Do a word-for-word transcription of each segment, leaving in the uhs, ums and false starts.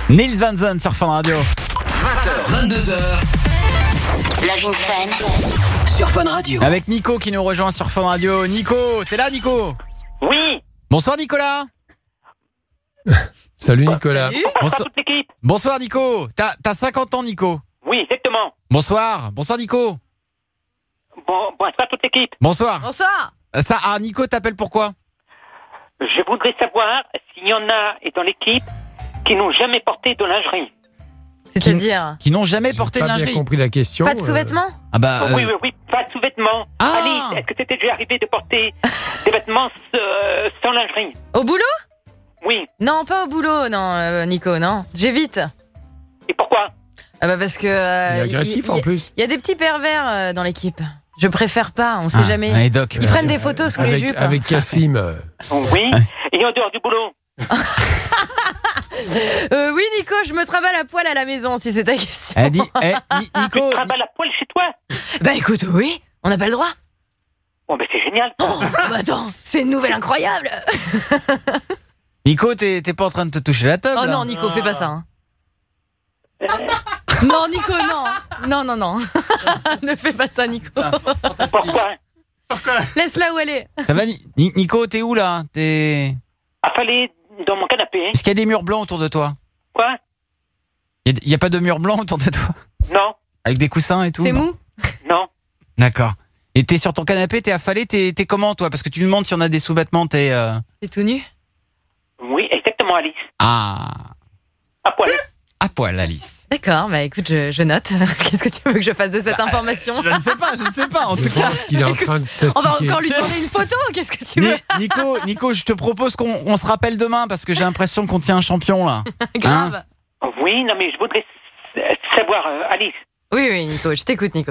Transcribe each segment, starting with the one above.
Nils Van Zandt sur Fun Radio. vingt heures, vingt-deux heures. Love in Fun. Sur Fun Radio. Avec Nico qui nous rejoint sur Fun Radio. Nico, t'es là Nico? Oui. Bonsoir Nicolas. Salut Nicolas. Bonsoir toute l'équipe. Bonsoir Nico. T'as, t'as cinquante ans Nico. Oui, exactement. Bonsoir. Bonsoir Nico. Bon, bonsoir toute l'équipe. Bonsoir. Bonsoir. Ça, ah Nico t'appelles pourquoi? Je voudrais savoir s'il y en a dans l'équipe qui n'ont jamais porté de lingerie. C'est-à-dire Qui n'ont jamais J'ai porté de pas bien lingerie. compris la question. pas de sous-vêtements? Ah bah. Oui, euh, oui, oui, pas de sous-vêtements. Ah. Alice, est-ce que c'était déjà arrivé de porter des vêtements euh, sans lingerie? Au boulot? Oui. Non, pas au boulot, non, euh, Nico, non. J'évite. Et pourquoi? Ah bah parce que... euh, Il est agressif y- y- en plus. Il y a des petits pervers euh, dans l'équipe. Je préfère pas, on sait ah, jamais. Allez Doc. Ils prennent des photos sous les Avec, jupes. avec Cassim. euh, Oui. Et en dehors du boulot? Euh, oui, Nico, je me travaille à poil à la maison, si c'est ta question. Elle dit, eh, Ni- Tu Nico. travailles à poil chez toi? Bah écoute, oui, on n'a pas le droit. Bon, ben c'est génial. Oh, bah attends, c'est une nouvelle incroyable. Nico, t'es, t'es pas en train de te toucher la teub Oh là non, Nico, fais pas ça. Hein. Non, Nico, non. Non, non, non. Ne fais pas ça, Nico. Pourquoi? Laisse-la où elle est. Ça va Ni- Ni- Nico, t'es où là? T'es. Affalé dans mon canapé. Est-ce qu'il y a des murs blancs autour de toi? Quoi? Il y a- il y a pas de murs blancs autour de toi? Non. Avec des coussins et tout? C'est non mou? Non. D'accord. Et t'es sur ton canapé, t'es affalé, t'es, t'es comment toi? Parce que tu nous demandes si on a des sous-vêtements, t'es... Euh... T'es tout nu? Oui, exactement, Alice. Ah, À poil. à poil Alice. D'accord, bah écoute, je, je note. Qu'est-ce que tu veux que je fasse de cette information? Je ne sais pas, je ne sais pas. En Je tout cas, pense qu'il est en train de On va s'astiquer. encore lui demander une photo, qu'est-ce que tu veux? Ni- Nico, Nico, je te propose qu'on on se rappelle demain parce que j'ai l'impression qu'on tient un champion là. Grave. Oui, non, mais je voudrais s- savoir, euh, Alice. Oui, oui, Nico, je t'écoute, Nico.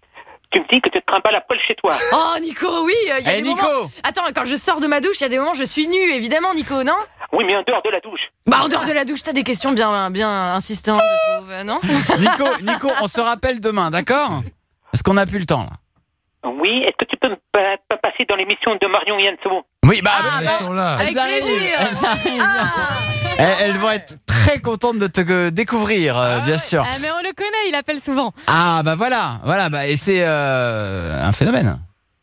Tu me dis que tu te trimbales à poil chez toi. Oh, Nico, oui, il y a Eh des Nico, moments... Attends, quand je sors de ma douche, il y a des moments où je suis nue, évidemment, Nico, non? Oui, mais en dehors de la douche. Bah, en dehors de la douche, t'as des questions bien, bien insistantes, je trouve, euh, non? Nico, Nico, on se rappelle demain, d'accord? Parce qu'on n'a plus le temps là. Oui, est-ce que tu peux me pa- pa- passer dans l'émission de Marion et Anso? Oui, bah, Ah, Elles bah, sont là. Avec elles arrivent, plaisir. elles arrivent. Ah. elles, elles vont être très contentes de te euh, découvrir, euh, bien sûr. Ah, mais on le connaît, il appelle souvent. Ah bah voilà, voilà, bah et c'est euh, un phénomène.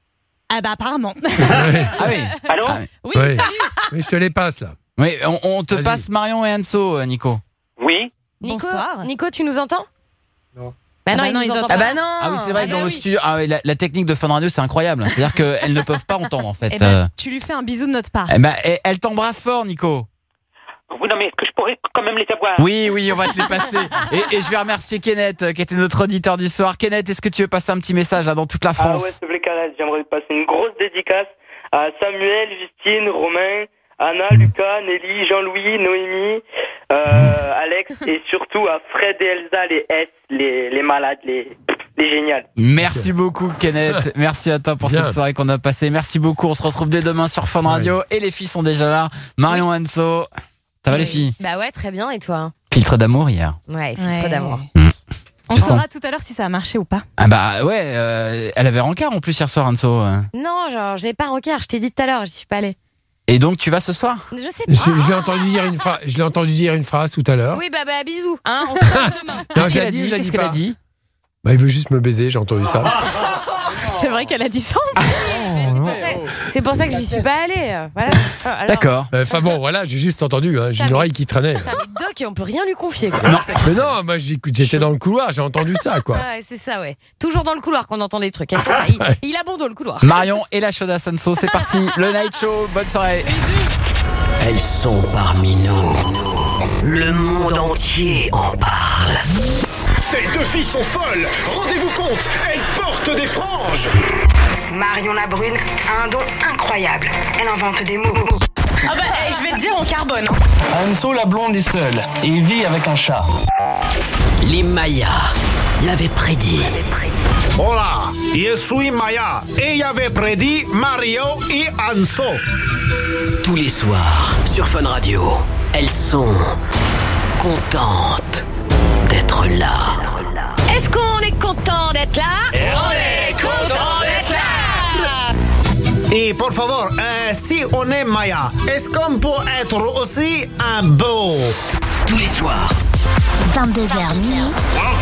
Ah bah apparemment. Ah oui. Allô? Ah, Oui, Ouais. salut. Mais je te les passe là. oui, on, on te Vas-y. passe Marion et Anso, euh, Nico. Oui. Nico, Bonsoir. Nico, tu nous entends? Non. Bah non, Ah bah il non, nous ils entend entendent pas. Ah bah non. Ah oui, c'est vrai Ah que bah dans le oui. studio, ah oui, la, la technique de Fun Radio, c'est incroyable. C'est-à-dire qu'elles ne peuvent pas entendre en fait. Eh ben, Euh, tu lui fais un bisou de notre part. eh ben, et- elle t'embrasse fort, Nico. Oui, non, mais est-ce que je pourrais quand même les avoir? Oui, oui, on va te les passer. Et, et je vais remercier Kenneth, euh, qui était notre auditeur du soir. Kenneth, est-ce que tu veux passer un petit message là dans toute la Ah France? ouais, s'il te plaît, Kenneth, j'aimerais passer une grosse dédicace à Samuel, Justine, Romain, Anna, Lucas, Nelly, Jean-Louis, Noémie, euh, Alex et surtout à Fred et Elsa, les S, les, les malades, les, les géniales. Merci beaucoup, Kenneth. Merci à toi pour Bien. cette soirée qu'on a passée. Merci beaucoup. On se retrouve dès demain sur Fun Radio. Et les filles sont déjà là. Marion Anso. Ça va les filles? Bah ouais, très bien, et toi? Filtre d'amour hier. Ouais, filtre Ouais. d'amour. On Je saura tout à l'heure si ça a marché ou pas. Ah bah ouais, euh, elle avait rencard en plus hier soir, Anso. euh. Non, genre, j'ai pas rencard, je t'ai dit tout à l'heure, j'y suis pas allée. Et donc tu vas ce soir? Je sais Je, pas. je l'ai entendu dire une phrase. Je l'ai entendu dire une phrase tout à l'heure. Oui, bah, bah, bisous. Hein, on se voit demain. Non, Qu'est-ce je qu'elle l'ai a dit, dit? je l'ai Qu'est-ce dit qu'elle a pas. dit? Bah, il veut juste me baiser. J'ai entendu ça. C'est vrai qu'elle a dit ça. C'est pour ça- C'est pour ça que j'y suis pas allée. euh, Voilà. Ah, alors, D'accord. Enfin bon, voilà, j'ai juste entendu. Hein, j'ai une oreille qui traînait. Ça mais Doc, et on peut rien lui confier. Quoi. Non. Mais non, moi j'écoute, j'étais dans le couloir, j'ai entendu ça quoi. Ah ouais, c'est ça, ouais. Toujours dans le couloir qu'on entend des trucs. Et c'est ça, il, il abandonne le couloir. Marion et la chaudasse Anso, c'est parti. Le Night Show, bonne soirée. Elles sont parmi nous. Le monde entier en parle. Ces deux filles sont folles. Rendez-vous compte, elles portent des franges. Marion la Brune a un don incroyable. Elle invente des mots. Ah bah, eh, je vais te dire, on carbone. Anso la blonde est seule et vit avec un chat. Les Mayas l'avaient prédit. Hola, je suis Maya et j'avais prédit Mario et Anso. Tous les soirs, sur Fun Radio, elles sont contentes d'être là. Est-ce qu'on est content d'être là? On est content d'être là. Et pour favor, euh, si on est Maya, est-ce qu'on peut être aussi un beau? Tous les soirs. vingt-deux heures minuit.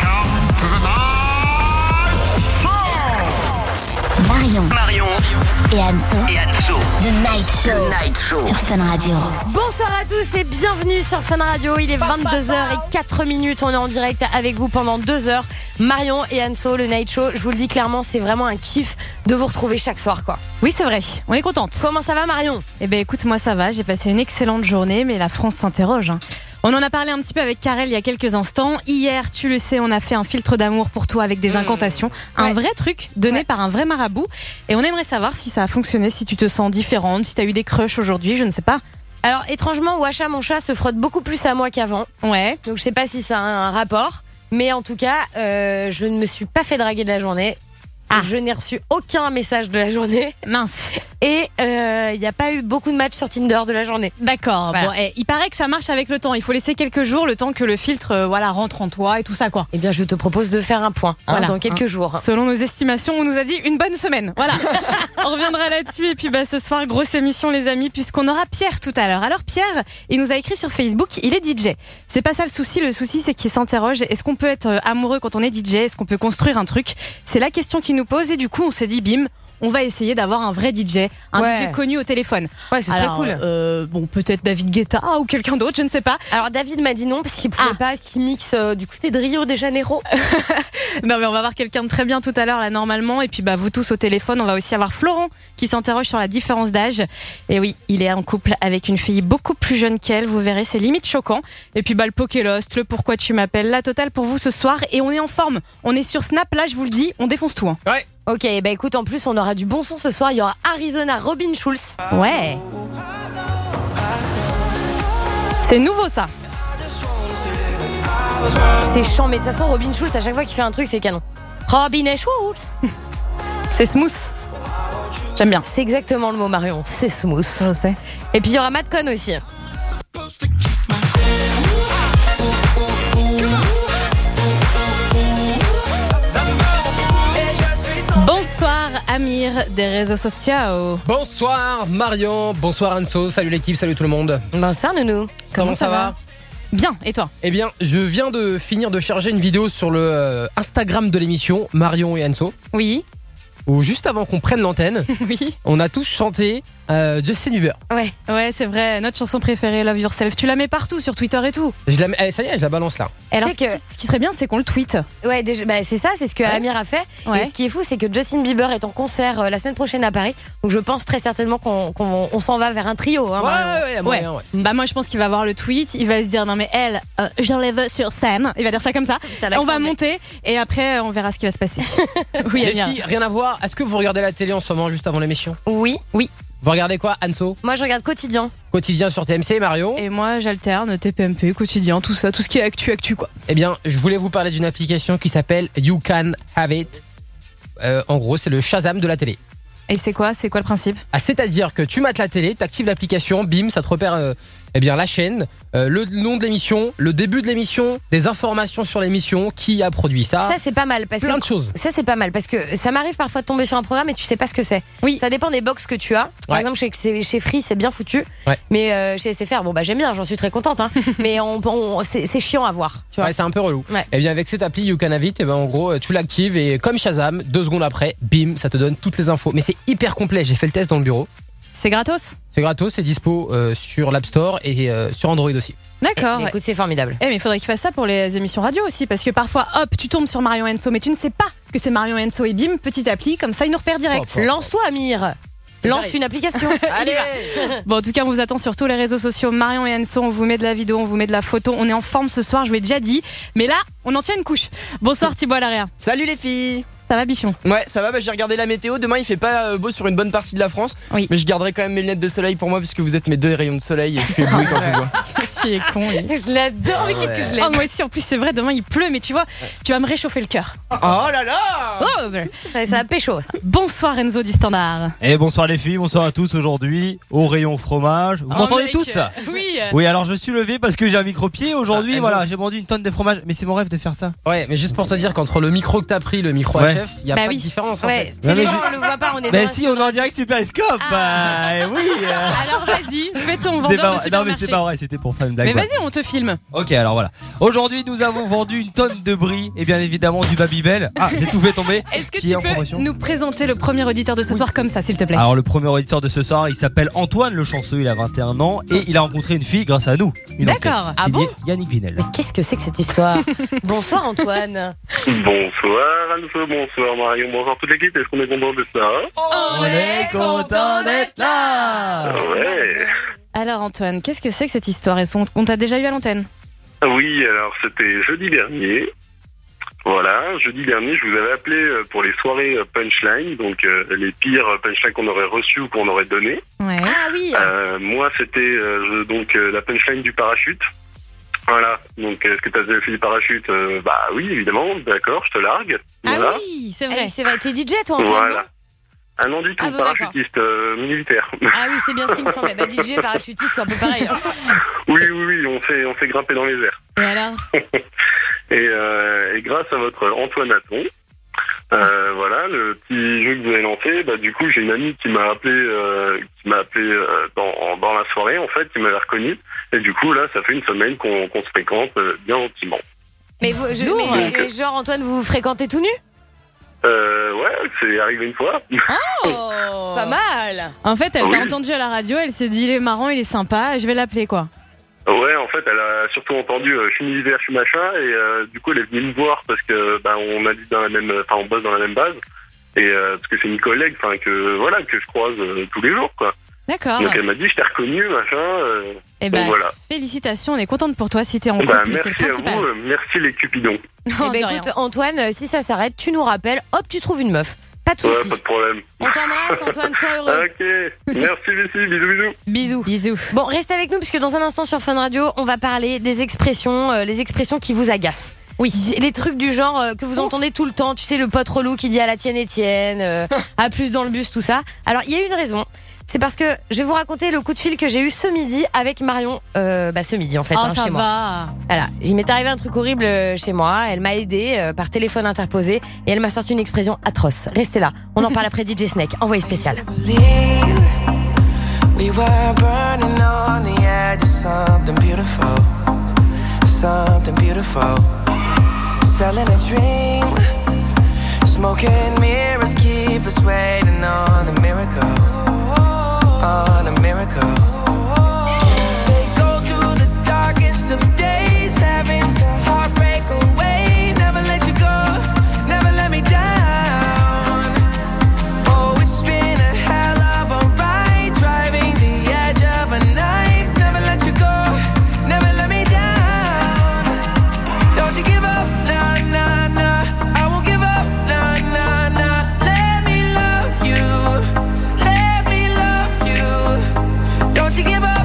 Marion. Marion. Et Anso. Et Anso. The Night Show. The Night Show. Sur Fun Radio. Bonsoir à tous et bienvenue sur Fun Radio. Il est vingt-deux heures quatre minutes. On est en direct avec vous pendant deux heures. Marion et Anso, le Night Show. Je vous le dis clairement, c'est vraiment un kiff de vous retrouver chaque soir, quoi. Oui, c'est vrai. On est contente. Comment ça va, Marion? Eh ben, écoute, moi ça va. J'ai passé une excellente journée, mais la France s'interroge. Hein. On en a parlé un petit peu avec Karel il y a quelques instants. Hier, tu le sais, on a fait un filtre d'amour pour toi avec des incantations. Un Ouais. vrai truc donné Ouais. par un vrai marabout. Et on aimerait savoir si ça a fonctionné, si tu te sens différente, si tu as eu des crushs aujourd'hui, je ne sais pas. Alors, étrangement, Wacha, mon chat, se frotte beaucoup plus à moi qu'avant. Ouais. Donc, je sais pas si ça a un rapport. Mais en tout cas, euh, je ne me suis pas fait draguer de la journée. Ah. Je n'ai reçu aucun message de la journée. Mince. Et euh, il n'y a pas eu beaucoup de matchs sur Tinder de la journée. D'accord. Voilà. Bon, eh, il paraît que ça marche avec le temps. Il faut laisser quelques jours, le temps que le filtre euh, voilà, rentre en toi et tout ça, quoi. Eh bien, je te propose de faire un point hein, Voilà. dans quelques Hein. jours. Selon nos estimations, on nous a dit une bonne semaine. Voilà. On reviendra là-dessus. Et puis bah, ce soir, grosse émission, les amis, puisqu'on aura Pierre tout à l'heure. Alors Pierre, il nous a écrit sur Facebook, il est D J. C'est pas ça le souci. Le souci, c'est qu'il s'interroge. Est-ce qu'on peut être amoureux quand on est D J? Est-ce qu'on peut construire un truc? C'est la question qu'il nous pose. Et du coup, on s'est dit, bim, on va essayer d'avoir un vrai D J, un Ouais. D J connu au téléphone. Ouais, ce serait Alors, cool. euh, bon, peut-être David Guetta ou quelqu'un d'autre, je ne sais pas. Alors, David m'a dit non parce qu'il pouvait Ah. pas, s'il mixe euh, du côté de Rio de Janeiro. Non mais on va avoir quelqu'un de très bien tout à l'heure là normalement et puis bah vous tous au téléphone on va aussi avoir Florent qui s'interroge sur la différence d'âge et oui il est en couple avec une fille beaucoup plus jeune qu'elle, vous verrez c'est limite choquant et puis bah le Pokélost, le pourquoi tu m'appelles, la totale pour vous ce soir et on est en forme, on est sur Snap là je vous le dis, on défonce tout hein. Ouais. Ok, bah écoute, en plus, on aura du bon son ce soir. Il y aura Arizona Robin Schulz. Ouais. C'est nouveau ça. C'est chiant, mais de toute façon, Robin Schulz, à chaque fois qu'il fait un truc, c'est canon. Robin et Schulz. C'est smooth. J'aime bien. C'est exactement le mot, Marion. C'est smooth. Je sais. Et puis, il y aura Matt Cohn aussi. Bonsoir Amir des réseaux sociaux. Bonsoir Marion, bonsoir Anso, salut l'équipe, salut tout le monde. Bonsoir Nounou. Comment, ça, va, Bien, et toi? Eh bien, je viens de finir de charger une vidéo sur le euh, Instagram de l'émission Marion et Anso. Oui. Où juste avant qu'on prenne l'antenne, Oui. on a tous chanté euh, Justin Bieber. Ouais. Ouais, c'est vrai, notre chanson préférée, Love Yourself. Tu la mets partout sur Twitter et tout. Je la, mets- eh, ça y est, je la balance là. Et alors, Tu ce, sais qui, que- ce qui serait bien, c'est qu'on le tweete. Ouais, déjà, bah, c'est ça, c'est ce que Ouais. Amir a fait. Ouais. Et ce qui est fou, c'est que Justin Bieber est en concert euh, la semaine prochaine à Paris. Donc, je pense très certainement qu'on qu'on- on s'en va vers un trio. Hein, Ouais, Marion. ouais, ouais, y a moyen, ouais. Bah moi, je pense qu'il va voir le tweet, il va se dire non mais elle, euh, je l'enlève sur scène. Il va dire ça comme ça. T'as On l'accent va anglais. monter et après, on verra ce qui va se passer. Oui, Les Amir. filles, rien à voir. Est-ce que vous regardez la télé en ce moment juste avant l'émission? Oui. Vous regardez quoi, Anso? Moi, je regarde Quotidien. Quotidien sur T M C, Marion? Et moi, j'alterne T P M P, quotidien, tout ça, tout ce qui est actu, actu quoi. Eh bien, je voulais vous parler d'une application qui s'appelle You Can Have It. Euh, en gros, c'est le Shazam de la télé. Et c'est quoi, c'est quoi le principe? Ah, c'est-à-dire que tu mates la télé, t'actives l'application, bim, ça te repère euh, eh bien, la chaîne, euh, le nom de l'émission, le début de l'émission, des informations sur l'émission, qui a produit ça. Ça, c'est pas mal. Parce plein que de choses. Ça, c'est pas mal parce que ça m'arrive parfois de tomber sur un programme et tu sais pas ce que c'est. Oui. Ça dépend des box que tu as. Par Ouais. exemple, chez, chez- chez Free, c'est bien foutu. Ouais. Mais euh, chez S F R, bon, bah, j'aime bien, j'en suis très contente. Hein. Mais on, on- c'est c'est chiant à voir. Tu vois. Ouais, c'est un peu relou. Ouais. Et bien avec cette appli You Can Have It, eh ben, en gros, tu l'actives et comme Shazam, deux secondes après, bim, ça te donne toutes les infos. Mais c'est hyper complet. J'ai fait le test dans le bureau. C'est gratos? C'est gratos, c'est dispo euh, sur l'App Store et euh, sur Android aussi. D'accord. Écoute, c'est formidable. Eh mais il faudrait qu'il fasse ça pour les émissions radio aussi parce que parfois hop tu tombes sur Marion Enso mais tu ne sais pas que c'est Marion Enso et bim petite appli comme ça il nous repère direct. Oh, oh. Lance-toi, Amir. Lance pareil. une application. Allez. Bon en tout cas on vous attend sur tous les réseaux sociaux Marion et Enso, on vous met de la vidéo, on vous met de la photo, on est en forme ce soir je vous l'ai déjà dit mais là on en tient une couche. Bonsoir Thibaut Alaria. Salut les filles. Ça va bichon? Ouais, ça va, bah, j'ai regardé la météo. Demain, il fait pas euh, beau sur une bonne partie de la France. Oui. Mais je garderai quand même mes lunettes de soleil pour moi, puisque vous êtes mes deux rayons de soleil et je suis ébloui quand je vous vois. Si est con lui. Je l'adore, mais qu'est-ce que je l'aime. Oh, moi aussi en plus c'est vrai demain il pleut mais tu vois tu vas me réchauffer le cœur. Oh là là. Oh, ben. Ça, ça va pécho. Ça. Bonsoir Enzo du Standard. Et bonsoir les filles, bonsoir à tous aujourd'hui au rayon fromage. Vous Oh, m'entendez mec, tous? Oui. Oui, alors je suis levé parce que j'ai un micro-pied aujourd'hui. Ah, voilà, j'ai vendu une tonne de fromage. Mais c'est mon rêve de faire ça. Ouais, mais juste pour te dire qu'entre le micro que t'as pris, le micro Ouais. H chef, il y a Bah pas oui. de différence en Ouais, fait. c'est Ouais, les mais gens, je- on le voit pas, on est Mais dans si, on est en direct sur Periscope. Bah oui. euh. Alors vas-y, fais ton C'est vendeur pas de vrai. Non, mais supermarché. c'est pas vrai, c'était pour faire une blague. Mais voilà. vas-y, on te filme. Ok, alors voilà. Aujourd'hui, nous avons vendu une tonne de brie et bien évidemment du Babybel. Ah, j'ai tout fait tomber. Est-ce que Qui tu est en peux promotion. nous présenter le premier auditeur de ce soir comme ça, s'il te plaît? Alors le premier auditeur de ce soir, il s'appelle Antoine le chanceux, il a vingt et un ans et il a rencontré une fille grâce à nous. Une D'accord. enquête Ah signée bon Yannick Vinel. Qu'est-ce que c'est que cette histoire? Bonsoir Antoine. Bonsoir Anso, bonsoir Marion, bonsoir toute l'équipe, est-ce qu'on est content de ça? On est content d'être là. Ouais. Alors Antoine, qu'est-ce que c'est que cette histoire? Est-ce qu'on t'a déjà eu à l'antenne? Oui, alors c'était jeudi dernier. Voilà, jeudi dernier, je vous avais appelé euh, pour les soirées euh, punchline, donc euh, les pires punchlines qu'on aurait reçues ou qu'on aurait données. Ouais. Ah oui. Euh, moi, c'était euh, je- donc euh, la punchline du parachute. Voilà, donc est-ce que t'as déjà fait du parachute? Euh, Bah oui, évidemment, d'accord, je te largue. Voilà. Ah oui, c'est vrai. Eh, c'est vrai, t'es D J toi Antoine, Voilà. Ah non du tout, Ah bon, d'accord. parachutiste euh, militaire. non? Ah oui, c'est bien ce qui me semblait. Bah D J, parachutiste, c'est un peu pareil. hein. Oui, oui, oui, on fait, on fait grimper dans les airs. Et alors? Et, euh, et grâce à votre Antoine Aton, euh, voilà, le petit jeu que vous avez lancé, bah, du coup, j'ai une amie qui m'a appelé, euh, qui m'a appelé euh, dans, dans la soirée, en fait, qui m'avait reconnu. Et du coup, là, ça fait une semaine qu'on qu'on se fréquente euh, bien gentiment. Mais, vous, je, lourd. mais mais genre Antoine, vous vous fréquentez tout nu? Euh, ouais, c'est arrivé une fois. Oh. Pas mal. En fait, elle t'a Oui. entendu à la radio, elle s'est dit il est marrant, il est sympa, je vais l'appeler quoi. Ouais, en fait, elle a surtout entendu euh, je suis militaire, je suis machin, et euh, du coup, elle est venue me voir parce que bah, on habite dans la même, enfin, on bosse dans la même base, et euh, parce que c'est une collègue, enfin que voilà, que je croise euh, tous les jours, quoi. D'accord. Donc elle m'a dit je t'ai reconnu, machin. Euh, Eh donc ben, voilà. félicitations, on est contente pour toi si t'es en Bah, couple, c'est merci le à principal. vous, euh, merci les Cupidons. Eh Oh, ben de rien. écoute Antoine, euh, si ça s'arrête, tu nous rappelles, hop, tu trouves une meuf. Pas de Ouais, soucis. pas de problème. On t'embrasse Antoine, sois heureux. Ok, merci Lucie, bisous bisous. Bisous. Bisous. Bon, restez avec nous puisque dans un instant sur Fun Radio, on va parler des expressions, euh, les expressions qui vous agacent. Oui, les trucs du genre euh, que vous entendez tout le temps, tu sais, le pote relou qui dit à la tienne Étienne, euh, à plus dans le bus, tout ça. Alors, il y a une raison. C'est parce que je vais vous raconter le coup de fil que j'ai eu ce midi avec Marion. Euh, bah, ce midi, en fait, Oh, hein, ça chez moi. va. Voilà, il m'est arrivé un truc horrible euh, chez moi. Elle m'a aidé euh, par téléphone interposé et elle m'a sorti une expression atroce. Restez là, on en parle après D J Snake. Envoyé spécial. We were burning on the edge of something beautiful, something beautiful. Selling a dream, smoking mirrors keep us waiting on a miracle, on a miracle. Say go through the darkest of days, having to heartbreak away. Never let you go, never let me down. Oh, it's been a hell of a ride, driving the edge of a knife. Never let you go, never let me down. Don't you give up, nah, nah, nah. I won't give up, nah, nah, nah. Let me love you, let me love you. Don't you give up.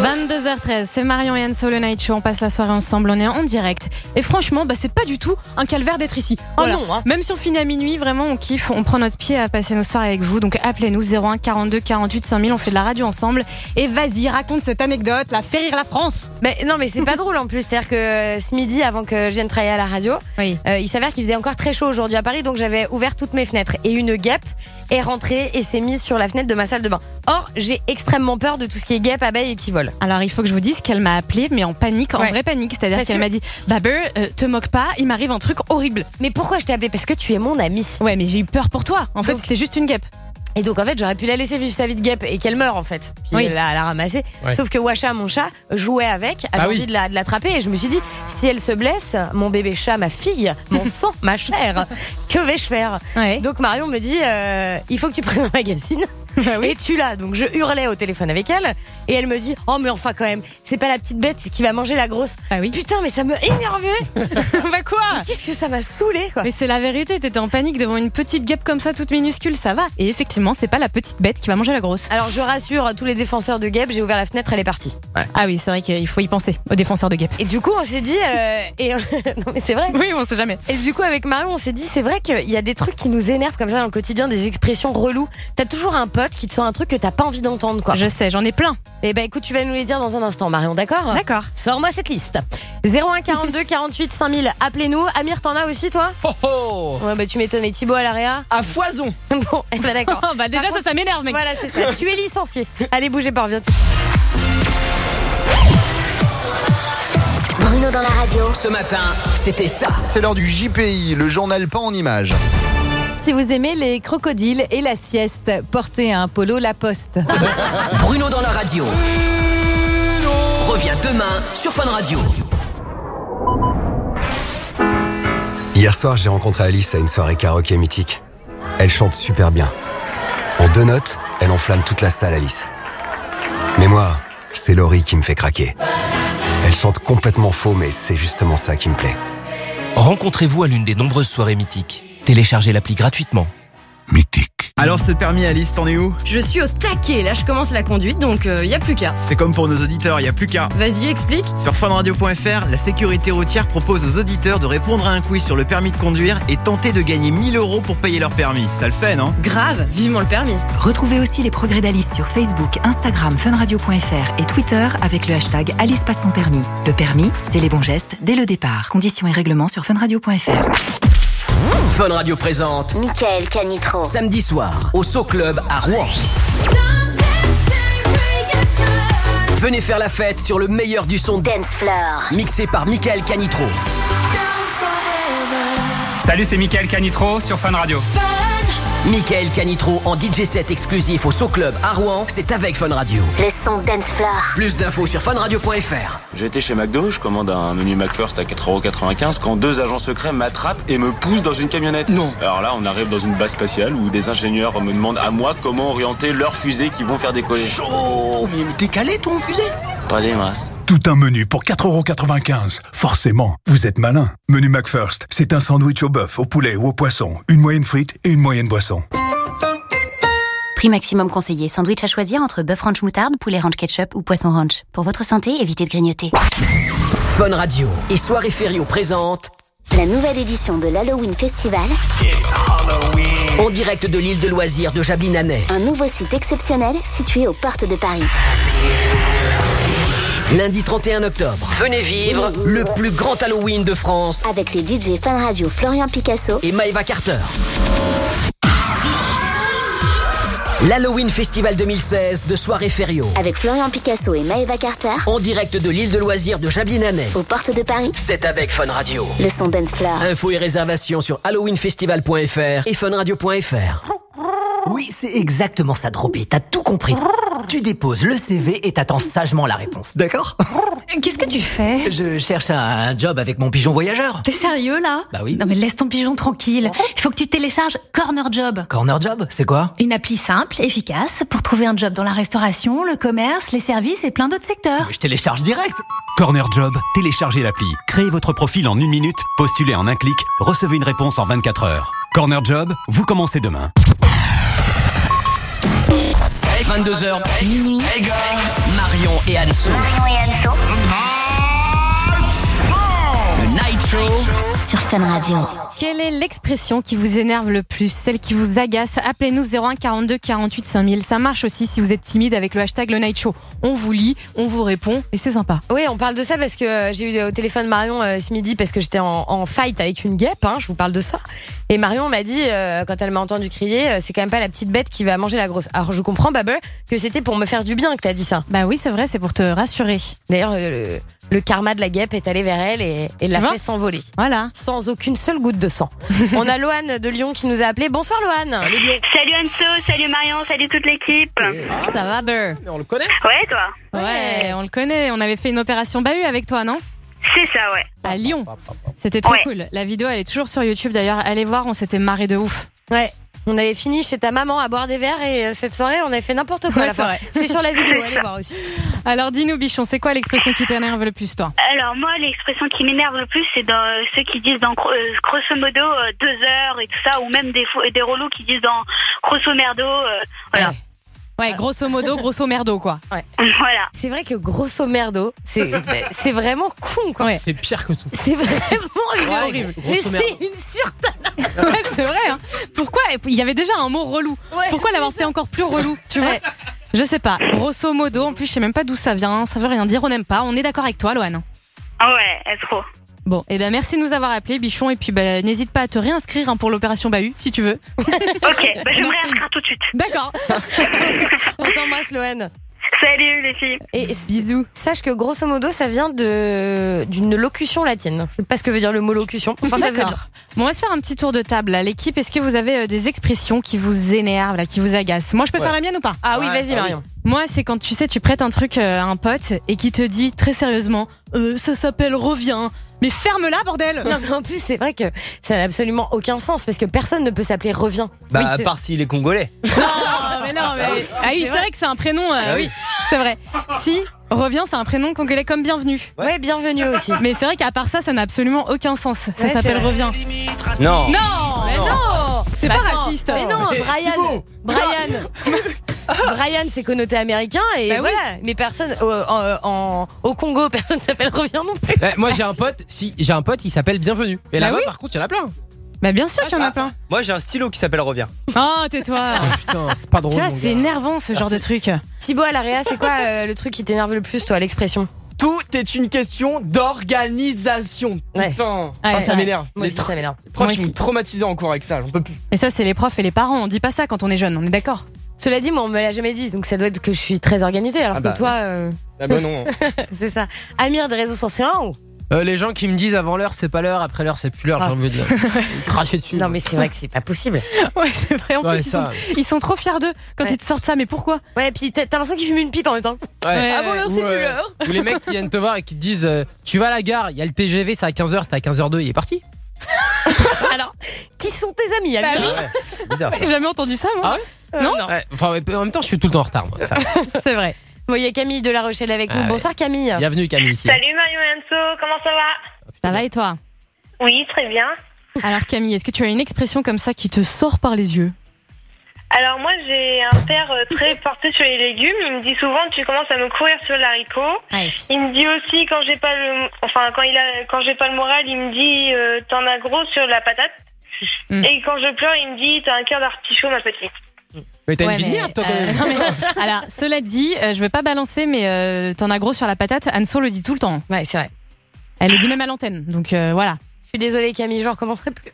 vingt-deux heures treize, c'est Marion et Anso, le Night Show. On passe la soirée ensemble, on est en direct. Et franchement, bah, c'est pas du tout un calvaire d'être ici. Voilà. Oh non, hein. Même si on finit à minuit, vraiment, on kiffe. On prend notre pied à passer nos soirées avec vous. Donc appelez-nous zéro un quarante-deux quarante-huit cinq mille. On fait de la radio ensemble. Et vas-y, raconte cette anecdote, la fait rire la France. Mais non, mais c'est pas drôle en plus. C'est-à-dire que ce midi, avant que je vienne travailler à la radio, oui. euh, il s'avère qu'il faisait encore très chaud aujourd'hui à Paris. Donc j'avais ouvert toutes mes fenêtres. Et une guêpe est rentrée et s'est mise sur la fenêtre de ma salle de bain. Or, j'ai extrêmement peur de tout ce qui est guêpe, abeille et qui vole. Alors il faut que je vous dise qu'elle m'a appelée, mais en panique, en Ouais. vraie panique. C'est-à-dire Parce qu'elle que- m'a dit Baber, euh, te moque pas, il m'arrive un truc horrible. Mais pourquoi je t'ai appelé? Parce que tu es mon ami. Ouais, mais j'ai eu peur pour toi. En fait, Donc- c'était juste une guêpe. Et donc en fait j'aurais pu la laisser vivre sa vie de guêpe et qu'elle meure en fait. Puis Oui. elle l'a, elle l'a ramassée. Ouais. Sauf que Washa, mon chat, jouait avec, avait Ah envie oui. de, la, de l'attraper et je me suis dit si elle se blesse, mon bébé chat, ma fille, mon sang, ma chair, que vais-je faire? Ouais. Donc Marion me dit euh, il faut que tu prennes un magazine. Et tu l'as. Donc je hurlais au téléphone avec elle et elle me dit oh mais enfin quand même c'est pas la petite bête qui va manger la grosse. Ah oui. Putain mais ça me énervait. Bah quoi? Qu'est-ce que ça m'a saoulé quoi. Mais c'est la vérité, t'étais en panique devant une petite guêpe comme ça, toute minuscule, ça va. Et effectivement, c'est pas la petite bête qui va manger la grosse. Alors je rassure tous les défenseurs de guêpe, j'ai ouvert la fenêtre, elle est partie. Ah oui, c'est vrai qu'il faut y penser, aux défenseurs de guêpe. Et du coup on s'est dit euh, et non mais c'est vrai. Oui, on sait jamais. Et du coup, avec Marion, on s'est dit, c'est vrai qu'il y a des trucs qui nous énervent comme ça dans le quotidien, des expressions reloues. T'as toujours un pote qui te sort un truc que t'as pas envie d'entendre, quoi. Je sais, j'en ai plein. Et ben écoute, tu vas nous les dire dans un instant, Marion, d'accord? D'accord. Sors-moi cette liste. zéro un quarante-deux quarante-huit cinq mille, appelez-nous. Amir, t'en as aussi, toi? Oh oh Ouais, bah tu m'étonnes. Et Thibaut à l'A R A? À foison. Bon, eh ben d'accord. Bah déjà, Par ça, contre- ça m'énerve, mec. Voilà, c'est ça. Tu es licencié. Allez, bougez pas, reviens. Bruno dans la radio. Ce matin, c'était ça. C'est l'heure du J P I, le journal pas en images. Si vous aimez les crocodiles et la sieste, portez un polo Lacoste. Bruno dans la radio. Reviens demain sur Fun Radio. Hier soir, j'ai rencontré Alice à une soirée karaoké mythique. Elle chante super bien. En deux notes, elle enflamme toute la salle, Alice. Mais moi, c'est Laurie qui me fait craquer. Elle chante complètement faux, mais c'est justement ça qui me plaît. Rencontrez-vous à l'une des nombreuses soirées mythiques. Téléchargez l'appli gratuitement. Mythique. Alors ce permis Alice, t'en es où? Je suis au taquet, là je commence la conduite, donc il euh, y a plus qu'à. C'est comme pour nos auditeurs, y a plus qu'à. Vas-y, explique. Sur funradio point f r, la sécurité routière propose aux auditeurs de répondre à un quiz sur le permis de conduire et tenter de gagner mille euros pour payer leur permis. Ça le fait, non? Grave, vivement le permis. Retrouvez aussi les progrès d'Alice sur Facebook, Instagram, funradio point f r et Twitter avec le hashtag Alice passe son permis. Le permis, c'est les bons gestes dès le départ. Conditions et règlements sur funradio point f r. Fun Radio présente Mickaël Canitro. samedi soir au So Club à Rouen. Venez faire la fête sur le meilleur du son Dance Floor. mixé par Mickaël Canitro. Salut, c'est Mickaël Canitro sur Fun Radio. Mickaël Canitro en D J set exclusif au So Club à Rouen, c'est avec Fun Radio. Le son Dance Floor. Plus d'infos sur funradio point f r. J'étais chez McDo, je commande un menu McFirst à quatre euros quatre-vingt-quinze quand deux agents secrets m'attrapent et me poussent dans une camionnette. Non. Alors là, on arrive dans une base spatiale où des ingénieurs me demandent à moi comment orienter leurs fusées qui vont faire décoller. Oh, mais t'es calé toi en fusée? Pas des masses. Tout un menu pour quatre euros quatre-vingt-quinze. Forcément, vous êtes malin. Menu McFirst, c'est un sandwich au bœuf, au poulet ou au poisson, une moyenne frite et une moyenne boisson. Prix maximum conseillé. Sandwich à choisir entre bœuf ranch moutarde, poulet ranch ketchup ou poisson ranch. Pour votre santé, évitez de grignoter. Fun Radio et Soirée Ferio présente La nouvelle édition de l'Halloween Festival. en direct de l'île de loisirs de Jablinanais. Un nouveau site exceptionnel situé aux portes de Paris. Lundi trente et un octobre, venez vivre le plus grand Halloween de France avec les D J Fun Radio Florian Picasso et Maeva Carter. L'Halloween Festival deux mille seize de Soirée Ferio. Avec Florian Picasso et Maeva Carter. En direct de l'île de loisirs de Jablinanais. Aux portes de Paris. C'est avec Fun Radio. Le son Dance Floor. Infos et réservations sur halloween festival point f r et funradio point f r. Oui, c'est exactement ça, Droppy. T'as tout compris. Tu déposes le C V et t'attends sagement la réponse, d'accord? Qu'est-ce que tu fais? Je cherche un, un job avec mon pigeon voyageur. T'es sérieux là? Bah oui. Non mais laisse ton pigeon tranquille. Il faut que tu télécharges Corner Job. Corner Job, c'est quoi? Une appli simple, efficace, pour trouver un job dans la restauration, le commerce, les services et plein d'autres secteurs. Je télécharge direct. Corner Job, téléchargez l'appli, créez votre profil en une minute, postulez en un clic, recevez une réponse en vingt-quatre heures. Corner Job, vous commencez demain. vingt-deux heures, Minuit. Marion et Anso. Marion et Anso. Le Night Show. Sur Fun Radio. Quelle est l'expression qui vous énerve le plus, celle qui vous agace? Appelez-nous zéro un quarante-deux quarante-huit cinq mille. Ça marche aussi si vous êtes timide avec le hashtag Le Night Show. On vous lit, on vous répond et c'est sympa. Oui, on parle de ça parce que euh, j'ai eu au téléphone Marion euh, ce midi parce que j'étais en, en fight avec une guêpe, hein, je vous parle de ça. Et Marion m'a dit, euh, quand elle m'a entendu crier, euh, c'est quand même pas la petite bête qui va manger la grosse. Alors je comprends, Babel, que c'était pour me faire du bien que t'as dit ça. Bah oui, c'est vrai, c'est pour te rassurer. D'ailleurs, le, le, le karma de la guêpe est allé vers elle et, et l'a vois fait s'envoler. Voilà. Sans aucune seule goutte de sang. On a Loane de Lyon qui nous a appelé. Bonsoir Loane. Salut Lyon. Salut Anso, salut Marion, salut toute l'équipe. Ah, ça va, Burr? On le connaît? Ouais, toi? Ouais, on le connaît. On avait fait une opération bahut avec toi, non? C'est ça, ouais. À Lyon. C'était trop Ouais. cool. La vidéo, elle est toujours sur YouTube d'ailleurs. Allez voir, on s'était marré de ouf. Ouais. On avait fini chez ta maman à boire des verres et euh, cette soirée, on avait fait n'importe quoi à la Ouais, c'est fin. vrai. C'est sur la vidéo, allez voir aussi. Alors dis-nous, Bichon, c'est quoi l'expression qui t'énerve le plus, toi? Alors moi, l'expression qui m'énerve le plus, c'est dans euh, ceux qui disent dans gro- euh, grosso modo euh, deux heures et tout ça, ou même des, fou- des relous qui disent dans grosso merdo. euh, voilà. Ouais, grosso modo, grosso merdo, quoi. Ouais. Voilà. C'est vrai que grosso merdo, c'est c'est vraiment con, quoi. Ouais. C'est pire que tout. C'est vraiment Ouais, horrible. grosso Mais merdo. c'est une surtanade. Ouais, c'est vrai, hein. Pourquoi? Il y avait déjà un mot relou. Ouais, Pourquoi c'est l'avoir ça. fait encore plus relou, tu vois? Ouais. Je sais pas. Grosso modo, en plus, je sais même pas d'où ça vient. Ça veut rien dire, on n'aime pas. On est d'accord avec toi, Loane. Ah ouais, trop. Bon, et ben merci de nous avoir appelés, Bichon, et puis bah, n'hésite pas à te réinscrire hein, pour l'opération Bahut, si tu veux. Ok, bah, je vais me Merci. réinscrire tout de suite. D'accord. On t'embrasse, Loane. Salut les filles. Et bisous. Sache que grosso modo, ça vient de d'une locution latine. Je sais pas ce que veut dire le mot locution. Enfin, ça vient de là. D'accord. Bon, on va se faire un petit tour de table. là. L'équipe, est-ce que vous avez euh, des expressions qui vous énervent, là, qui vous agacent? Moi, je peux Ouais. faire la mienne ou pas? Ah oui, Ouais, vas-y, ah Marion. Moi, c'est quand tu sais, tu prêtes un truc euh, à un pote et qui te dit très sérieusement euh, ça s'appelle reviens. Mais ferme-la, bordel! Non, mais en plus, c'est vrai que ça n'a absolument aucun sens parce que personne ne peut s'appeler Reviens. Bah, Oui, à c'est- part s'il est congolais. Non, mais non, mais. Ah oui, c'est vrai que c'est un prénom. euh, Ah oui, c'est vrai. Si, reviens, c'est un prénom congolais comme bienvenue. Ouais, bienvenue aussi. Mais c'est vrai qu'à part ça, ça n'a absolument aucun sens. Ça Ouais, c'est s'appelle vrai. reviens. Non. Non! Mais non C'est Bah pas attends, raciste. Mais non, Brian Brian Brian, c'est connoté américain et Bah oui. voilà. Mais personne au, en- en- au Congo, personne s'appelle Reviens non plus. Eh, moi j'ai un pote, si j'ai un pote, il s'appelle Bienvenue. Et Bah là-bas, oui. par contre, il y en a plein. Bah bien sûr qu'il y en a plein. Moi, j'ai un stylo qui s'appelle Reviens. Oh, tais-toi. Oh, putain, c'est pas drôle. Tu vois, mon c'est gars. énervant ce genre de truc. Thibaut à l'Area, c'est quoi euh, le truc qui t'énerve le plus, toi, l'expression? Tout est une question d'organisation. Ouais. Putain, Ouais, Ah, ça ouais. m'énerve. Moi Les aussi, ça m'énerve. profs, Moi ils m'ont aussi. traumatisé en cours avec ça, j'en peux plus. Et ça, c'est les profs et les parents. On dit pas ça quand on est jeune, on est d'accord? Cela dit, moi, on me l'a jamais dit, donc ça doit être que je suis très organisée, alors Ah bah, que toi, euh, Ah bah non. c'est ça. Amir des réseaux sociaux ou Euh, les gens qui me disent avant l'heure c'est pas l'heure, après l'heure c'est plus l'heure, Ah. j'ai envie de me cracher dessus. Non, mais c'est vrai que c'est pas possible. Ouais, c'est vrai. En Ouais, plus, ils ça. sont, ils sont trop fiers d'eux quand Ouais. ils te sortent ça. Mais pourquoi? Ouais, puis t'as t'as l'impression qu'ils fument une pipe en même temps. Ouais. Ah bon, l'heure, c'est Ou, plus euh, l'heure. ou les mecs qui viennent te voir et qui te disent euh, tu vas à la gare, il y a le T G V, c'est à quinze heures, t'es à quinze heures deux, il est parti. Alors, qui sont tes amis, Amir? Bah Ouais, c'est bizarre ça. J'ai jamais entendu ça, moi. Ah ouais Euh, non. non. Ouais, enfin, en même temps, je suis tout le temps en retard. Moi, ça. C'est vrai. Bon, il y a Camille de La Rochelle avec Ah nous. ouais. Bonsoir, Camille. Bienvenue Camille ici. Salut Marion et Anso, comment ça va? Ça va et toi? Oui, très bien. Alors Camille, est-ce que tu as une expression comme ça qui te sort par les yeux? Alors moi j'ai un père euh, très porté sur les légumes. Il me dit souvent tu commences à me courir sur l'haricot. Ouais. Il me dit aussi quand j'ai pas le, enfin quand il a, quand j'ai pas le moral, il me dit euh, t'en as gros sur la patate. Mm. Et quand je pleure, il me dit t'as un cœur d'artichaut ma petite. Mais t'as Ouais, une vie de mais, merde toi quand euh, même. non, mais- alors, cela dit, euh, je vais pas balancer, mais euh, t'en as gros sur la patate. Anso le dit tout le temps. Ouais, c'est vrai. Elle le dit même à l'antenne. Donc euh, voilà. Je suis désolée, Camille, je recommencerai plus.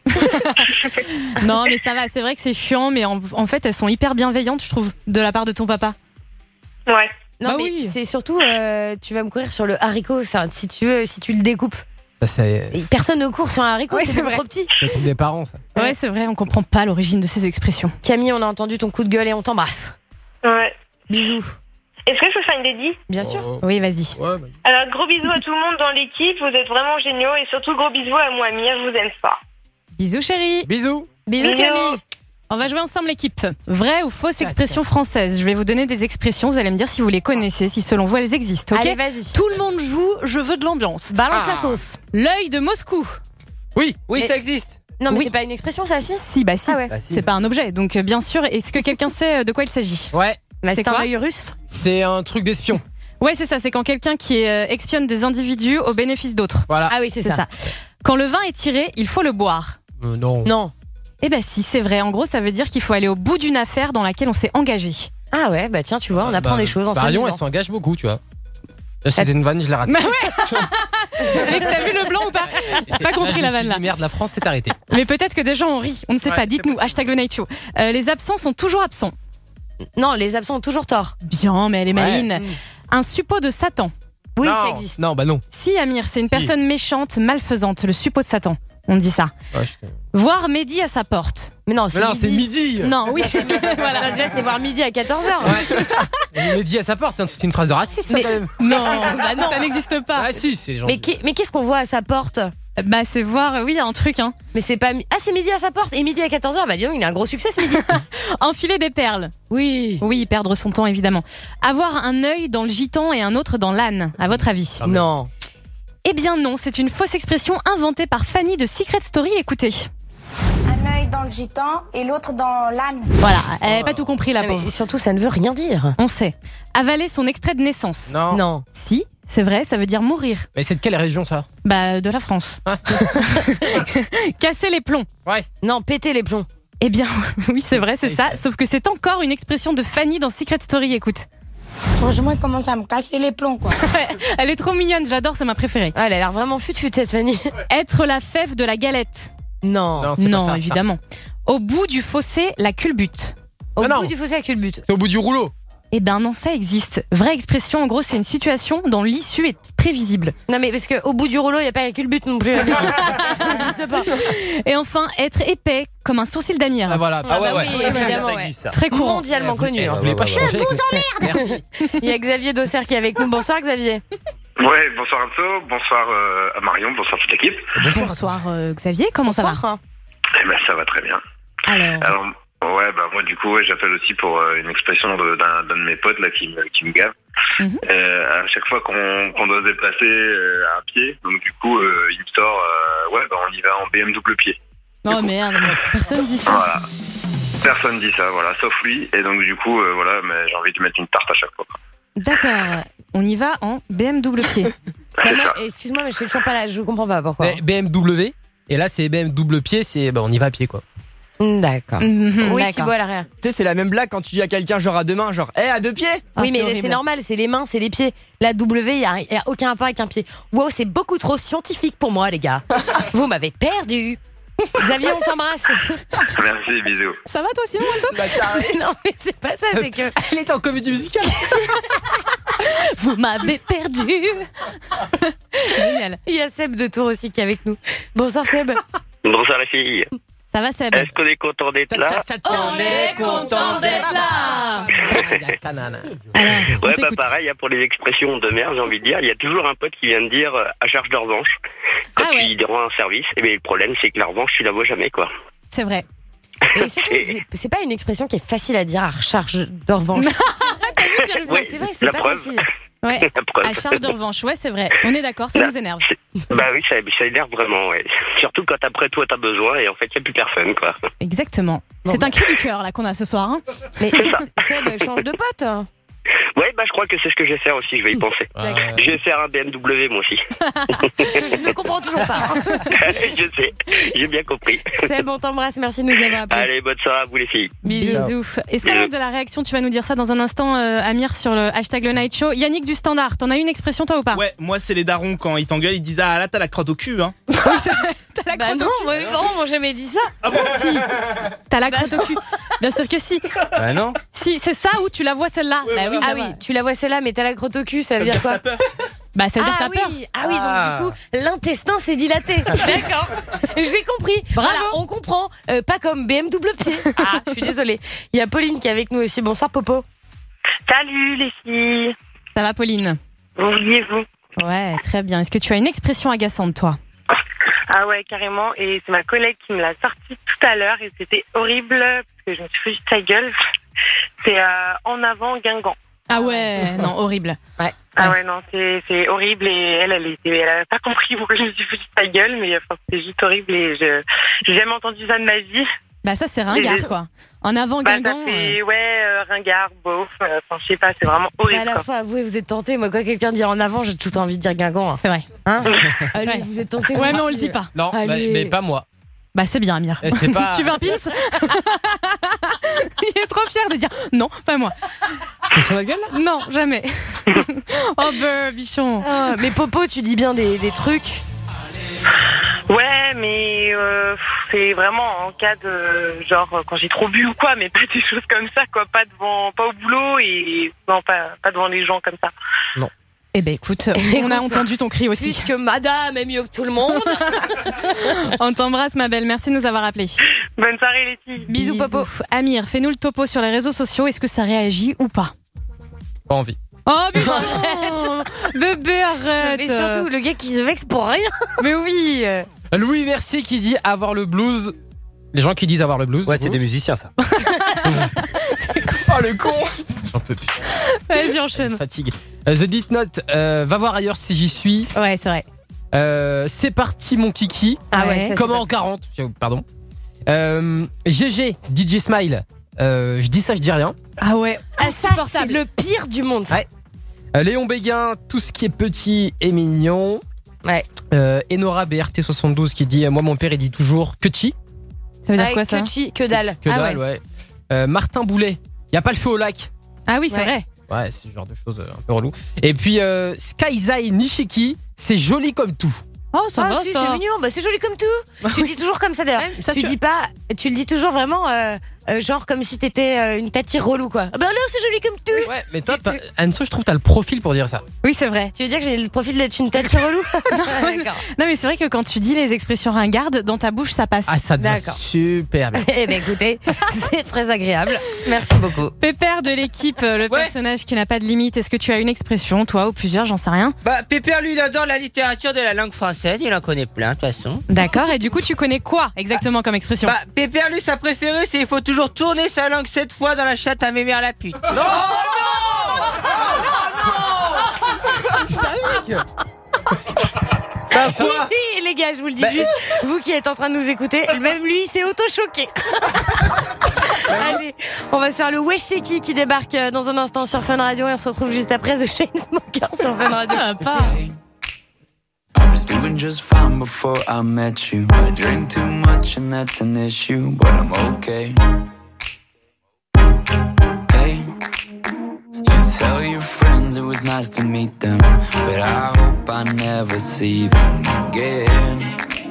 Non, mais ça va. C'est vrai que c'est chiant, mais en, en fait, elles sont hyper bienveillantes, je trouve, de la part de ton papa. Ouais. Non, Bah mais oui. c'est surtout, euh, tu vas me courir sur le haricot. Ça, si tu veux, si tu le découpes. Ça c'est Et personne ne court sur un haricot, Ouais, c'est c'est beaucoup vrai. trop petit. le truc des parents ça. Ouais, c'est vrai. On comprend pas l'origine de ces expressions. Camille, on a entendu ton coup de gueule et on t'embrasse. Ouais. Bisous. Est-ce que je peux faire une dédie? Bien sûr. Oh. Oui, vas-y. Ouais, bah. Alors gros bisous à tout le monde dans l'équipe. Vous êtes vraiment géniaux et surtout gros bisous à moi Amir. Je vous aime fort. Bisous, chérie. Bisous. Bisous, Bisous. Camille. On va jouer ensemble l'équipe. Vraie ou fausse expression française? Je vais vous donner des expressions. Vous allez me dire si vous les connaissez, si selon vous elles existent. Ok? Allez, vas-y. Tout le monde joue. Je veux de l'ambiance. Balance Ah. la sauce. L'œil de Moscou. Oui. Oui, Et- ça existe. Non, mais Oui. c'est pas une expression, ça, si? Si, bah si. Ah ouais. Bah, si. C'est pas un objet. Donc euh, bien sûr, est-ce que quelqu'un sait euh, de quoi il s'agit? Ouais. Bah, C'est c'est un quoi œil russe. C'est un truc d'espion. Ouais, c'est ça. C'est quand quelqu'un qui euh, espionne des individus au bénéfice d'autres. Voilà. Ah oui, c'est, C'est ça. ça. Quand le vin est tiré, il faut le boire. Euh, non. Non. Eh ben si, c'est vrai. En gros, ça veut dire qu'il faut aller au bout d'une affaire dans laquelle on s'est engagé. Ah ouais, bah tiens, tu vois, on apprend Bah, des choses en Marion, elle s'amusant. s'engage beaucoup, tu vois. Là, c'était une vanne, je l'ai ratée. Bah ouais. Mec, t'as vu le blanc ou pas T'as pas compris la vanne là. Merde, la France s'est arrêtée. Mais peut-être que des gens ont ri. On ne sait Ouais, pas. c'est Dites-nous. Hashtag le night show. Euh, les absents sont toujours absents. Non, les absents ont toujours tort. Bien, mais elle est maline. Mm. Un suppôt de Satan. Oui, Non. ça existe. Non, bah non. Si, Amir, c'est une personne méchante, malfaisante. Le suppôt de Satan. On dit ça. Ouais, je- Voir Mehdi à sa porte. Mais non, c'est Mais non, midi. c'est midi. Non, oui, c'est midi. Voilà. Non, déjà, c'est voir midi à quatorze heures. Il me dit à sa part, c'est un- c'est une phrase de raciste, ça, Mais- quand même. Non, Bah non. ça n'existe pas. Ah si, c'est les gens. Mais, qui- mais qu'est-ce qu'on voit à sa porte? Bah, c'est voir, euh, oui, un truc, hein. Mais c'est pas. mi- Ah, c'est midi à sa porte. Et midi à quatorze heures, bah dis donc, il a un gros succès ce midi. Enfiler des perles. Oui. Oui, perdre son temps, évidemment. Avoir un œil dans le gitan et un autre dans l'âne, à votre avis? Non. Eh bien non, c'est une fausse expression inventée par Fanny de Secret Story. Écoutez. Un œil dans le gitan et l'autre dans l'âne. Voilà, elle n'a pas tout compris, la Mais pauvre. surtout, ça ne veut rien dire. On sait. Avaler son extrait de naissance. Non. Non. Si, c'est vrai, ça veut dire mourir. Mais c'est de quelle région, ça? Bah, de la France. Ah. Casser les plombs. Ouais. Non, péter les plombs. Eh bien, oui, c'est vrai, c'est ça. Sauf que c'est encore une expression de Fanny dans Secret Story. Écoute. Franchement, il commence à me casser les plombs, quoi. Elle est trop mignonne, j'adore, c'est ma préférée. Ah, elle a l'air vraiment fut-fut cette Fanny. Être la fève de la galette. Non. Non, c'est pas Non, ça, ça. évidemment. Au bout du fossé, la culbute. Au Ah bout non. du fossé avec le but. C'est au bout du rouleau. Eh ben non, ça existe. Vraie expression, en gros, c'est une situation dont l'issue est prévisible. Non, mais parce qu'au bout du rouleau, il n'y a pas la culbute non plus. Ça n'existe pas. Et enfin, être épais, comme un sourcil d'Amir. Ah voilà. Ah bah oui, Ça, évidemment, ça ouais. existe, ça. Très courant. Mondialement connu. hein. Vous voulez pas ouais, changer Je vous avec- Merci. Il y a Xavier Dosser qui est avec nous. Bonsoir Xavier. Ouais, bonsoir Anso, bonsoir euh, à Marion, bonsoir toute l'équipe. Bonsoir euh, Xavier, comment ça va? Bonsoir. Eh ben ça va très bien. Alors, Alors, ouais, bah moi du coup, ouais, j'appelle aussi pour euh, une expression de- d'un d'un de mes potes là qui me, qui me gave. Mhm. Euh, à chaque fois qu'on qu'on doit se déplacer euh, à pied, donc du coup, euh, il me sort, euh, ouais, bah on y va en B M double pied. oh merde, mais personne dit ça. Voilà. Personne dit ça, voilà, sauf lui. Et donc du coup, euh, voilà, mais j'ai envie de mettre une tarte à chaque fois. D'accord, on y va en B M double pied. Bah, C'est moi, ça. excuse-moi, mais je suis toujours pas là. Je comprends pas pourquoi. Mais B M W. Et là, c'est B M double pied, c'est bah, on y va à pied, quoi. D'accord. Mhm, Oui, d'accord. Thibaut à l'arrière. Tu sais, c'est la même blague quand tu dis à quelqu'un, genre à deux mains, genre, hé, à deux pieds. Ah, oui, c'est mais horrible. c'est normal, c'est les mains, c'est les pieds. La W, il n'y a, y a aucun rapport avec un pied. Wow, c'est beaucoup trop scientifique pour moi, les gars. Vous m'avez perdu. Xavier, on t'embrasse. Merci, bisous. Ça va toi sinon, Anso? Bah, t'arrêtes. Non, mais c'est pas ça, c'est que. Elle est en comédie musicale. Vous m'avez perdu. Génial. Il y a Seb de Tours aussi qui est avec nous. Bonsoir Seb. Bonsoir les filles. Ça va Seb? Est-ce qu'on est content d'être là? On est content d'être là. Canane. Alors, on Ouais, bah t'écoute. pareil, hein, pour les expressions de merde, j'ai envie de dire, il y a toujours un pote qui vient de dire euh, à charge de revanche quand Ah ouais. tu rends un service. Et bien le problème, c'est que la revanche, tu la vois jamais, quoi. C'est vrai. Et surtout, c'est- c'est pas une expression qui est facile à dire à recharge de revanche. Ouais, c'est vrai, c'est la pas preuve. facile. Ouais. La preuve. À charge de revanche, ouais, c'est vrai. On est d'accord, ça Là, nous énerve. Bah oui, ça, ça énerve vraiment, ouais. Surtout quand après toi t'as besoin et en fait il n'y a plus personne, quoi. Exactement. C'est un cri du cœur là qu'on a ce soir. Hein. Mais Seb, change de pote. Ouais, bah je crois que c'est ce que je vais faire aussi, je vais y penser. Je vais faire un B M W moi aussi. Que je ne comprends toujours pas. hein. Je sais, j'ai bien compris. Seb, on t'embrasse, merci de nous avoir appelés. Allez, bonne soirée à vous les filles. Bisous. Est-ce qu'on a de la réaction? Tu vas nous dire ça dans un instant, euh, Amir, sur le hashtag le night show. Yannick du Standard, t'en as une expression toi ou pas? Ouais, moi c'est les darons quand ils t'engueulent, ils disent ah là t'as la crotte au cul hein. Bah non, moi, mes parents m'ont jamais dit ça. Ah bon? Si. T'as la crotte au cul. Bien sûr que si. Bah non. Si, c'est ça ou tu la vois celle-là? Bah oui, Ah ça oui, va. tu la vois celle-là, mais t'as la crotte au cul, ça veut dire quoi? Bah ça veut dire Ah t'as peur. oui, ah oui, Ah. donc du coup, l'intestin s'est dilaté. D'accord, j'ai compris. Bravo. Voilà, on comprend. Euh, pas comme B M double pied. Ah, je suis désolée. Il y a Pauline qui est avec nous aussi. Bonsoir Popo. Salut les filles. Ça va Pauline? Oui, et vous? Ouais, très bien. Est-ce que tu as une expression agaçante toi? Ah ouais, carrément. Et c'est ma collègue qui me l'a sorti tout à l'heure et c'était horrible parce que je me suis fait juste ta gueule. C'est euh, en avant Guingamp. Ah ouais, non, horrible. Ouais. Ah ouais, non, c'est, c'est horrible et elle, elle était, elle a pas compris pourquoi je me suis foutu ta gueule, mais enfin, c'était juste horrible et je, j'ai jamais entendu ça de ma vie. Bah ça c'est ringard Et- quoi. En avant Bah, Guingamp. ça fait, ouais, euh, ringard, beauf. euh, Enfin, je sais pas, c'est vraiment Bah, horrible. à la quoi. fois, avouez, vous êtes tenté. Moi, quand quelqu'un dit en avant, j'ai tout envie de dire Guingamp. Hein. C'est vrai. Hein Allez, Ouais. vous êtes tenté. Ouais vous mais on aussi. le dit pas. Non, bah, Allez. mais pas moi. Bah c'est bien Amir. Eh, c'est pas- Tu veux un pins? Il est trop fier de dire non, pas moi. Tu fais la gueule là? Non, jamais. Oh bah bichon. Ah, mais Popo, tu dis bien des, des trucs. Ouais, mais euh, c'est vraiment en cas de genre quand j'ai trop bu ou quoi, mais pas des choses comme ça, quoi. Pas devant, pas au boulot et non, pas, pas devant les gens comme ça. Eh ben écoute, on a entendu ton cri aussi. Puisque madame est mieux que tout le monde. On t'embrasse ma belle, merci de nous avoir appelés. Bonne soirée les filles. Bisous, Popo. Amir, fais-nous le topo sur les réseaux sociaux, est-ce que ça réagit ou pas? Pas envie. Oh bichon. Bébé arrête. Mais surtout, le gars qui se vexe pour rien. Mais oui. Louis Mercier qui dit avoir le blues. Les gens qui disent avoir le blues. Ouais, du c'est coup. des musiciens ça. Oh le con. J'en peux plus. Vas-y enchaîne. Fatigue. Euh, The Deep Note, euh, va voir ailleurs si j'y suis. Ouais, c'est vrai. Euh, c'est parti mon kiki. Ah ouais, ça, c'est Comment pas- en quarante. Pardon. Euh, G G, D J Smile. Euh, je dis ça, je dis rien. Ah ouais, Ah, ça, c'est insupportable. le pire du monde. ça. Ouais. Euh, Léon Béguin, tout ce qui est petit est mignon. Ouais. Euh, Enora B R T soixante-douze qui dit, moi mon père il dit toujours que chi. Ça veut dire Ouais, quoi ça? que chi, que dalle. Que Ah dalle, ouais. ouais. Euh, Martin Boulet, y a pas le feu au lac. Ah oui, c'est Ouais. vrai. Ouais, c'est ce genre de choses euh, un peu relou. Et puis euh, Skyzai Nishiki, c'est joli comme tout. Oh, ça Ah va si, ça. c'est mignon. Bah, c'est joli comme tout. Tu le dis toujours comme ça d'ailleurs. Ouais, ça, tu tu- dis pas, tu le dis toujours vraiment, euh, euh, genre comme si t'étais euh, une tati relou quoi. Ah bah alors c'est joli comme tout. Ouais, mais toi, t'as- Anso, je trouve que t'as le profil pour dire ça. Oui, c'est vrai. Tu veux dire que j'ai le profil d'être une tati relou? D'accord. Non mais c'est vrai que quand tu dis les expressions ringardes, dans ta bouche ça passe. Ah, ça te va D'accord. super bien. Eh ben écoutez, c'est très agréable. Merci beaucoup. Pépère de l'équipe, euh, le Ouais. personnage qui n'a pas de limite. Est-ce que tu as une expression, toi, ou plusieurs, j'en sais rien. Bah, Pépère, lui, il adore la littérature de la langue française. Il en connaît plein, de toute façon. D'accord, et du coup tu connais quoi exactement comme expression? Bah, Pépère, lui, sa préférée, c'est il faut toujours tourner sa langue sept fois dans la chatte à mémère la pute. Non, Tu sérieux, mec? Bah, Oui, oui, les gars, je vous le dis Bah, juste, vous qui êtes en train de nous écouter, même lui, il s'est auto-choqué. Allez, on va se faire le Wesh C'est qui qui débarque euh, dans un instant sur Fun Radio et on se retrouve juste après The Chainsmokers sur Fun Radio. Ah, pas. I was doing just fine before I met you. I drink too much and that's an issue, but I'm okay. Hey, you tell your friends it was nice to meet them, but I hope I never see them again.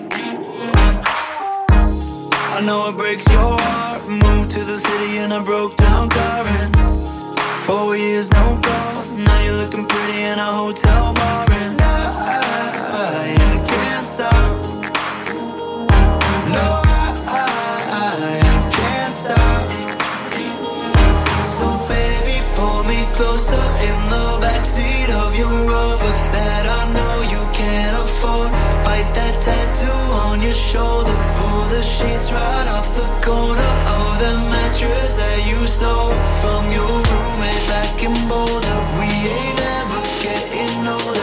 I know it breaks your heart. Moved to the city in a broke down car and four years no calls. Now you're looking pretty in a hotel bar and I, I can't stop. No, I, I, I can't stop. So baby, pull me closer in the backseat of your Rover that I know you can't afford. Bite that tattoo on your shoulder. Pull the sheets right off the corner of the mattress that you stole from your roommate back in Boulder. We ain't ever getting older.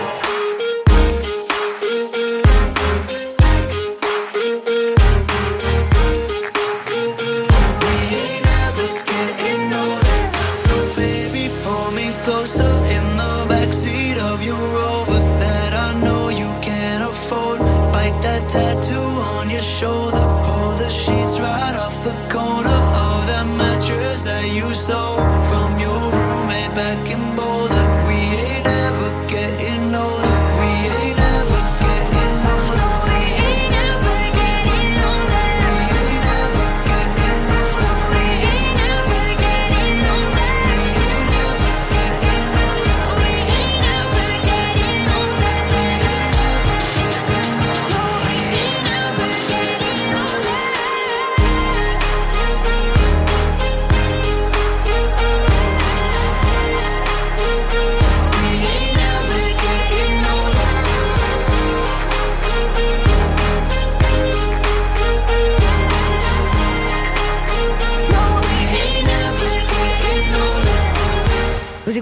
Shoulder, pull the sheets right off the corner of that mattress that you stole from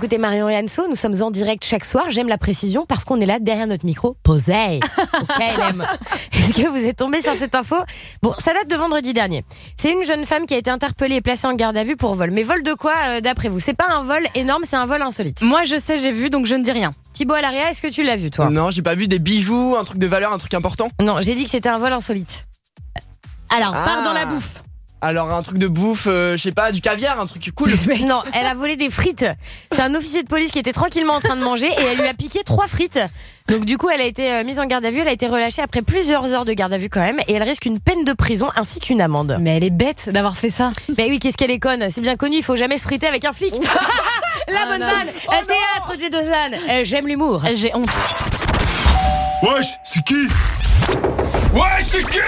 écoutez Marion et Anso, nous sommes en direct chaque soir. J'aime la précision parce qu'on est là derrière notre micro, posé. Ok, L M. Est-ce que vous êtes tombé sur cette info? Bon, ça date de vendredi dernier. C'est une jeune femme qui a été interpellée et placée en garde à vue pour vol. Mais vol de quoi, euh, d'après vous? C'est pas un vol énorme, c'est un vol insolite. Moi, je sais, j'ai vu, donc je ne dis rien. Thibaut Alaria, est-ce que tu l'as vu, toi? Non, j'ai pas vu des bijoux, un truc de valeur, un truc important. Non, j'ai dit que c'était un vol insolite. Alors, Ah. pars dans la bouffe. Alors un truc de bouffe, euh, je sais pas, du caviar, un truc cool. Non, elle a volé des frites. C'est un officier de police qui était tranquillement en train de manger et elle lui a piqué trois frites. Donc du coup, elle a été euh, mise en garde à vue, elle a été relâchée après plusieurs heures de garde à vue quand même et elle risque une peine de prison ainsi qu'une amende. Mais elle est bête d'avoir fait ça. Mais oui, qu'est-ce qu'elle est conne. C'est bien connu, il faut jamais se friter avec un flic. La Ah, bonne non. vanne, Oh, un théâtre des deux ânes. Euh, J'aime l'humour. J'ai honte. Wesh, c'est qui? Wesh, c'est qui?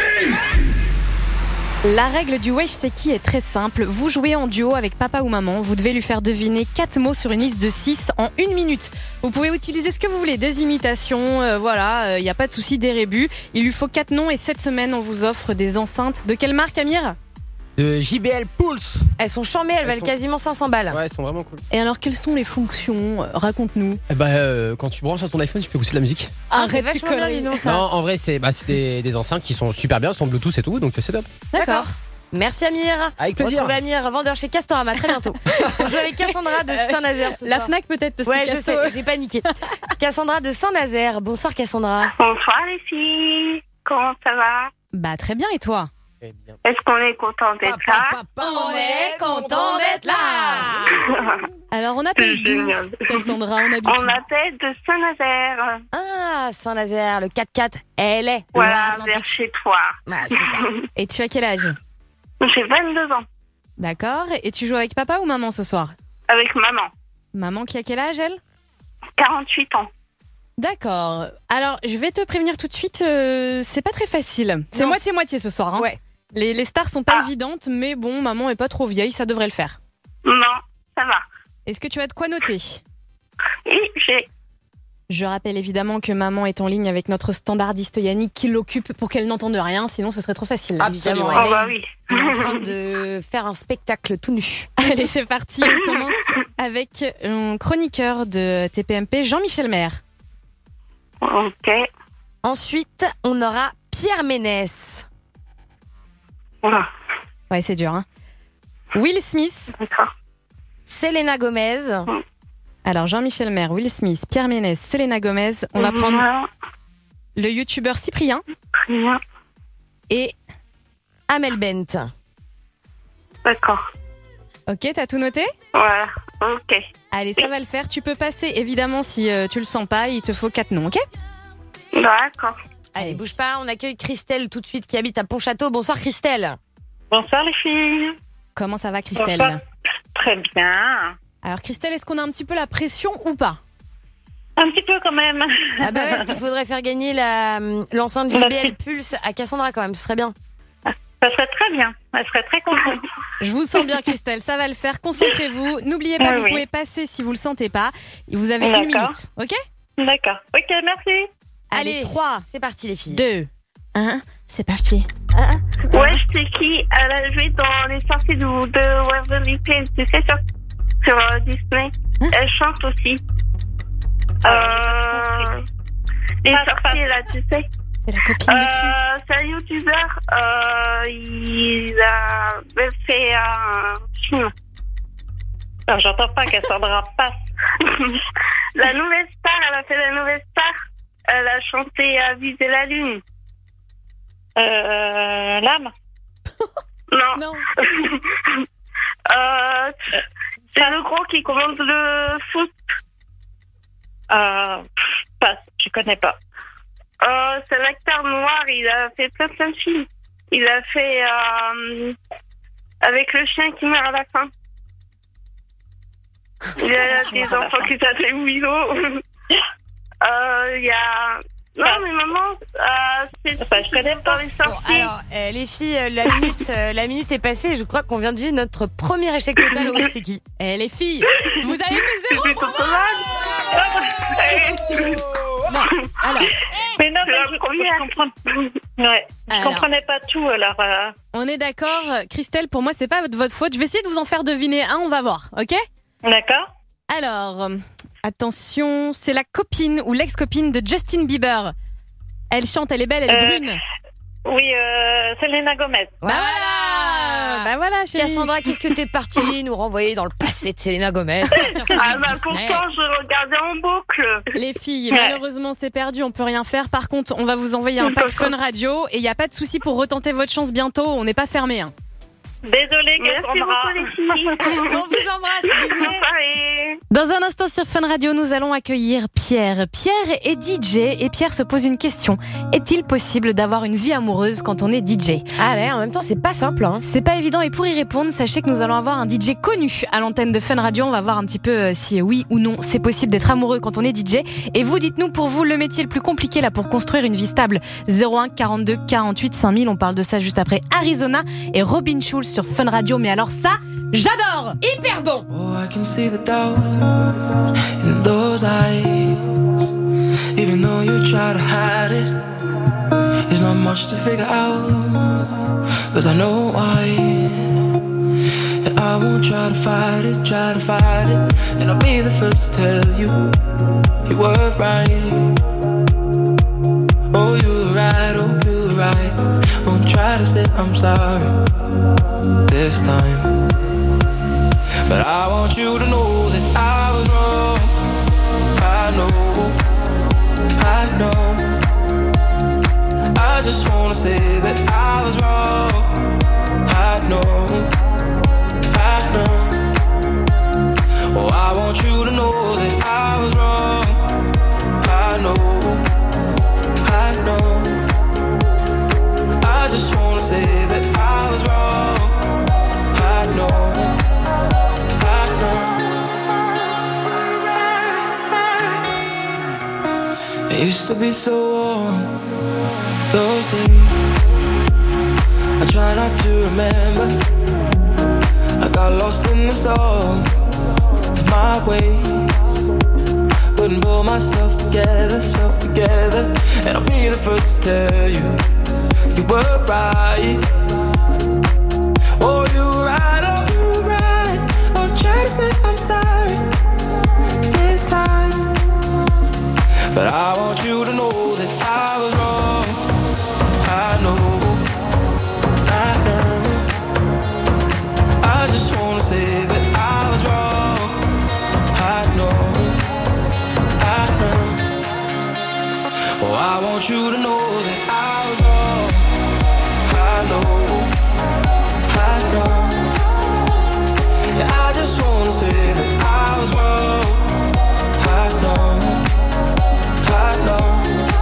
La règle du wesh c'est qui est très simple. Vous jouez en duo avec papa ou maman. Vous devez lui faire deviner quatre mots sur une liste de six en une minute. Vous pouvez utiliser ce que vous voulez, des imitations, euh, voilà, il n'y a pas de souci, des rébus. Il lui faut quatre noms et cette semaine on vous offre des enceintes. De quelle marque, Amir? De J B L Pulse. Elles sont chambées, elles, Elles valent sont- quasiment cinq cents balles. Ouais, elles sont vraiment cool. Et alors quelles sont les fonctions? Euh, Raconte-nous. Eh bah, euh, quand tu branches à ton iPhone, tu peux écouter de la musique. Ah, c'est Arrête tes vachement bien, conneries. dis donc, ça. Non, en vrai, c'est bah, c'est des, des enceintes qui sont super bien, sont Bluetooth et tout, donc c'est top. D'accord. Merci Amir. Avec plaisir. Retrouve Amir, vendeur chez Castorama, très bientôt. On joue avec Cassandra de Saint-Nazaire ce La soir. Fnac peut-être parce Ouais, que je Casso- sais, j'ai paniqué. Cassandra de Saint-Nazaire. Bonsoir Cassandra. Bonsoir les filles, comment ça va? Bah très bien, et toi? Est-ce qu'on est content d'être là? On est content d'être là. Alors on appelle d'où, Génial. Cassandra? On habite On où? appelle de Saint-Nazaire. Ah, Saint-Nazaire, le quatre-quatre, elle est. Voilà, Loire-Atlantique. vers chez toi. Ah, c'est ça. Et tu as quel âge? J'ai vingt-deux ans. D'accord. Et tu joues avec papa ou maman ce soir? Avec maman. Maman qui a quel âge, elle? quarante-huit ans. D'accord. Alors, je vais te prévenir tout de suite, euh, c'est pas très facile. C'est Non, moitié-moitié ce soir. Hein. Ouais. Les, les stars sont pas Ah. évidentes, mais bon, maman est pas trop vieille, ça devrait le faire. Non, ça va. Est-ce que tu as de quoi noter? Oui, j'ai. Je rappelle évidemment que maman est en ligne avec notre standardiste Yannick qui l'occupe pour qu'elle n'entende rien, sinon ce serait trop facile. Absolument. Oh bah oui. Il est en train de faire un spectacle tout nu. Allez, c'est parti. On commence avec un chroniqueur de T P M P, Jean-Michel Maire. Ok. Ensuite, on aura Pierre Ménès. Voilà. Ouais, c'est dur. Hein. Will Smith. D'accord. Selena Gomez. Alors, Jean-Michel Maire, Will Smith, Pierre Ménès, Selena Gomez. On va prendre Voilà. le youtubeur Cyprien Très bien. et... Amel Bent. D'accord. Ok, t'as tout noté? Voilà. Ok. Allez, ça va le faire. Tu peux passer, évidemment, si euh, tu le sens pas. Il te faut quatre noms, ok? D'accord. Allez, bouge pas, on accueille Christelle tout de suite qui habite à Pontchâteau. Bonsoir Christelle. Bonsoir les filles. Comment ça va, Christelle? Bonsoir. Très bien. Alors, Christelle, est-ce qu'on a un petit peu la pression ou pas? Un petit peu quand même. Ah bah ouais, parce qu'il faudrait faire gagner la, l'enceinte J B L Pulse à Cassandra quand même, ce serait bien. Ça serait très bien. Elle serait très contente. Je vous sens bien, Christelle, ça va le faire. Concentrez-vous. N'oubliez pas, Oui, vous oui. pouvez passer si vous le sentez pas. Et vous avez une D'accord. minute, ok? D'accord. Ok, merci. Allez, trois, c'est parti les filles. deux, un, c'est parti. Ouais, c'est qui? Elle a joué dans les sorties de, de Waverly Place, tu sais, sur, sur euh, Disney. Elle chante aussi. Euh, les sorties, là, tu sais. C'est la copine de qui? Euh, c'est un youtubeur. Euh, il a fait un film. Alors, j'entends pas Cassandra passe. La nouvelle star, elle a fait la nouvelle star. Elle a chanté à Viser la Lune. Euh, l'âme? Non. Non. euh, c'est le gros qui commande le foot. Euh, passe, je connais pas. Euh, c'est l'acteur noir, il a fait plein plein de films. Il a fait euh, avec le chien qui meurt à la fin. Il y a des enfants qui s'appellent Willow. Euh, il y a... Non mais maman, euh, c'est... Enfin, je connais pas les Bon, sorties. alors, euh, les filles, euh, la minute, euh, la minute est passée. Je crois qu'on vient de vivre notre premier échec total au Oui, c'est qui. Eh les filles, vous avez fait zéro, bravo. Non, alors. Mais non, mais je, je comprends. Ouais, je Alors. comprenais pas tout, alors... Euh... On est d'accord, Christelle, pour moi, c'est pas de votre faute. Je vais essayer de vous en faire deviner un, on va voir, ok? D'accord. Alors, euh, attention, c'est la copine ou l'ex-copine de Justin Bieber. Elle chante, elle est belle, elle est Euh, brune. Oui, euh, Selena Gomez. Bah voilà Bah voilà, chérie. Cassandra, qu'est-ce que t'es partie nous renvoyer dans le passé de Selena Gomez? Ah bah pourtant, je regardais en boucle. Les filles, Ouais. malheureusement c'est perdu, on peut rien faire. Par contre, on va vous envoyer un pack Fun Radio et il n'y a pas de souci pour retenter votre chance bientôt, on n'est pas fermé. Hein. Désolée, Cassandra. On vous embrasse, bisous. Dans un instant sur Fun Radio, nous allons accueillir Pierre. Pierre est D J et Pierre se pose une question. Est-il possible d'avoir une vie amoureuse quand on est D J? Ah ouais, en même temps, c'est pas simple. Hein. C'est pas évident et pour y répondre, sachez que nous allons avoir un D J connu à l'antenne de Fun Radio. On va voir un petit peu euh, si oui ou non c'est possible d'être amoureux quand on est D J. Et vous, dites-nous pour vous le métier le plus compliqué là pour construire une vie stable. zéro un quarante-deux quarante-huit cinq mille, on parle de ça juste après Arizona et Robin Schulz sur Fun Radio. Mais alors ça, j'adore! Hyper bon! Oh, I can see the doubt in those eyes. Even though you try to hide it, there's not much to figure out. Cause I know why. And I won't try to fight it, try to fight it. And I'll be the first to tell you, you were right. Oh, you were right, oh, you were right. Won't try to say I'm sorry this time. But I want you to know that I was wrong. I know, I know. I just wanna say that I was wrong. I know, I know. Oh, I want you to know that I was wrong. I know, I know. I just wanna say that I was wrong. I know. It used to be so warm, those days. I try not to remember. I got lost in the storm of my ways. Couldn't pull myself together, self together. And I'll be the first to tell you, you were right. Oh, you were right, oh, you were right. I'll try to say I'm sorry this time. But I want you to know that I was wrong. I know, I know. I just wanna say that I was wrong. I know, I know. Oh, I want you to know that I was wrong. I know, I know. Yeah, I just wanna say that I was wrong. I know. I know.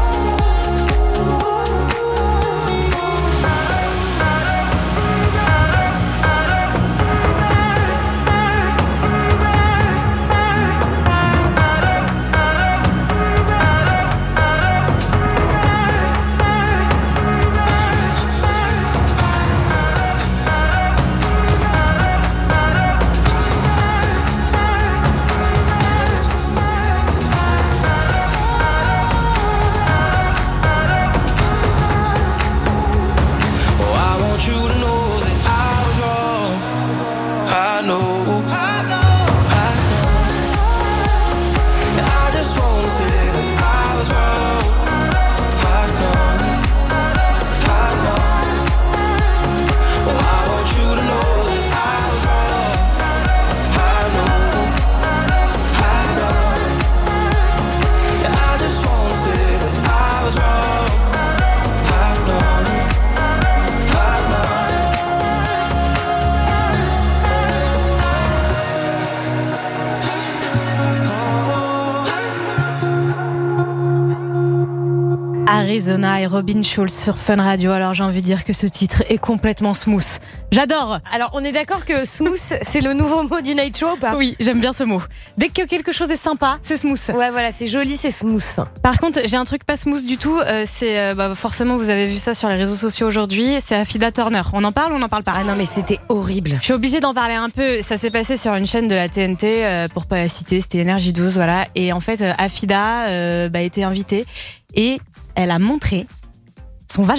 Arizona et Robin Schulz sur Fun Radio. Alors j'ai envie de dire que ce titre est complètement smooth. J'adore. Alors on est d'accord que smooth c'est le nouveau mot du Night Show ou pas? Oui, j'aime bien ce mot. Dès que quelque chose est sympa, c'est smooth. Ouais voilà, c'est joli, c'est smooth. Par contre, j'ai un truc pas smooth du tout. Euh, c'est euh, bah, forcément vous avez vu ça sur les réseaux sociaux aujourd'hui. C'est Afida Turner. On en parle ou on n'en parle pas? Ah non mais c'était horrible. Je suis obligée d'en parler un peu. Ça s'est passé sur une chaîne de la T N T euh, pour pas la citer. C'était Énergie douze, voilà. Et en fait, euh, Afida euh, bah, était invitée et elle a montré son vagin.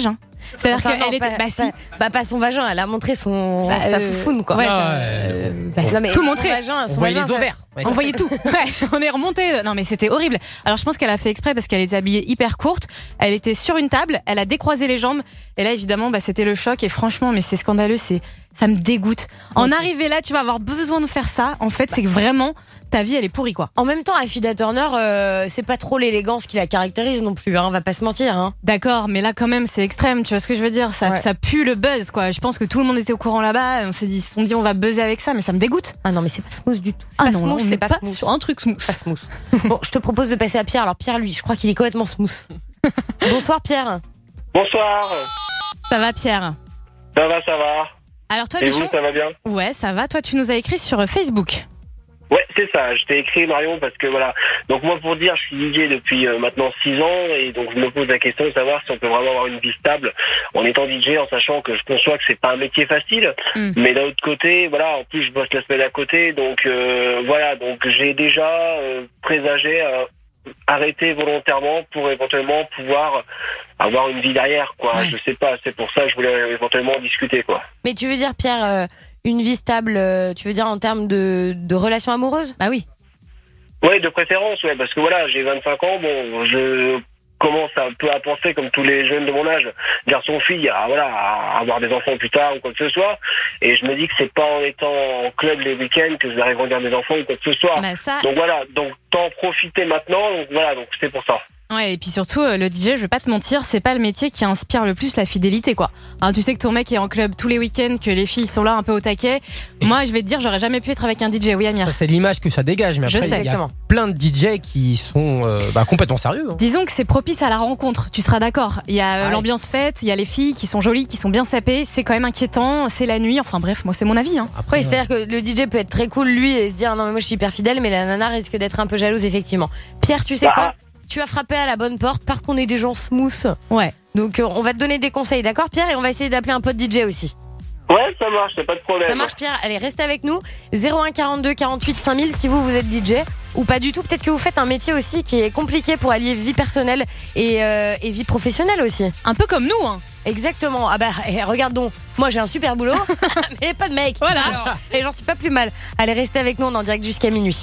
C'est-à-dire Enfin, non, qu'elle était. pas- Bah si. pas- Bah, pas son vagin, elle a montré son. Bah, sa euh, foufoune, quoi. ouais, Non, ça- euh, bah, Non, mais tout son montré. vagin, son On voyait vagin, les ça- ovaires. Ouais, On ça- voyait tout. Ouais, on est remonté. Non, mais c'était horrible. Alors, je pense qu'elle a fait exprès parce qu'elle était habillée hyper courte. Elle était sur une table. Elle a décroisé les jambes. Et là, évidemment, bah, c'était le choc. Et franchement, mais c'est scandaleux. C'est, ça me dégoûte. En arriver là, tu vas avoir besoin de faire ça. En fait, c'est que vraiment, ta vie, elle est pourrie, quoi. En même temps, Afida Turner, euh, c'est pas trop l'élégance qui la caractérise non plus, hein, on va pas se mentir. Hein. D'accord, mais là, quand même, c'est extrême. Tu vois ce que je veux dire? Ça, Ouais. ça pue le buzz, quoi. Je pense que tout le monde était au courant là-bas. On s'est dit, on dit, on va buzzer avec ça, mais ça me dégoûte. Ah non, mais c'est pas smooth du tout. C'est Ah pas non, smooth, on c'est est pas, pas smooth. sur un truc smooth. Pas smooth. Bon, je te propose de passer à Pierre. Alors Pierre, lui, je crois qu'il est complètement smooth. Bonsoir Pierre. Bonsoir. Ça va, Pierre? Ça va, ça va. Alors toi, Et Michon? vous, ça va bien? Ouais, ça va. Toi, tu nous as écrit sur Facebook. Ouais, c'est ça. Je t'ai écrit, Marion, parce que voilà. Donc moi, pour dire, je suis D J depuis euh, maintenant six ans, et donc je me pose la question de savoir si on peut vraiment avoir une vie stable en étant D J, en sachant que je conçois que c'est pas un métier facile. Mm. Mais d'un autre côté, voilà, en plus je bosse la semaine à côté, donc euh, voilà, donc j'ai déjà euh, présagé euh, arrêter volontairement pour éventuellement pouvoir avoir une vie derrière, quoi. Ouais. Je sais pas. C'est pour ça que je voulais éventuellement en discuter, quoi. Mais tu veux dire Pierre, euh, une vie stable, euh, tu veux dire en termes de, de relations amoureuses? Bah oui. Ouais, de préférence, ouais, parce que voilà, j'ai vingt-cinq ans, bon, je commence un peu à penser comme tous les jeunes de mon âge, garçon-fille, à voilà, à avoir des enfants plus tard ou quoi que ce soit, et je me dis que c'est pas en étant en club les week-ends que je vais arriver à garder des enfants ou quoi que ce soit. Bah ça- Donc voilà, donc t'en profiter maintenant, donc voilà, donc c'est pour ça. Ouais, et puis surtout, euh, le D J, je vais pas te mentir, c'est pas le métier qui inspire le plus la fidélité, quoi. Hein, tu sais que ton mec est en club tous les week-ends, que les filles sont là un peu au taquet. Moi, je vais te dire, j'aurais jamais pu être avec un D J. Oui, Amir. Ça, c'est l'image que ça dégage. Mais Je après, sais, il y a exactement. plein de D J qui sont euh, bah, complètement sérieux. hein. Disons que c'est propice à la rencontre, tu seras d'accord. Il y a euh, Ouais. l'ambiance fête, il y a les filles qui sont jolies, qui sont bien sapées, c'est quand même inquiétant, c'est la nuit, enfin bref, moi c'est mon avis. Hein. Après, c'est-à-dire que le D J peut être très cool lui et se dire non mais moi je suis hyper fidèle, mais la nana risque d'être un peu jalouse effectivement. Pierre, tu sais Bah. quoi? Tu as frappé à la bonne porte parce qu'on est des gens smooth. Ouais. Donc euh, on va te donner des conseils, d'accord Pierre? Et on va essayer d'appeler un pote D J aussi. Ouais, ça marche, y a pas de problème. Ça marche Pierre, allez restez avec nous. zéro un quarante-deux quarante-huit cinq mille si vous vous êtes D J ou pas du tout. Peut-être que vous faites un métier aussi qui est compliqué pour allier vie personnelle et, euh, et vie professionnelle aussi. Un peu comme nous, hein. Exactement. Ah bah eh, regarde donc, moi j'ai un super boulot, mais pas de mec. Voilà. Alors, et j'en suis pas plus mal. Allez restez avec nous, on est en direct jusqu'à minuit.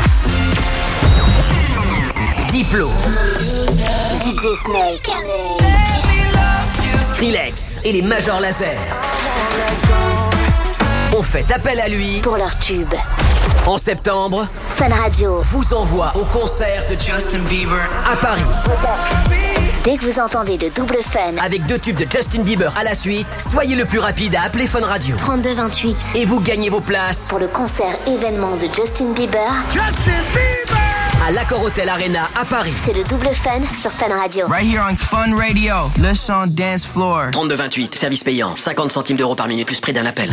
Diplo, D J Snake. Skrillex et les Major Laser ont fait appel à lui Pour leur tube. en septembre. Fun Radio. Vous envoie au concert de Justin Bieber à Paris Dès que vous entendez le double fun, avec deux tubes de Justin Bieber à la suite. Soyez le plus rapide à appeler Fun Radio trente-deux vingt-huit. et vous gagnez vos places Pour le concert événement de Justin Bieber, à l'Accor Hotel Arena à Paris. c'est le double fun sur Fun Radio. Right here on Fun Radio, le son dance floor. trente-deux vingt-huit, service payant, cinquante centimes d'euros par minute plus prix d'un appel.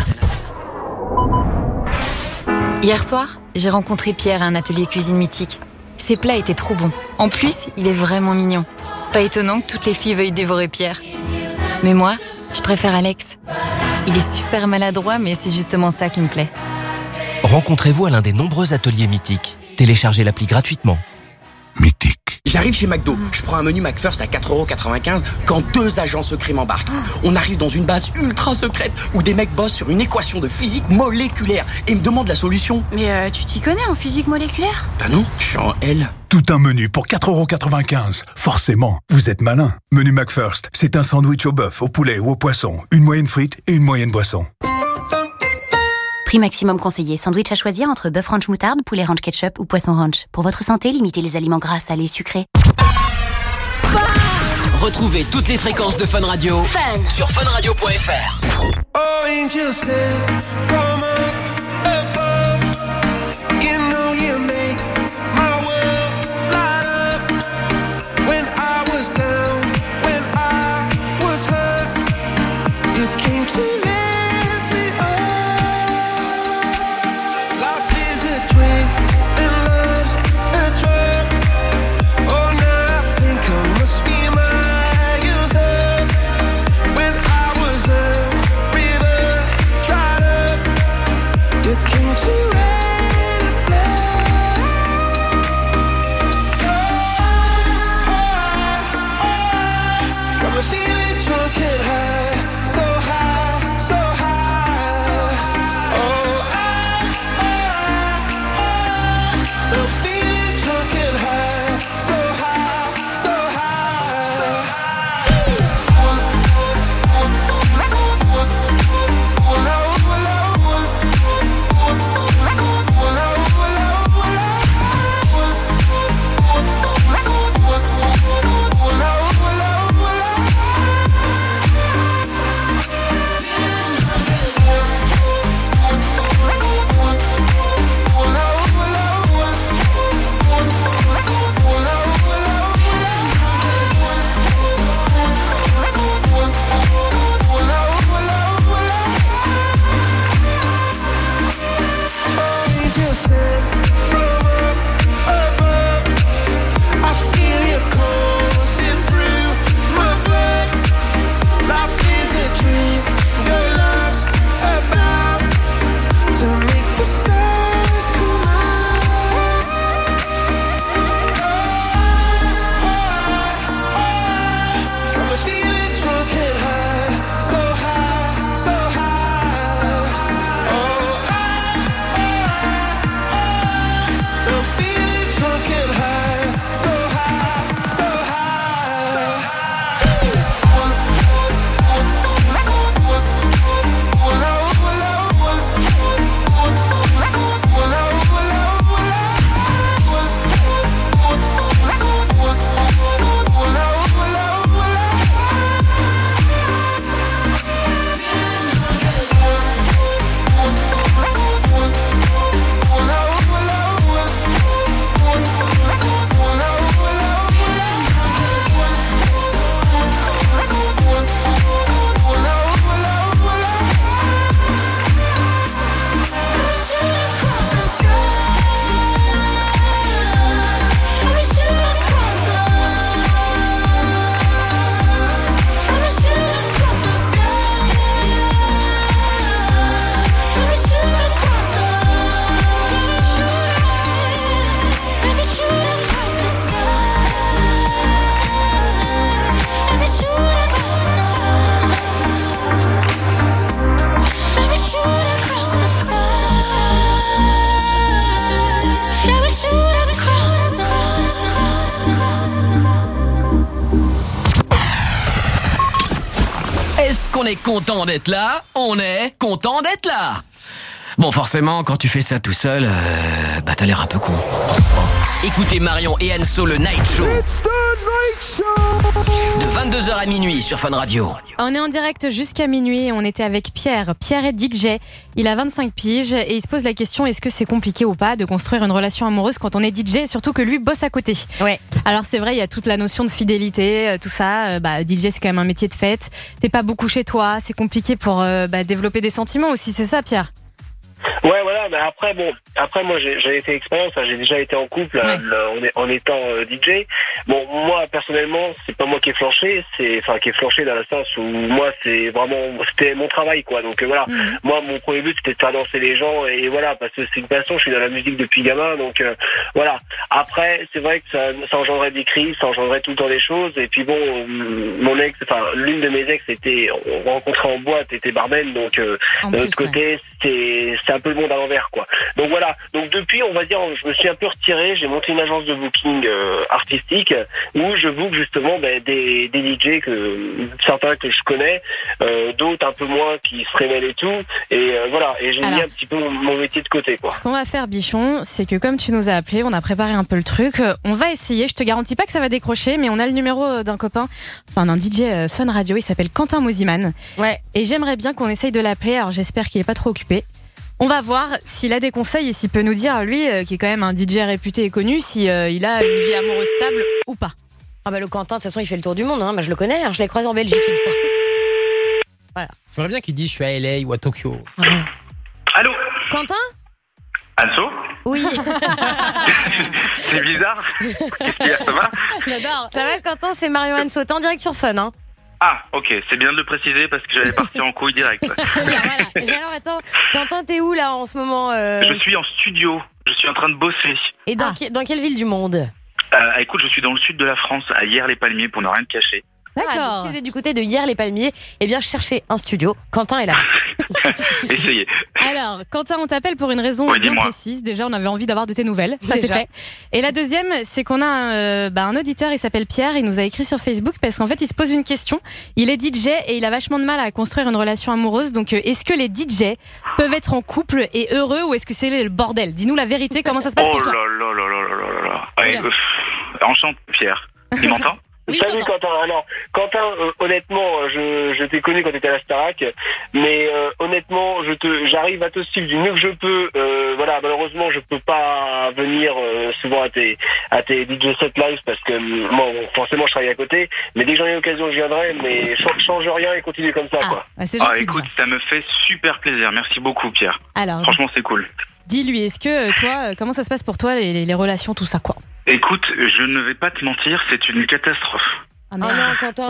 Hier soir, j'ai rencontré Pierre à un atelier cuisine mythique. Ses plats étaient trop bons. En plus, il est vraiment mignon. Pas étonnant que toutes les filles veuillent dévorer Pierre. Mais moi, je préfère Alex. Il est super maladroit, mais c'est justement ça qui me plaît. Rencontrez-vous à l'un des nombreux ateliers mythiques. Téléchargez l'appli gratuitement. J'arrive chez McDo, je prends un menu McFirst à quatre euros quatre-vingt-quinze quand deux agents secrets m'embarquent. On arrive dans une base ultra secrète où des mecs bossent sur une équation de physique moléculaire et me demandent la solution. Mais euh, tu t'y connais en physique moléculaire? Bah non, je suis en L. Tout un menu pour quatre euros quatre-vingt-quinze. Forcément, vous êtes malin. Menu McFirst, c'est un sandwich au bœuf, au poulet ou au poisson, une moyenne frite et une moyenne boisson. Prix maximum conseillé. Sandwich à choisir entre bœuf ranch moutarde, poulet ranch ketchup ou poisson ranch. Pour votre santé, limitez les aliments gras, salés, sucrés. Retrouvez toutes les fréquences de Fun Radio Fun. sur fun radio point f r. Oh, angel sent from above. You know you make my world light up. When I was down, when I was hurt, you came to lift me up. Life is a drink and love's a drug. Oh, now I think I must be my user. When I was a river dried up. Puisqu'on est content d'être là, on est content d'être là. Bon, forcément, quand tu fais ça tout seul, euh, bah t'as l'air un peu con. Écoutez Marion et Anso, le Night Show. It's the Night Show. De vingt-deux heures à minuit sur Fun Radio. On est en direct jusqu'à minuit et on était avec Pierre. Pierre est D J, il a vingt-cinq piges et il se pose la question, est-ce que c'est compliqué ou pas de construire une relation amoureuse quand on est D J et surtout que lui bosse à côté. Ouais. Alors c'est vrai, il y a toute la notion de fidélité, tout ça. Bah, D J c'est quand même un métier de fête. T'es pas beaucoup chez toi, c'est compliqué pour euh, bah, développer des sentiments aussi, c'est ça Pierre? Ouais, voilà, mais après, bon, après, moi, j'ai, j'ai été expérience, hein, j'ai déjà été en couple, ouais. euh, en, est, en étant euh, D J. Bon, moi, personnellement, c'est pas moi qui ai flanché, c'est, enfin, qui ai flanché dans le sens où moi, c'est vraiment, c'était mon travail, quoi. Donc, euh, voilà. Mmh. Moi, mon premier but, c'était de faire danser les gens, et voilà, parce que c'est une passion, je suis dans la musique depuis gamin, donc, euh, voilà. Après, c'est vrai que ça, ça engendrait des crises, ça engendrait tout le temps des choses, et puis bon, mon ex, enfin, l'une de mes ex était, on rencontrait en boîte, était barman, donc, euh, de l'autre côté, c'est, c'est un peu le monde à l'envers, quoi. Donc voilà. Donc depuis, on va dire, je me suis un peu retiré. J'ai monté une agence de booking euh, artistique où je book justement ben, des, des D J que certains que je connais, euh, d'autres un peu moins qui se révèlent et tout. Et euh, voilà. Et j'ai Alors, mis un petit peu mon, mon métier de côté, quoi. Ce qu'on va faire, Bichon, c'est que comme tu nous as appelé, on a préparé un peu le truc. On va essayer. Je te garantis pas que ça va décrocher, mais on a le numéro d'un copain, enfin d'un D J Fun Radio. Il s'appelle Quentin Mosiman. Ouais. Et j'aimerais bien qu'on essaye de l'appeler. Alors j'espère qu'il est pas trop occupé. On va voir s'il a des conseils et s'il peut nous dire, lui, euh, qui est quand même un D J réputé et connu, si euh, il a une vie amoureuse stable ou pas. Ah bah le Quentin, de toute façon, il fait le tour du monde. Hein. Bah, je le connais, hein. Je l'ai croisé en Belgique une fois. Voilà. J'aimerais bien qu'il dise, je suis à L A ou à Tokyo. Ah ouais. Allô Quentin Anso Oui. C'est bizarre. Qu'est-ce qu'il y a, ça va J'adore. Ça va, Quentin, c'est Mario Anso. T'es en direct sur Fun, hein. Ah, ok, c'est bien de le préciser parce que j'allais partir en couille direct. Voilà. Et alors, attends, Quentin, t'es où là en ce moment euh... Je suis en studio, je suis en train de bosser. Et dans, ah. qui, dans quelle ville du monde euh, Écoute, je suis dans le sud de la France, à Hyères-les-Palmiers, pour ne rien te cacher. D'accord. Ah, donc si vous êtes du côté de Hyères-les-Palmiers, eh bien cherchez un studio. Quentin est là. Essayez. Alors, Quentin, on t'appelle pour une raison ouais, bien dis-moi. précise. Déjà, on avait envie d'avoir de tes nouvelles. Ça, Déjà. c'est fait. Et la deuxième, c'est qu'on a un, euh, bah, un auditeur, il s'appelle Pierre. Il nous a écrit sur Facebook parce qu'en fait, il se pose une question. Il est D J et il a vachement de mal à construire une relation amoureuse. Donc, euh, est-ce que les D J peuvent être en couple et heureux ou est-ce que c'est le bordel? Dis-nous la vérité. Comment ça se passe oh pour toi? Oh là là là là là là là. Allez, euh, enchanté, Pierre. Tu m'entends? Oui, Salut Quentin. Alors Quentin, euh, honnêtement, je, je t'ai connu quand tu étais à la Starac, mais euh, honnêtement, je te, j'arrive à te suivre du mieux que je peux. Euh, voilà, malheureusement, je peux pas venir euh, souvent à tes à tes D J set live parce que moi, bon, forcément, je travaille à côté. Mais dès que j'en ai l'occasion, je viendrai. Mais change, change rien et continue comme ça, ah, quoi. Bah c'est gentil, ah, écoute, ça me fait super plaisir. Merci beaucoup, Pierre. Alors, franchement, c'est cool. Dis-lui, est-ce que toi, comment ça se passe pour toi les, les relations, tout ça, quoi? Écoute, je ne vais pas te mentir, c'est une catastrophe. Ah non, Quentin.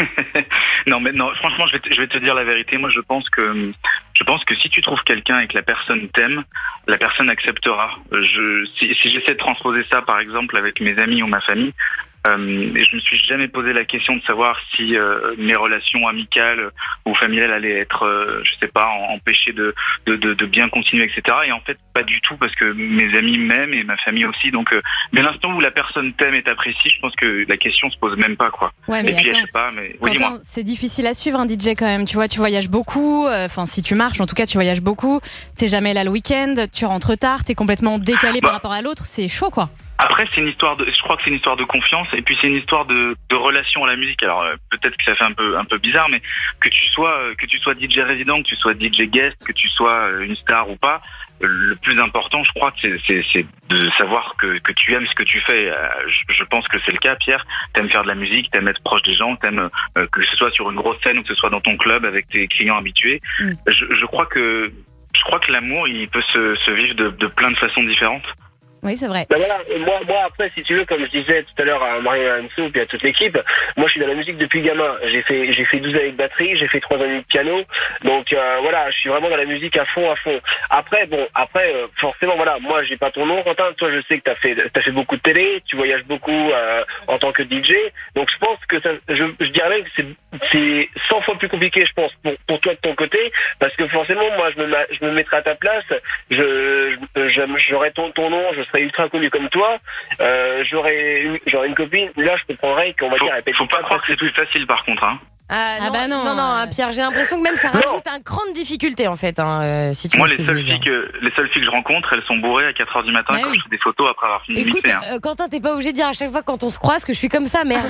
non, mais non, franchement, je vais, te, je vais te dire la vérité. Moi, je pense que, je pense que si tu trouves quelqu'un et que la personne t'aime, la personne acceptera. Je, si, si j'essaie de transposer ça, par exemple, avec mes amis ou ma famille, euh, je me suis jamais posé la question de savoir si euh, mes relations amicales ou familiales allaient être, euh, je sais pas, empêchées de, de, de, de bien continuer, et cetera. Et en fait, pas du tout, parce que mes amis m'aiment et ma famille aussi. Donc, euh, dès l'instant où la personne t'aime et t'apprécie, je pense que la question se pose même pas, quoi. Ouais, mais et puis, attends, je sais pas, mais Quentin, oui, dis-moi. c'est difficile à suivre un D J quand même. Tu vois, tu voyages beaucoup. Enfin, euh, si tu marches, en tout cas, tu voyages beaucoup. T'es jamais là le week-end. Tu rentres tard. T'es complètement décalé bah. par rapport à l'autre. C'est chaud, quoi. Après, c'est une histoire de, je crois que c'est une histoire de confiance et puis c'est une histoire de, de relation à la musique. Alors euh, peut-être que ça fait un peu, un peu bizarre, mais que tu sois, euh, que tu sois D J résident, que tu sois D J guest, que tu sois euh, une star ou pas, euh, le plus important, je crois, c'est, c'est, c'est de savoir que, que tu aimes ce que tu fais. Euh, je, je pense que c'est le cas, Pierre. T'aimes faire de la musique, t'aimes être proche des gens, t'aimes euh, que ce soit sur une grosse scène ou que ce soit dans ton club avec tes clients habitués. Mm. Je, je crois que, je crois que l'amour, il peut se, se vivre de, de plein de façons différentes. Oui, c'est vrai. Ben voilà, moi, moi après, si tu veux, comme je disais tout à l'heure à Mario Anso et à toute l'équipe, moi je suis dans la musique depuis gamin. J'ai fait, j'ai fait douze années de batterie, j'ai fait trois années de piano, donc euh, voilà, je suis vraiment dans la musique à fond, à fond. Après, bon, après, euh, forcément, voilà, moi j'ai pas ton nom, Quentin. Toi, je sais que t'as fait, t'as fait beaucoup de télé, tu voyages beaucoup euh, en tant que D J, donc je pense que ça, je, je dirais même que c'est, c'est cent fois plus compliqué, je pense, pour, pour toi de ton côté, parce que forcément, moi, je me, je me mettrais à ta place, je, je, je j'aurais ton, ton nom, je serais ultra connu comme toi, euh, j'aurais, j'aurais une copine, là je comprendrais qu'on va faut, dire... Faut pas croire que c'est plus facile par contre, hein. Ah, Ah non, bah non. non, non, hein, Pierre, j'ai l'impression que même ça Non. rajoute un cran de difficulté en fait. Hein, euh, si tu Moi, vois ce les que je veux seules, dire. filles que, les seules filles que je rencontre, elles sont bourrées à quatre heures du matin Bah quand oui. je fais des photos après avoir fini de Écoute, mixer. hein. euh, Quentin, t'es pas obligé de dire à chaque fois quand on se croise que je suis comme ça, merde.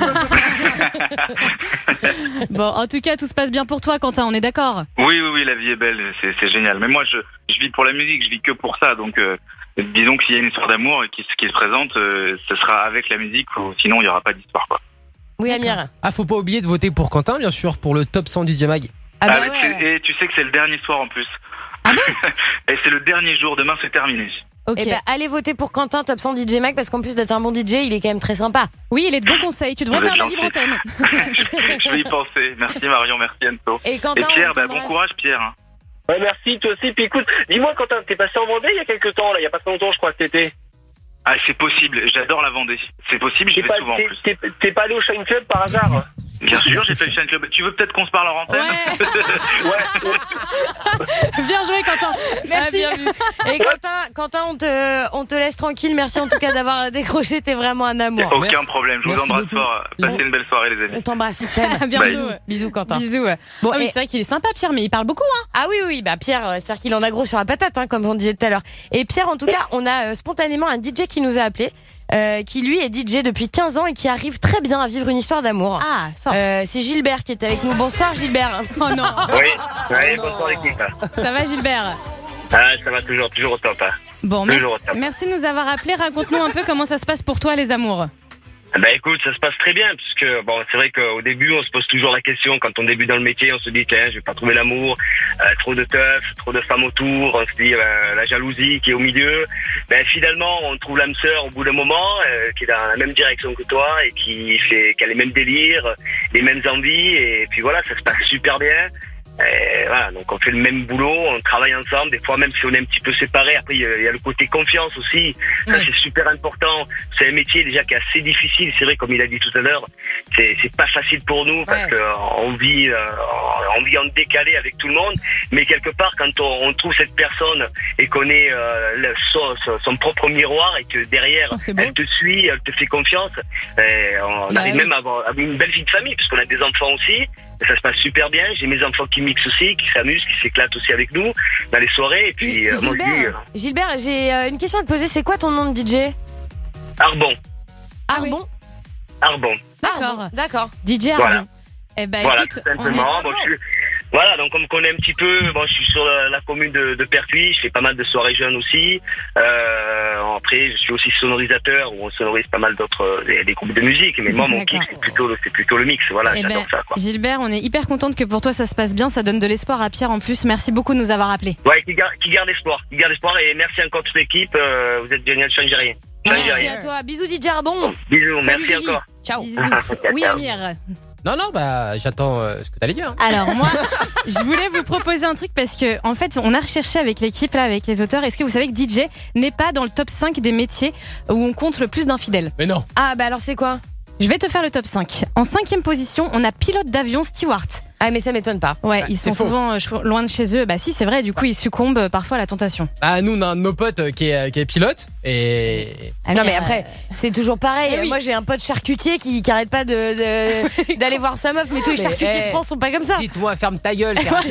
Bon, en tout cas, tout se passe bien pour toi, Quentin, on est d'accord? Oui, oui, oui, la vie est belle, c'est, c'est génial. Mais moi, je, je vis pour la musique, je vis que pour ça. Donc, euh, disons que s'il y a une histoire d'amour qui, qui se présente, euh, ce sera avec la musique, ou sinon il n'y aura pas d'histoire, quoi. Oui, Amir. Ah, faut pas oublier de voter pour Quentin, bien sûr, pour le top cent D J Mag. Ah bah Avec- ouais. Et tu sais que c'est le dernier soir en plus. Ah Et c'est le dernier jour, demain c'est terminé. Ok. Eh ben, allez voter pour Quentin, top cent D J Mag, parce qu'en plus d'être un bon D J, il est quand même très sympa. Oui, il est de bons conseils. Tu devrais Vous faire êtes la libre gentil. antenne. Je vais y penser. Merci Marion, merci Enzo. Et Quentin, Et Pierre, on bah, bon t'embrasse. courage Pierre. hein. Ouais, merci, toi aussi. Puis écoute, dis-moi, Quentin, t'es passé en Vendée il y a quelques temps, là, il y a pas très longtemps, je crois, cet été. Ah, c'est possible, j'adore la Vendée. C'est possible, j'y T'es vais pas, souvent en t'es, plus. t'es- t'es pas allé au Shine Club par hasard? Bien sûr, j'ai fait le Shine Club. Tu veux peut-être qu'on se parle en antenne? Ouais. Bien joué, Quentin. Merci. Ah, bien vu. Et Quentin, Quentin on, te, on te laisse tranquille. Merci en tout cas d'avoir décroché. T'es vraiment un amour. Aucun Merci. problème, je vous Merci embrasse beaucoup. fort. Passez une belle soirée les On amis. t'embrasse, on t'aime. Bien Bye. bisous. Bisous, Quentin. Bisous. Bon, Ah oui, et- c'est vrai qu'il est sympa, Pierre, mais il parle beaucoup, hein. Ah oui, oui, oui, bah Pierre, euh, c'est-à-dire qu'il en a gros sur la patate, hein, comme on disait tout à l'heure. Et Pierre, en tout cas, on a euh, spontanément un D J qui nous a appelé, euh, qui lui est D J depuis quinze ans et qui arrive très bien à vivre une histoire d'amour. Ah, fort. Euh, c'est Gilbert qui est avec nous. Bonsoir Gilbert. Oh non. Oui, ouais, bonsoir l'équipe. Ça va, Gilbert? Ah, ça va toujours, toujours au top. Hein. Bon, merci, Toujours au top. merci de nous avoir appelés. Raconte-nous un peu comment ça se passe pour toi, les amours. Bah écoute, ça se passe très bien, puisque bon, c'est vrai qu'au début, on se pose toujours la question, quand on débute dans le métier, on se dit, tiens, je vais pas trouver l'amour, euh, trop de teufs, trop de femmes autour, on se dit, euh, la jalousie qui est au milieu. Ben finalement, on trouve l'âme sœur au bout d'un moment, euh, qui est dans la même direction que toi, et qui fait, qui a les mêmes délires, les mêmes envies, et puis voilà, ça se passe super bien. Et voilà, donc on fait le même boulot, on travaille ensemble, des fois même si on est un petit peu séparés, après il y, a- il y a le côté confiance aussi, ça Ouais. c'est super important, c'est un métier déjà qui est assez difficile, c'est vrai comme il a dit tout à l'heure, c'est c'est pas facile pour nous parce Ouais. que euh, on vit, euh, on vit en décalé avec tout le monde, mais quelque part quand on, on trouve cette personne et qu'on est euh, le- son, son- son propre miroir et que derrière Oh, c'est beau. elle te suit, elle te fait confiance, et on Bah arrive oui. même à avoir, à avoir une belle vie de famille parce qu'on a des enfants aussi. Et ça se passe super bien. J'ai mes enfants qui mixent aussi, qui s'amusent, qui s'éclatent aussi avec nous dans les soirées. Et puis, euh, moi, je dis, euh, Gilbert, Gilbert, j'ai euh, une question à te poser. C'est quoi ton nom de D J? Arbon. Ah oui. Arbon. Arbon. D'accord. Arbon, D'accord. D J Voilà. Arbon. Eh ben, Voilà, écoute, tout on est... simplement. Bon, je suis- Voilà, donc on me connaît un petit peu. Bon, je suis sur la, la commune de, de Pertuis. Je fais pas mal de soirées jeunes aussi. Euh, après, je suis aussi sonorisateur où on sonorise pas mal d'autres euh, des, des groupes de musique. Mais moi, mon D'accord. kiff, c'est plutôt, le- c'est plutôt le mix. Voilà, Eh j'adore ben, ça. Quoi. Gilbert, on est hyper contente que pour toi ça se passe bien. Ça donne de l'espoir à Pierre en plus. Merci beaucoup de nous avoir appelés. Ouais, qui garde, qui garde espoir. Qui garde espoir. Et merci encore toute l'équipe. Euh, vous êtes génial, changez rien. Changez Merci rien. à toi. Bisous D J Arbon. Bisous, Salut, merci Gigi. encore. Ciao. Bisous. Oui, Amir. Non, non, bah, j'attends euh, ce que t'allais dire. Alors moi, je voulais vous proposer un truc parce que en fait, on a recherché avec l'équipe là, avec les auteurs. Est-ce que vous savez que D J n'est pas dans le top cinq des métiers où on compte le plus d'infidèles? Mais non. Ah bah alors c'est quoi? Je vais te faire le top cinq. En cinquième position, on a pilote d'avion Stewart. Ah mais ça m'étonne pas. Ouais, Bah, ils c'est sont faux. souvent euh, cho- loin de chez eux. Bah si, c'est vrai. Du coup, ils succombent euh, parfois à la tentation. Bah, nous, on a un de nos potes euh, qui est, qui est pilote. Et. Non Amir, mais après, c'est toujours pareil. Eh oui. Moi j'ai un pote charcutier qui, qui arrête pas de, de- d'aller voir sa meuf, mais tous les Mais, charcutiers eh, de France sont pas comme ça. Dites-moi, ferme ta gueule, car-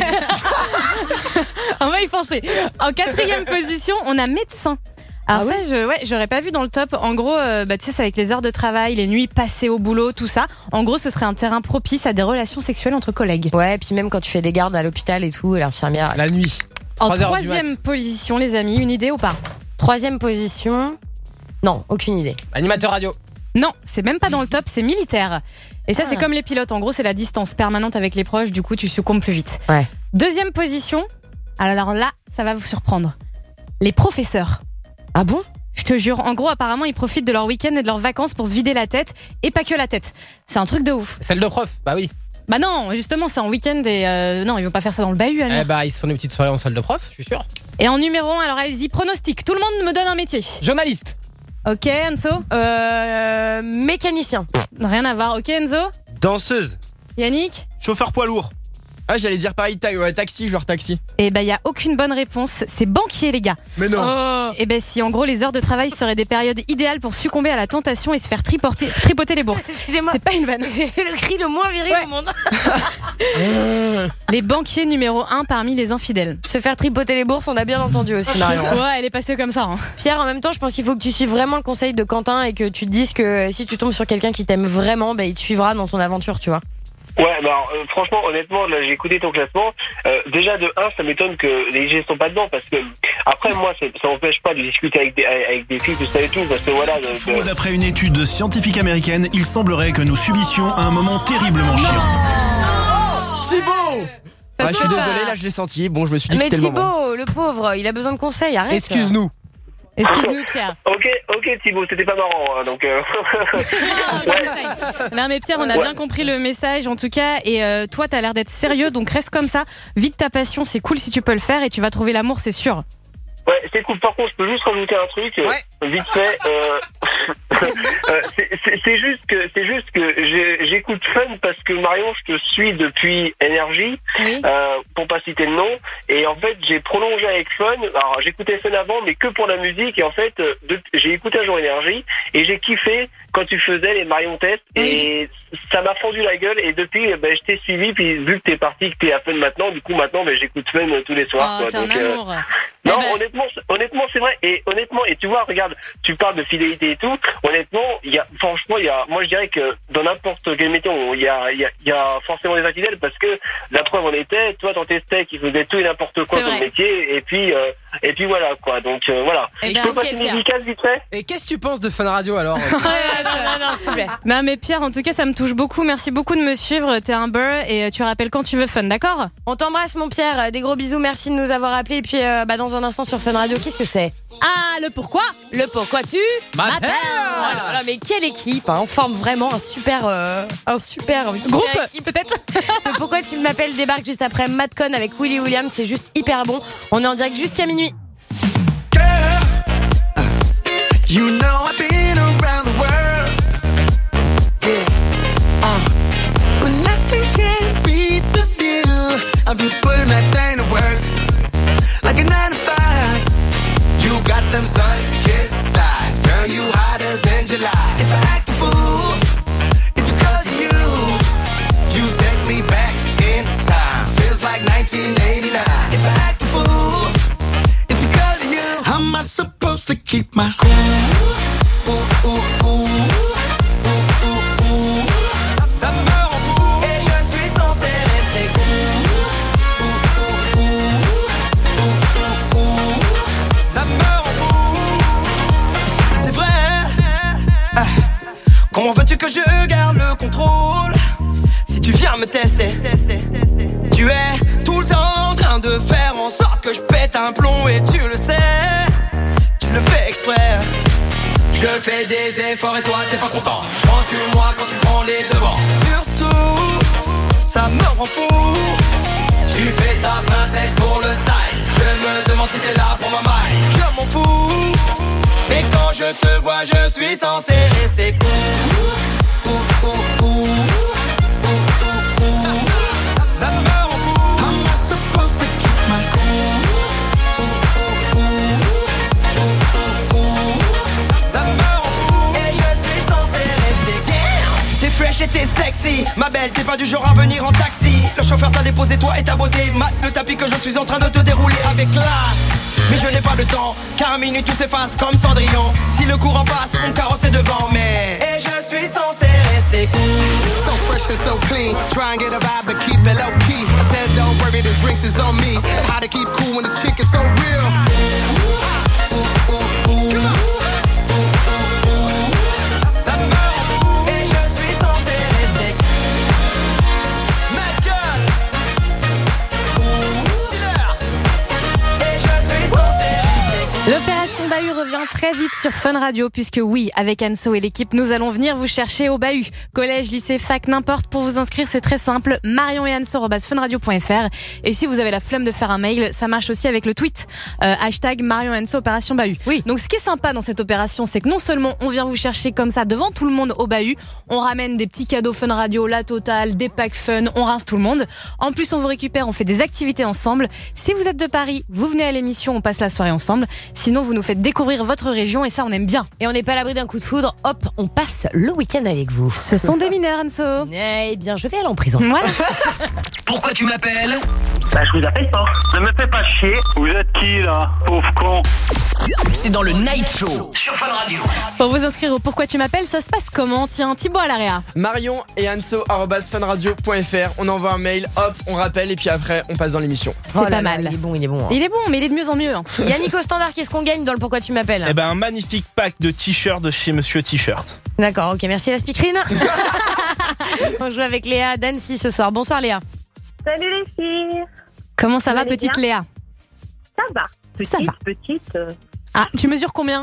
on va y penser. En quatrième position, on a médecin. Alors Ah ça, je, ouais, j'aurais pas vu dans le top. En gros, euh, bah, tu sais, c'est avec les heures de travail, les nuits passées au boulot, tout ça. En gros, ce serait un terrain propice à des relations sexuelles entre collègues. Ouais, puis même quand tu fais des gardes à l'hôpital et tout, l'infirmière. La nuit. En trois heures du troisième position, les amis, une idée ou pas? Troisième position. Non, aucune idée. Animateur radio. Non, c'est même pas dans le top, c'est militaire. Et ça, Ah. c'est comme les pilotes. En gros, c'est la distance permanente avec les proches. Du coup, tu succombes plus vite. Ouais. Deuxième position. Alors là, ça va vous surprendre. Les professeurs. Ah bon? Je te jure, en gros, apparemment, ils profitent de leur week-end et de leurs vacances pour se vider la tête, et pas que la tête. C'est un truc de ouf. Celle de prof. Bah oui. Bah non, justement, c'est en week-end et euh, non, ils vont pas faire ça dans le bahut, Amir. Eh bah, ils se font des petites soirées en salle de prof, je suis sûr. Et en numéro un, alors allez-y, pronostic. Tout le monde me donne un métier. Journaliste. Ok, Enzo. Euh, mécanicien. Rien à voir. Ok, Enzo. Danseuse. Yannick. Chauffeur poids lourd. Ah, j'allais dire pareil, ta- ouais, taxi, genre taxi. Et ben, il y a aucune bonne réponse. C'est banquier, les gars. Mais non. Oh. Et ben, si en gros, les heures de travail seraient des périodes idéales pour succomber à la tentation et se faire triporter, tripoter les bourses. Excusez-moi. C'est pas une vanne. J'ai fait le cri le moins viril Ouais. au monde. Les banquiers numéro un parmi les infidèles. Se faire tripoter les bourses, on a bien entendu aussi, Marion. Ouais, elle est passée comme ça. Hein. Pierre, en même temps, je pense qu'il faut que tu suives vraiment le conseil de Quentin et que tu te dises que si tu tombes sur quelqu'un qui t'aime vraiment, bah, il te suivra dans ton aventure, tu vois. Ouais, bah alors, euh, franchement, honnêtement, là, j'ai écouté ton classement. Euh, déjà, de un, ça m'étonne que les G sont pas dedans, parce que après, moi, ça, ça m'empêche pas de discuter avec des, avec des filles, tout ça et tout, parce que voilà. de- Faux, d'après une étude scientifique américaine, il semblerait que nous subissions un moment terriblement chiant. Thibaut. Ça Ah, je se suis fait désolé, pas. là je l'ai senti. Bon, je me suis dit que Mais c'était le moment. Thibaut, le pauvre, il a besoin de conseils, arrête. Excuse-nous. Excuse-nous, Pierre. Ok, ok, Thibaut, c'était pas marrant, hein, donc. Euh... Non mais Pierre, on a Ouais. bien compris le message en tout cas. Et euh, toi, t'as l'air d'être sérieux, donc reste comme ça. Vite ta passion, c'est cool si tu peux le faire et tu vas trouver l'amour, c'est sûr. Ouais, c'est cool. Par contre, je peux juste rajouter un truc, euh, vite fait. Euh... euh, c'est- c'est c'est juste que c'est juste que j'ai- j'écoute Fun parce que Marion, je te suis depuis Énergie, euh, pour pas citer le nom. Et en fait, j'ai prolongé avec Fun. Alors, j'écoutais Fun avant, mais que pour la musique. Et en fait, euh, de- j'ai écouté un jour Énergie et j'ai kiffé quand tu faisais les Marion Tests. Et ça m'a fendu la gueule. Et depuis, eh ben, je t'ai suivi. Puis vu que t'es parti, que t'es à Fun maintenant, du coup maintenant, ben, j'écoute Fun euh, tous les soirs. Oh, quoi. t'es un Donc, euh, amour. non, Eh ben- honnêtement, c'est- honnêtement, c'est vrai. Et honnêtement, et tu vois, regarde, tu parles de fidélité et tout. Honnêtement, il y a, franchement, il y a, moi, je dirais que dans n'importe quel métier, on- il y a, il y a, il y a forcément des infidèles parce que la preuve en était, toi, dans tes steaks, ils faisaient tout et n'importe quoi C'est comme vrai. métier. Et puis, euh, et puis voilà, quoi. Donc, euh, voilà. Et Tu ben, peux ok, passer une Pierre. dédicace vite fait? Et qu'est-ce que tu penses de Fun Radio alors non, non, non, s'il te plaît. Non mais Pierre, en tout cas, ça me touche beaucoup. Merci beaucoup de me suivre. T'es un beurre et tu rappelles quand tu veux Fun, d'accord? On t'embrasse, mon Pierre. Des gros bisous. Merci de nous avoir appelés. Et puis, euh, bah, dans un instant sur Fun Radio, qu'est-ce que c'est? Ah, le pourquoi? Le pourquoi tu m'appelles. Oh là là, mais quelle équipe, hein. On forme vraiment un super, euh, un super une super Groupe, équipe, peut-être. Le pourquoi tu m'appelles débarque juste après Madcon avec Willy Williams. C'est juste hyper bon. On est en direct jusqu'à minuit. You know I've been around the world, yeah. Uh, but nothing can beat the feel of you putting that thing to work, like a nine to five. You got them sun-kissed thighs, girl. You hotter than July. If I act a fool, it's because of you. You take me back in time, feels like nineteen eighty-nine. If I act a fool, it's because of you. How am I supposed to keep my cool? Ça me rend fou et je suis censé rester cool. Ça me rend fou. C'est vrai. Ah. Comment veux-tu que je garde le contrôle si tu viens me tester? Tu es tout le temps en train de faire en sorte que je pète un plomb et tu le sais. Tu le fais exprès. Je fais des efforts et toi t'es pas content. Je prends sur moi quand tu prends les devants. Surtout, ça me rend fou. Tu fais ta princesse pour le size. Je me demande si t'es là pour ma maille. Je m'en fous. Et quand je te vois, je suis censé rester cool. Ça me rend fou. How am I supposed to keep my cool? Ça me rend fou et je suis censé rester down. T'es fresh et t'es sexy, ma belle, t'es pas du genre à venir en taxi. Le chauffeur t'a déposé toi et ta beauté, mat le tapis que je suis en train de te dérouler avec classe. Mais je n'ai pas le temps, car à minute tout s'efface comme Cendrillon. Si le courant passe, mon carrosse est devant, mais et je suis censé rester cool. So fresh and so clean, try and get a vibe but keep it low key. I said don't worry, the drinks is on me. And how to keep cool when this chick is so real. Ça me rend fou et je suis censé rester Mad Gun, Dealer. Et je suis censé rester L'opération Bahut revient très vite sur Fun Radio, puisque oui, avec Anso et l'équipe, nous allons venir vous chercher au bahut. Collège, lycée, fac, n'importe. Pour vous inscrire, c'est très simple. Marion et Anso arobase funradio point fr. Et si vous avez la flemme de faire un mail, ça marche aussi avec le tweet. Euh, hashtag Marion et Anso opération bahut. Oui. Donc ce qui est sympa dans cette opération, c'est que non seulement on vient vous chercher comme ça devant tout le monde au bahut, on ramène des petits cadeaux Fun Radio, la totale, des packs fun, on rince tout le monde. En plus, on vous récupère, on fait des activités ensemble. Si vous êtes de Paris, vous venez à l'émission, on passe la soirée ensemble. Sinon, vous nous faites découvrir votre région et ça, on aime bien. Et on n'est pas à l'abri d'un coup de foudre. Hop, on passe le week-end avec vous. Ce sont des mineurs, Anso. Eh bien, je vais aller en prison. Voilà. Pourquoi tu m'appelles? Bah, je vous appelle pas. Ne me fais pas chier. Vous êtes qui, là? Pauvre con. C'est dans le Night Show sur Fun Radio. Pour vous inscrire au Pourquoi tu m'appelles, ça se passe comment? Tiens, Thibaut à l'A Marion et Anso arobase funradio point fr. On envoie un mail, hop, on rappelle et puis après on passe dans l'émission. C'est Oh pas là là, mal. il est bon, il est bon. hein. Il est bon, mais il est de mieux en mieux. hein. Yannick au standard, qu'est-ce qu'on gagne dans le Pourquoi tu m'appelles? Eh ben, un magnifique pack de t-shirts de chez Monsieur T-shirt. D'accord, ok, merci la speakerine. On joue avec Léa d'Annecy ce soir. Bonsoir Léa. Salut les filles. Comment ça Vous va, allez petite bien Léa? Ça va. Petite, Ça va. petite. euh, Ah, tu mesures combien?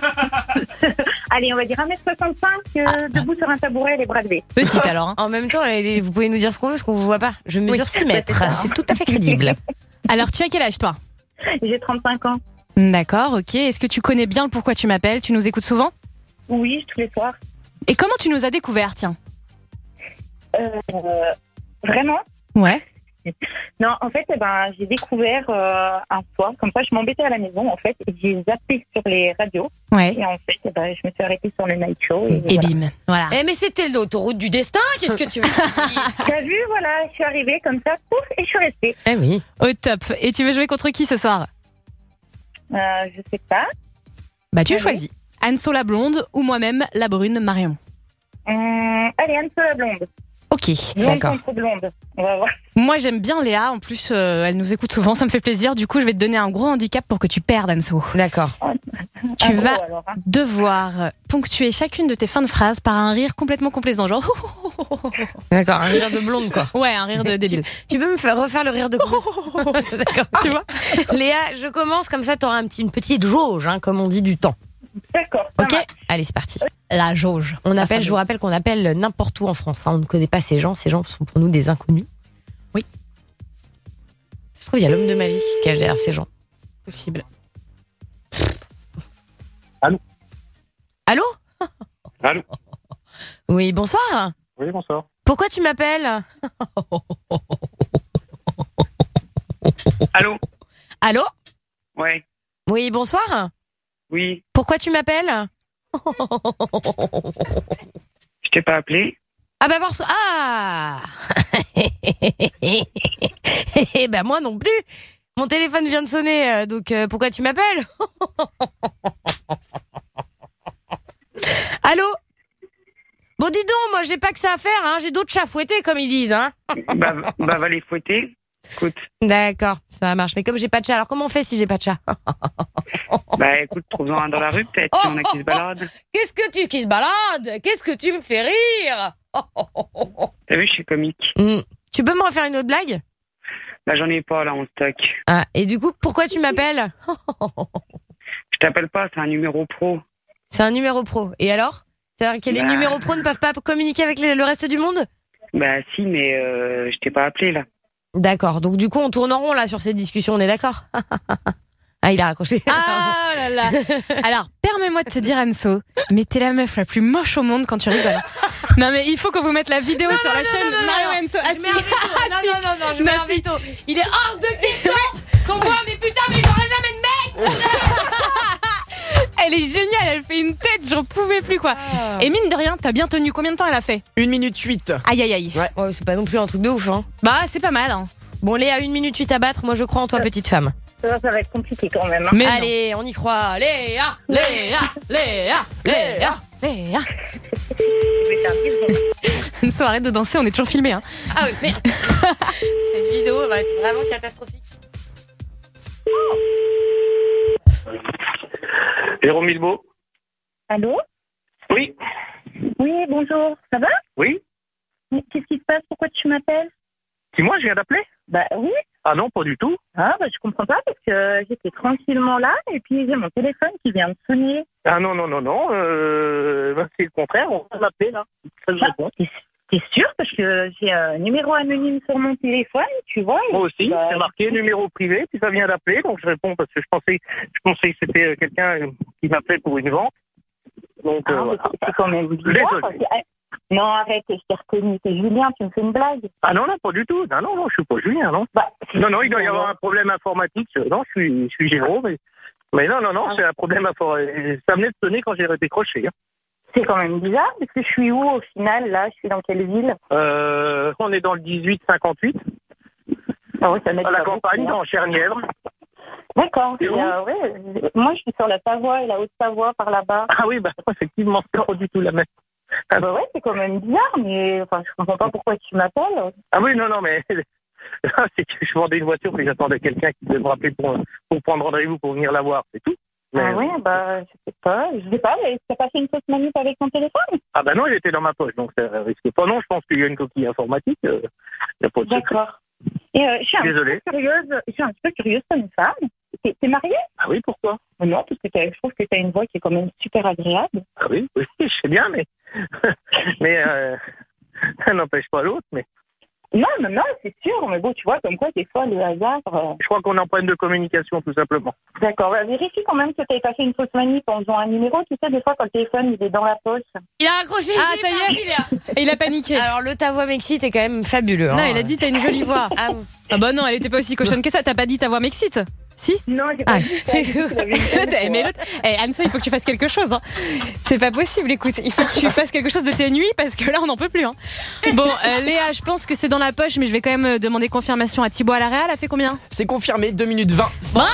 Allez, on va dire un mètre soixante-cinq, euh, debout sur un tabouret, les bras levés. Petite alors. hein. En même temps, elle- vous pouvez nous dire ce qu'on veut, ce qu'on vous voit pas. Je mesure Oui, six mètres. c'est ça. C'est tout à fait crédible. Alors, tu as quel âge, toi? J'ai trente-cinq ans. D'accord, ok. Est-ce que tu connais bien le Pourquoi tu m'appelles? Tu nous écoutes souvent? Oui, tous les soirs. Et comment tu nous as découvert, tiens? Euh, vraiment Ouais. Non, en fait, eh ben, j'ai découvert euh, un soir, comme ça, je m'embêtais à la maison, en fait, et j'ai zappé sur les radios. Ouais. Et en fait, eh ben, je me suis arrêtée sur le Night Show. Et, Et voilà. bim. Voilà. Eh mais c'était l'autoroute du destin, qu'est-ce que tu veux? T'as vu, voilà, je suis arrivée comme ça, pouf, et je suis restée. Eh oui. Au top. Et tu veux jouer contre qui ce soir? Euh, je sais pas. Bah, tu Allez. choisis. Anso la blonde ou moi-même la brune Marion. Hum, allez, Anne la blonde. Ok, Blonde d'accord. contre blonde. On va voir. Moi, j'aime bien Léa. En plus, euh, elle nous écoute souvent. Ça me fait plaisir. Du coup, je vais te donner un gros handicap pour que tu perdes, Anso. D'accord. Tu Un gros, vas alors, hein. devoir ponctuer chacune de tes fins de phrases par un rire complètement complaisant. Genre, D'accord, un rire de blonde quoi. ouais, un rire de débile. Tu peux me faire refaire le rire de D'accord. Tu vois? Léa, je commence comme ça, t'auras un petit, une petite jauge, hein, comme on dit du temps. D'accord. Ok. Allez, c'est parti. La jauge. On La appelle, je vous fameuse. rappelle qu'on appelle n'importe où en France. hein. On ne connaît pas ces gens. Ces gens sont pour nous des inconnus. Oui. Je trouve il y a l'homme de ma vie qui se cache derrière ces gens. Possible. Allô? Allô? Allô? Oui, bonsoir. Oui, bonsoir. Pourquoi tu m'appelles? Allô? Allô? Ouais. Oui, bonsoir. Oui. Pourquoi tu m'appelles? Je t'ai pas appelé? Ah bah bonsoir. Ah. Eh ben moi non plus. Mon téléphone vient de sonner, euh, donc euh, pourquoi tu m'appelles? Allô? Bon dis donc, moi j'ai pas que ça à faire, hein. J'ai d'autres chats fouettés comme ils disent. Hein. Bah, bah, va les fouetter. Écoute. D'accord, ça marche. Mais comme j'ai pas de chat, alors comment on fait si j'ai pas de chat? Bah écoute, trouve-en un dans la rue peut-être, si on a qui se balade. Qu'est-ce que tu qui se balade? Qu'est-ce que tu me fais rire? T'as vu, je suis comique. Hmm. Tu peux me refaire une autre blague? Là, j'en ai pas, là, en stock. Ah, et du coup, pourquoi tu m'appelles? Je t'appelle pas, c'est un numéro pro. C'est un numéro pro. Et alors? C'est-à-dire que les Bah. numéros pro ne peuvent pas communiquer avec les- le reste du monde? Bah si, mais euh, je t'ai pas appelé, là. D'accord. Donc du coup, on tourne en rond là sur cette discussion, on est d'accord? Ah, il a raccroché. Ah là là. Alors, permets-moi de te dire, Anso, mais t'es la meuf la plus moche au monde quand tu rigoles. Non mais il faut qu'on vous mette la vidéo Non, sur non, la non, chaîne non, non, Mario non. Anso. Je Ah, mets si. un veto. Ah, Non, si. non, non, non, je Non, mets un si. veto. Il est hors de question qu'on voit, mais putain, mais j'aurai jamais de mec. Elle est géniale, elle fait une tête, j'en pouvais plus quoi. Ah. Et mine de rien, t'as bien tenu. Combien de temps elle a fait? une minute huit. Aïe aïe aïe. Ouais. Ouais, c'est pas non plus un truc de ouf, hein. Bah c'est pas mal. Hein. Bon, Léa, une minute huit à battre. Moi, je crois en toi, petite femme. Ça, ça va être compliqué quand même. Hein. Mais non. Allez, on y croit. Léa, Léa, Léa, Léa, Léa. Une soirée de danser, on est toujours filmé. Hein. Ah oui, merde. Cette vidéo va être vraiment catastrophique. Jérôme Milbeau? Allô? Oui. Oui, bonjour. Ça va? Oui. Mais qu'est-ce qui se passe? Pourquoi tu m'appelles? C'est moi, je viens d'appeler? Bah oui. Ah non, pas du tout. Ah bah je comprends pas parce que j'étais tranquillement là et puis j'ai mon téléphone qui vient de sonner. Ah non, non, non, non, euh, ben, c'est le contraire, on va m'appeler là. Ça, je réponds. T'es, t'es sûr parce que j'ai un numéro anonyme sur mon téléphone, tu vois. Moi aussi, bah, c'est marqué numéro privé, puis ça vient d'appeler, donc je réponds parce que je pensais, je pensais que c'était quelqu'un qui m'appelait pour une vente. Donc, ah, euh, voilà. c'est, c'est quand même bizarre. Parce que, non, arrête, je t'ai reconnu, c'est Julien, tu me fais une blague. Ah non, non, pas du tout. Non, non, non, je suis pas Julien, non. Bah, non, non, il doit y avoir un problème informatique. Non, je suis, je suis Jérôme, mais, mais non, non, non, ah. c'est un problème informatique. Ça venait de sonner quand j'ai décroché. Hein. C'est quand même bizarre, parce que je suis où au final, là? Je suis dans quelle ville? euh, On est dans le dix-huit cinquante-huit. Ah oui, ça m'aide à la pas campagne, beaucoup, hein. dans Chernièvre. D'accord. Et, euh, ouais, moi, je suis sur la Savoie et la Haute-Savoie par là-bas. Ah oui, bah effectivement, c'est pas du tout la même. Ah bah ouais, c'est quand même bizarre, mais enfin, je comprends pas pourquoi tu m'appelles. Ah oui, non, non, mais c'est que je vendais une voiture et j'attendais quelqu'un qui devait me rappeler pour, pour prendre rendez-vous pour venir la voir, c'est tout. Mais... Ah oui, bah je sais pas, je sais pas, mais t'as pas fait une fausse manip avec ton téléphone? Ah bah non, j'étais dans ma poche, donc ça risque pas. Non, je pense qu'il y a une coquille informatique, il euh, n'y a pas de secret. D'accord. Et euh, je suis un Désolé. peu curieuse, je suis un peu curieuse comme une femme. T'es, t'es mariée? Ah oui, pourquoi? Non, parce que je trouve que t'as une voix qui est quand même super agréable. Ah oui, oui, je sais bien, mais mais euh, ça n'empêche pas l'autre, mais... Non, non, non, c'est sûr, mais bon, tu vois, comme quoi, des fois, le hasard... Euh... Je crois qu'on est en problème de communication, tout simplement. D'accord, bah, vérifie quand même que t'avais pas fait une fausse manip en faisant un numéro, tu sais, des fois, quand le téléphone, il est dans la poche. Il a raccroché. Ah, ça y est. Et il a paniqué. Alors, le ta voix m'excite est quand même fabuleux. Non, hein. il a dit t'as une jolie voix. Ah bon. Ah bah non, elle était pas aussi cochonne que ça. T'as pas dit ta voix m'excite? Si? Non, j'ai pas ah. dit ça. Mais l'autre, eh, Anso, il faut que tu fasses quelque chose. Hein. C'est pas possible, écoute. Il faut que tu fasses quelque chose de tes nuits parce que là, on n'en peut plus. Hein. Bon, euh, Léa, je pense que c'est dans la poche, mais je vais quand même demander confirmation à Thibaut à la Réal. A fait combien? C'est confirmé, deux minutes vingt. Bravo!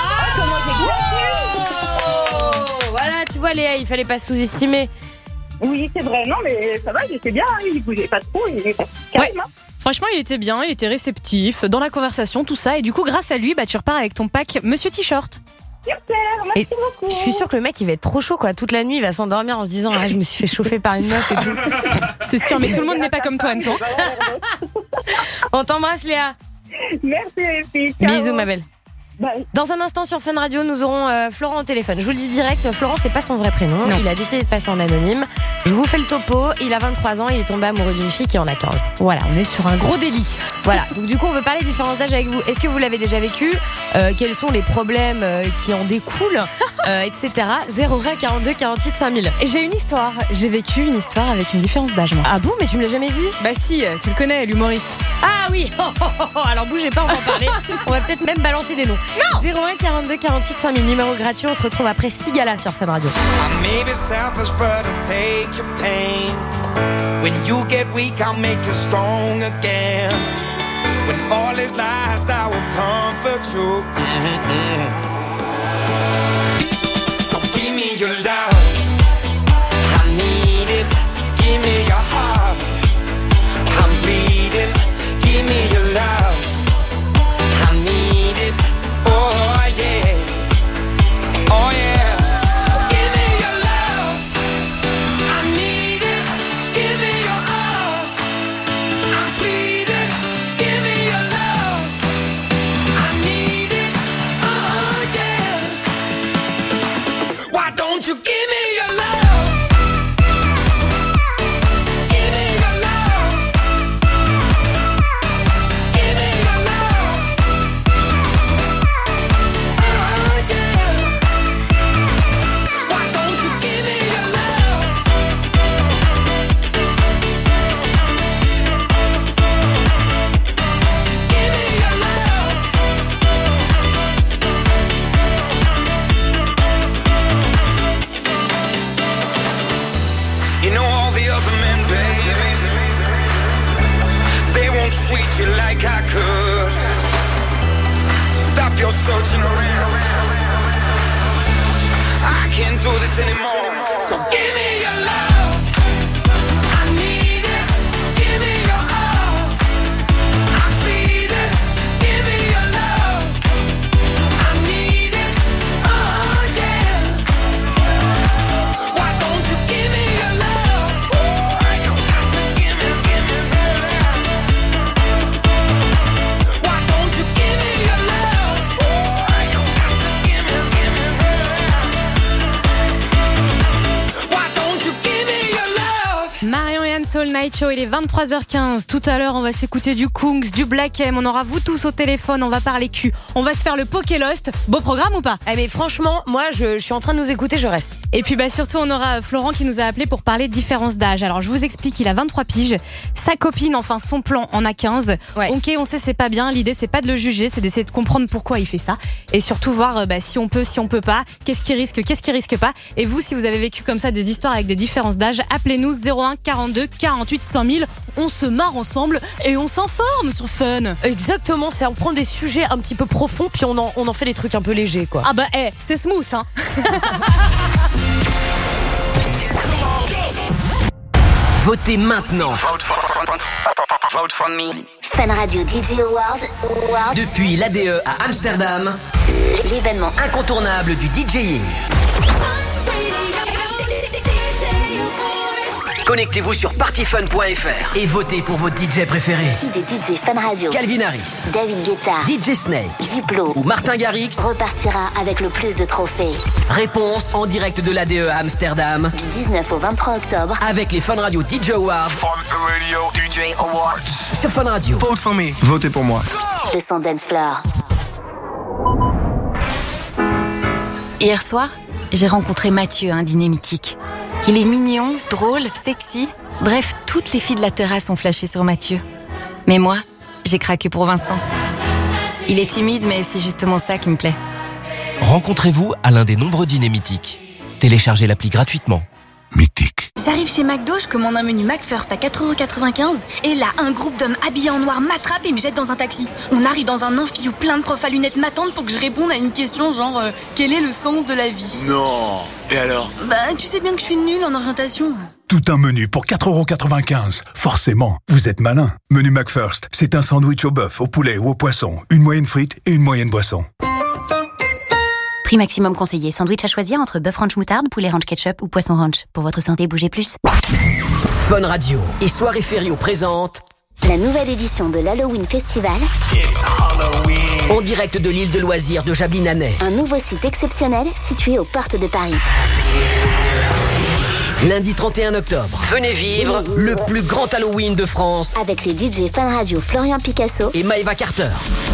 Oh, voilà, tu vois, Léa, il fallait pas sous-estimer. Oui, c'est vrai. Non, mais ça va, j'étais bien. Hein. Il bougeait pas trop, il était calme. Ouais. Hein. Franchement, il était bien, il était réceptif, dans la conversation, tout ça. Et du coup, grâce à lui, bah, tu repars avec ton pack Monsieur T-shirt. Super, merci Et beaucoup. Je suis sûre que le mec, il va être trop chaud, quoi. Toute la nuit, il va s'endormir en se disant, ah, je me suis fait chauffer par une meuf et tout. C'est sûr, mais tout le monde n'est pas comme toi, Anso. On t'embrasse, Léa. Merci, les filles. Ciao. Bisous, ma belle. Bye. Dans un instant sur Fun Radio, nous aurons euh, Florent au téléphone. Je vous le dis direct, Florent, c'est pas son vrai prénom. Non. Il a décidé de passer en anonyme. Je vous fais le topo. Il a vingt-trois ans, il est tombé amoureux d'une fille qui en a quinze. Voilà, on est sur un gros délit. Voilà, donc du coup, on veut parler différence d'âge avec vous. Est-ce que vous l'avez déjà vécu? euh, Quels sont les problèmes euh, qui en découlent, euh, et cetera. zéro un quarante-deux quarante-huit cinq mille. Et j'ai une histoire. J'ai vécu une histoire avec une différence d'âge, moi. Ah bon, mais tu me l'as jamais dit? Bah si, tu le connais, l'humoriste. Ah oui. Oh, oh, oh, oh. Alors bougez pas, on va en parler. On va peut-être même balancer des noms. Non. zéro un quarante-deux quarante-huit cinq mille, numéro gratuit. On se retrouve après Sigala sur Fun Radio. I may be selfish, but I take your pain. When you get weak, I'll make you strong again. When all is lost, I will comfort you. Mm-hmm. So give me your love. I need it. Give me your heart. I'm bleeding. Give me your love. I need it. Oh yeah. Oh yeah. Give me your love. I need it. Give me your all. I'm bleeding. Give me your love. I need it. Oh yeah. Why don't you give me your love? Treat you like I could. Stop your searching around. I can't do this anymore. So give me your love. I need it. Give me your all. I'm bleeding. Give me your love. I need it. Oh yeah. Why don't you give me your love? You got to give me, give me, give me. Why don't you give me your le Night Show, il est vingt-trois heures quinze. Tout à l'heure, on va s'écouter du Kungs, du Black M. On aura vous tous au téléphone, on va parler cul. On va se faire le Pokélost. Beau programme ou pas? Eh mais franchement, moi, je, je suis en train de nous écouter, je reste. Et puis bah surtout, on aura Florent qui nous a appelé pour parler de différence d'âge. Alors je vous explique, il a vingt-trois piges. Sa copine, enfin son plan, en a quinze. Ouais. Ok, on sait c'est pas bien. L'idée c'est pas de le juger, c'est d'essayer de comprendre pourquoi il fait ça. Et surtout voir bah, si on peut, si on peut pas. Qu'est-ce qui risque, qu'est-ce qui risque pas. Et vous, si vous avez vécu comme ça des histoires avec des différences d'âge, appelez-nous zéro un quarante-deux quarante-huit cent mille. On se marre ensemble et on s'informe sur Fun. Exactement, c'est on prend des sujets un petit peu profonds puis on en, on en fait des trucs un peu légers quoi. Ah bah eh, c'est smooth hein. Votez maintenant. Vote for me. Fun Radio D J Awards. Depuis l'A D E à Amsterdam, l'événement incontournable du DJing. Connectez-vous sur partyfun point f r et votez pour votre D J préféré. Qui des D J Fun Radio, Calvin Harris, David Guetta, D J Snake, Diplo ou Martin Garrix repartira avec le plus de trophées. Réponse en direct de l'A D E à Amsterdam du dix-neuf au vingt-trois octobre avec les Fun Radio D J Awards. Fun Radio D J Awards sur Fun Radio. Vote for me. Votez pour moi. Le son dance floor. Hier soir, j'ai rencontré Mathieu à un dîner mythique. Il est mignon, drôle, sexy. Bref, toutes les filles de la terrasse ont flashé sur Mathieu. Mais moi, j'ai craqué pour Vincent. Il est timide, mais c'est justement ça qui me plaît. Rencontrez-vous à l'un des nombreux dîners mythiques. Téléchargez l'appli gratuitement. J'arrive chez McDo, je commande un menu McFirst à quatre euros quatre-vingt-quinze et là, un groupe d'hommes habillés en noir m'attrape et me jette dans un taxi. On arrive dans un amphi où plein de profs à lunettes m'attendent pour que je réponde à une question genre euh, quel est le sens de la vie? Non. Et alors? Bah, tu sais bien que je suis nulle en orientation. Tout un menu pour quatre euros quatre-vingt-quinze. Forcément, vous êtes malin. Menu McFirst, c'est un sandwich au bœuf, au poulet ou au poisson, une moyenne frite et une moyenne boisson. Prix maximum conseillé. Sandwich à choisir entre bœuf ranch moutarde, poulet ranch ketchup ou poisson ranch. Pour votre santé, bougez plus. Fun Radio et Soirée Ferio présentent la nouvelle édition de l'Halloween Festival. En direct de l'île de loisirs de Jablinanais. Un nouveau site exceptionnel situé aux portes de Paris. Lundi trente et un octobre, venez vivre le plus grand Halloween de France avec les D J Fun Radio Florian Picasso et Maëva Carter.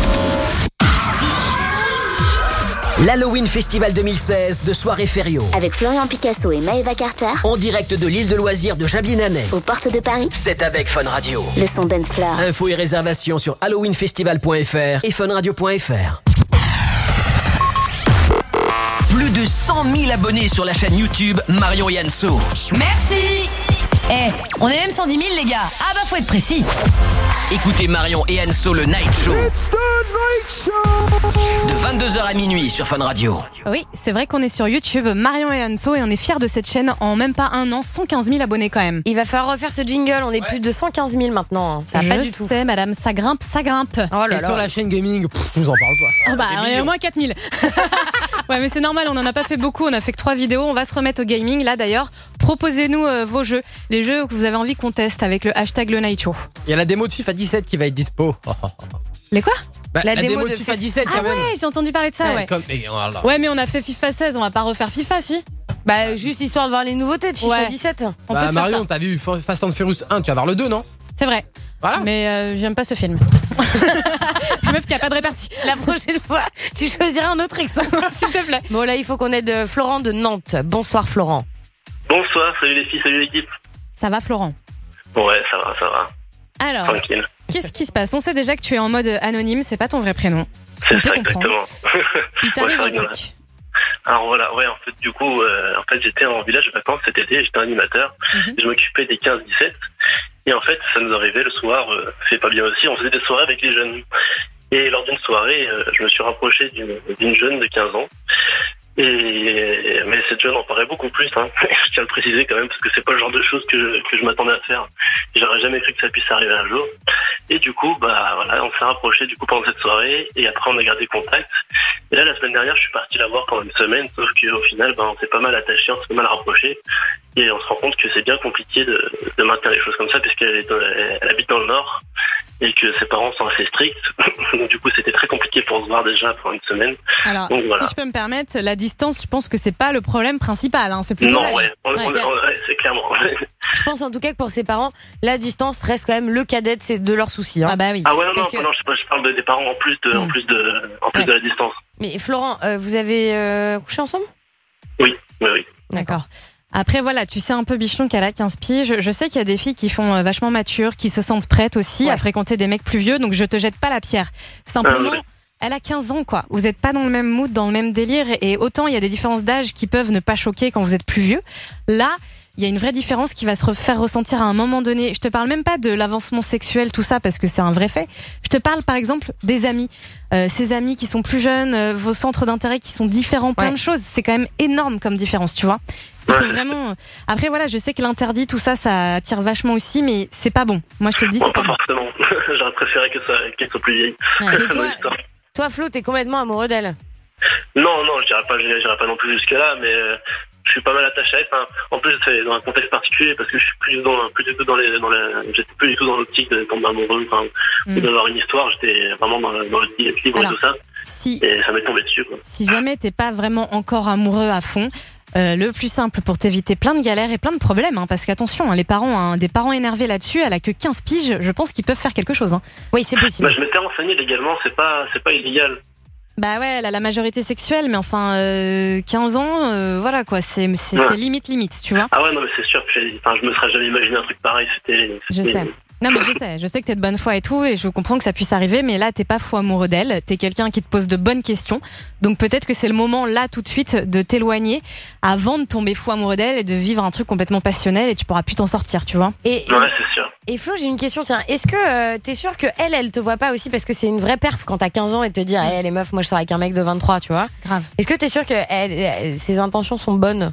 L'Halloween Festival deux mille seize de Soirée Ferio. Avec Florian Picasso et Maëva Carter. En direct de l'île de loisirs de Jablinanais. Aux portes de Paris. C'est avec Fun Radio. Le son dance floor. Infos et réservations sur halloween festival point f r et funradio point f r. Plus de cent mille abonnés sur la chaîne YouTube Marion et Anso. Merci. Eh, on est même cent dix mille les gars. Ah bah faut être précis. Écoutez Marion et Anso le Night Show. It's the Night Show. De vingt-deux heures à minuit sur Fun Radio. Oui, c'est vrai qu'on est sur YouTube, Marion et Anso, et on est fiers de cette chaîne en même pas un an, cent quinze mille abonnés quand même. Il va falloir refaire ce jingle, on est plus de cent quinze mille maintenant. Ça va pas du tout. Je sais, madame, ça grimpe, ça grimpe. Oh là et là. sur la chaîne gaming, pff, je vous en parle pas. Oh bah, il y a au moins quatre mille. Ouais, mais c'est normal, on en a pas fait beaucoup, on a fait que trois vidéos, on va se remettre au gaming. Là d'ailleurs, proposez-nous euh, vos jeux, les jeux que vous avez envie qu'on teste avec le hashtag le Night Show. Il y a la démo de FIFA dix-sept qui va être dispo. Les quoi? Bah, la, La démo, démo de de FIFA FIFA dix-sept quand Ah même. ouais, j'ai entendu parler de ça, ouais. Comme- et voilà. Ouais, mais on a fait FIFA seize, on va pas refaire FIFA, si? Bah juste histoire de voir les nouveautés de FIFA Ouais. dix-sept. On Bah, peut se faire Marion, ça. t'as vu Fast and Furious un, tu vas voir le deux, non? C'est vrai. Voilà. Mais euh, j'aime pas ce film. Une meuf qui a pas de répartie. La prochaine fois, tu choisiras un autre exemple. S'il te plaît. Bon là, il faut qu'on aide Florent de Nantes. Bonsoir Florent. Bonsoir, salut les filles, salut l'équipe. Ça va, Florent? Ouais, ça va, ça va. Alors, Tranquille. qu'est-ce qui se passe? On sait déjà que tu es en mode anonyme, c'est pas ton vrai prénom. C'est On peut ça, comprendre. exactement. Il t'arrive Ouais, un c'est vrai truc. que- Alors voilà, ouais, en fait, du coup, euh, en fait, j'étais en village de vacances cet été, j'étais animateur, Mhm. et je m'occupais des quinze dix-sept, et en fait, ça nous arrivait le soir, euh, c'est pas bien aussi, on faisait des soirées avec les jeunes. Et lors d'une soirée, euh, je me suis rapproché d'une d'une jeune de quinze ans, et mais cette jeune en paraît beaucoup plus, hein. Je tiens à le préciser quand même, parce que c'est pas le genre de choses que je, que je m'attendais à faire. J'aurais jamais cru que ça puisse arriver un jour. Et du coup, bah voilà, on s'est rapproché du coup pendant cette soirée, et après on a gardé contact. Et là, la semaine dernière, je suis parti la voir pendant une semaine, sauf qu'au final, bah, on s'est pas mal attaché, on s'est pas mal rapproché. Et on se rend compte que c'est bien compliqué de, de maintenir les choses comme ça, parce qu'elle est, elle, elle habite dans le Nord, et que ses parents sont assez stricts. Donc du coup, c'était très compliqué pour se voir déjà pendant une semaine. Alors, Donc, voilà. si je peux me permettre, la distance, je pense que c'est pas le problème principal, hein. C'est plutôt Non, l'âge. ouais, on- Ouais, on- c'est- on- ouais, c'est clairement. Je pense en tout cas que pour ses parents, la distance reste quand même le cadet de, ses- de leurs soucis. Hein. Ah bah oui. Ah ouais, non, non, Parce que- non, je, sais pas, je parle de- des parents en plus de, en Mm. plus de, en plus Ouais. de la distance. Mais Florent, euh, vous avez euh, couché ensemble? Oui, oui, oui. D'accord. Après, voilà, tu sais un peu, Bichon, qu'elle a quinze piges. Je sais qu'il y a des filles qui font euh, vachement matures, qui se sentent prêtes aussi Ouais. à fréquenter des mecs plus vieux, donc je te jette pas la pierre. Simplement, Ah ouais. elle a quinze ans, quoi. Vous êtes pas dans le même mood, dans le même délire, et autant il y a des différences d'âge qui peuvent ne pas choquer quand vous êtes plus vieux. Là, il y a une vraie différence qui va se faire ressentir à un moment donné. Je te parle même pas de l'avancement sexuel, tout ça, parce que c'est un vrai fait. Je te parle, par exemple, des amis. Euh, ces amis qui sont plus jeunes, euh, vos centres d'intérêt qui sont différents, plein Ouais. de choses. C'est quand même énorme comme différence, tu vois. Il faut Ouais. vraiment. Après, voilà, je sais que l'interdit, tout ça, ça attire vachement aussi, mais c'est pas bon. Moi, je te le dis, Bon, c'est pas pas bon. forcément. J'aurais préféré qu'elle soit, qu'elle soit plus vieille. Ouais. Mais toi- Dans l'histoire. Toi, Flo, t'es complètement amoureux d'elle. Non, non, je dirais pas, je dirais pas non plus jusque là, mais euh, je suis pas mal attaché à elle. Enfin, en plus, c'est dans un contexte particulier parce que je suis plus dans, plus du tout dans les, dans les, j'étais plus du tout dans l'optique de tomber amoureux, enfin, Mm. ou d'avoir une histoire. J'étais vraiment dans, le- dans l'optique d'être libre Alors, et tout ça. Si, Et ça m'est tombé dessus, quoi. si jamais t'es pas vraiment encore amoureux à fond, euh, le plus simple pour t'éviter plein de galères et plein de problèmes, hein, parce qu'attention, hein, les parents, hein, des parents énervés là-dessus, elle a que quinze piges, je pense qu'ils peuvent faire quelque chose. Hein. Oui, c'est possible. Bah, je m'étais renseigné légalement, c'est pas, c'est pas illégal. Bah ouais, elle a la majorité sexuelle, mais enfin, euh, quinze ans, euh, voilà quoi, c'est c'est Ouais. c'est limite limite, tu vois. Ah ouais, non, mais c'est sûr que j'ai- enfin, je me serais jamais imaginé un truc pareil. C'était. Je c'était- sais. Non mais je sais, je sais que t'es de bonne foi et tout, et je comprends que ça puisse arriver, mais là t'es pas fou amoureux d'elle, t'es quelqu'un qui te pose de bonnes questions, donc peut-être que c'est le moment là tout de suite de t'éloigner avant de tomber fou amoureux d'elle et de vivre un truc complètement passionnel et tu pourras plus t'en sortir, tu vois. Et, et, Ouais, c'est sûr. et Flo, j'ai une question. Tiens, est-ce que euh, t'es sûr que elle, elle te voit pas aussi parce que c'est une vraie perf quand t'as quinze ans et te dire, hey, les meufs, moi je sors avec un mec de vingt-trois, tu vois. Grave. Est-ce que t'es sûr que elle, elle- ses intentions sont bonnes?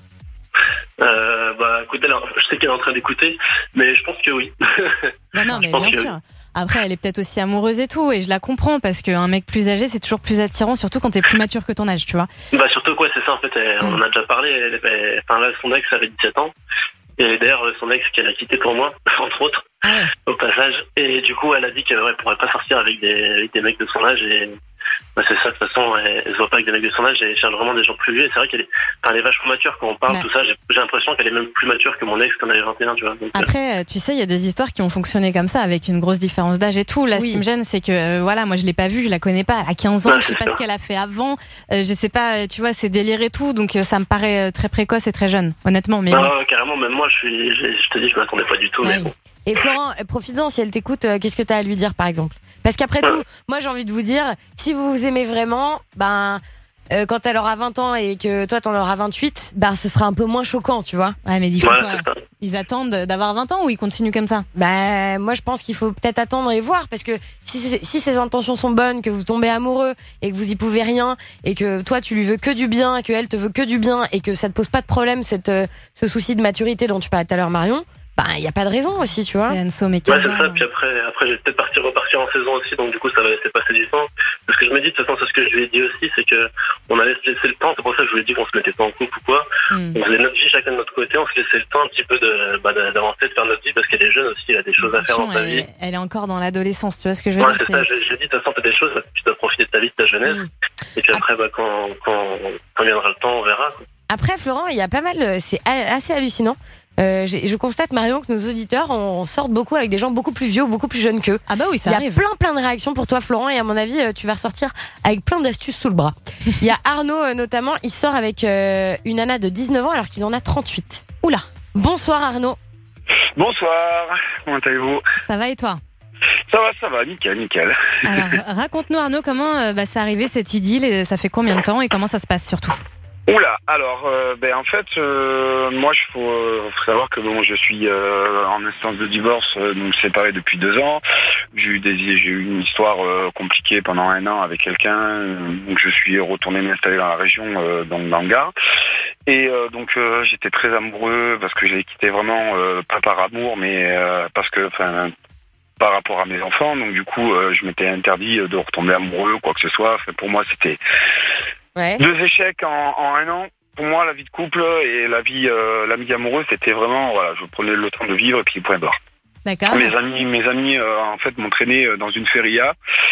Euh, bah, écoute, elle, je sais qu'elle est en train d'écouter, mais je pense que oui. Bah non, mais Je pense bien que- sûr. Après, elle est peut-être aussi amoureuse et tout, et je la comprends parce qu'un mec plus âgé, c'est toujours plus attirant, surtout quand t'es plus mature que ton âge, tu vois. Bah, surtout, quoi, c'est ça, en fait, elle- Mm. on en a déjà parlé. Elle, elle- enfin, là, son ex avait dix-sept ans. Et d'ailleurs, son ex qu'elle a quitté pour moi, entre autres, Ah ouais. au passage. Et du coup, elle a dit qu'elle ouais, pourrait pas sortir avec des, avec des mecs de son âge. Et bah, c'est ça, de toute façon, elle, elle se voit pas avec des mecs de son âge. Elle cherche vraiment des gens plus vieux. Et c'est vrai qu'elle est, enfin, elle est vachement mature quand on parle, Ouais. tout ça. J'ai, j'ai l'impression qu'elle est même plus mature que mon ex quand elle avait vingt et un, tu vois. Donc, euh, Après, euh, tu sais, il y a des histoires qui ont fonctionné comme ça, avec une grosse différence d'âge et tout. Là, Oui. ce qui me gêne, c'est que, euh, voilà, moi, je l'ai pas vue, je la connais pas. Elle a quinze ans, Ouais, je sais c'est pas ça. ce qu'elle a fait avant. Euh, je sais pas, euh, tu vois, c'est délire et tout. Donc, euh, ça me paraît euh, très précoce et très jeune, honnêtement. Mais ah, bon. ouais, carrément, même moi, je suis, je, je te dis, je m'attendais pas du tout. Mais Ouais. bon. Et Florent, euh, profites-en, si elle t'écoute, euh, qu'est-ce que t'as à lui dire par exemple? Parce qu'après tout, moi j'ai envie de vous dire, si vous vous aimez vraiment, ben euh, quand elle aura vingt ans et que toi t'en auras vingt-huit, ben ce sera un peu moins choquant, tu vois. Ouais, mais dis faut Ouais, quoi c'est ça. Ils attendent d'avoir vingt ans ou ils continuent comme ça? Ben moi je pense qu'il faut peut-être attendre et voir parce que si, c'est- si ses intentions sont bonnes, que vous tombez amoureux et que vous y pouvez rien et que toi tu lui veux que du bien, que elle te veut que du bien et que ça te pose pas de problème cette euh, ce souci de maturité dont tu parlais tout à l'heure Marion, ben il y a pas de raison aussi, tu vois. C'est Anso, mais Ouais, quinze c'est ans. ça. Puis après, après, je vais peut-être partir, repartir en saison aussi. Donc, du coup, ça va laisser passer du temps. Parce que je me dis, de toute façon, c'est ce que je lui ai dit aussi, c'est que on allait se laisser le temps. C'est pour ça que je lui ai dit qu'on se mettait pas en couple ou quoi. Mm. On faisait notre vie chacun de notre côté. On se laissait le temps un petit peu de, bah, de- d'avancer, de faire notre vie parce qu'elle est jeune aussi. Elle a des choses à faire dans Attention, sa vie. elle, elle est encore dans l'adolescence, tu vois ce que je veux Ouais, dire? c'est ça. J'ai j'ai dit, de toute façon, t'as des choses. Tu dois profiter de ta vie, de ta jeunesse. Mm. Et puis après, bah, quand, quand, quand viendra le temps, on verra, quoi. Après, Florent, il y a pas mal, euh, c'est a- assez hallucinant. Euh, j'ai- je constate, Marion, que nos auditeurs en sortent beaucoup avec des gens beaucoup plus vieux ou beaucoup plus jeunes qu'eux. Ah bah oui, ça Il y a arrive. plein plein de réactions pour toi, Florent, et à mon avis, euh, tu vas ressortir avec plein d'astuces sous le bras. Il y a Arnaud, euh, notamment, il sort avec euh, une nana de dix-neuf ans alors qu'il en a trente-huit. Oula. Bonsoir Arnaud. Bonsoir, comment allez-vous? Ça va et toi? Ça va, ça va, nickel, nickel. Alors, raconte-nous Arnaud comment euh, bah, c'est arrivé cette idylle et ça fait combien de temps et comment ça se passe surtout? Oula, alors, euh, ben en fait, euh, moi, il faut, euh, faut savoir que bon, je suis euh, en instance de divorce, euh, donc séparé depuis deux ans. J'ai eu des, j'ai eu une histoire euh, compliquée pendant un an avec quelqu'un, euh, donc je suis retourné m'installer dans la région, euh, donc dans le Gard. Et euh, donc euh, j'étais très amoureux parce que j'ai quitté vraiment euh, pas par amour, mais euh, parce que, enfin, par rapport à mes enfants. Donc du coup, euh, je m'étais interdit de retomber amoureux, quoi que ce soit. Enfin, pour moi, c'était Ouais. deux échecs en, en un an. Pour moi, la vie de couple et la vie, euh, la vie amoureuse, c'était vraiment, voilà, je prenais le temps de vivre et puis point barre. D'accord. Mes amis, mes amis, euh, en fait, m'ont traîné dans une feria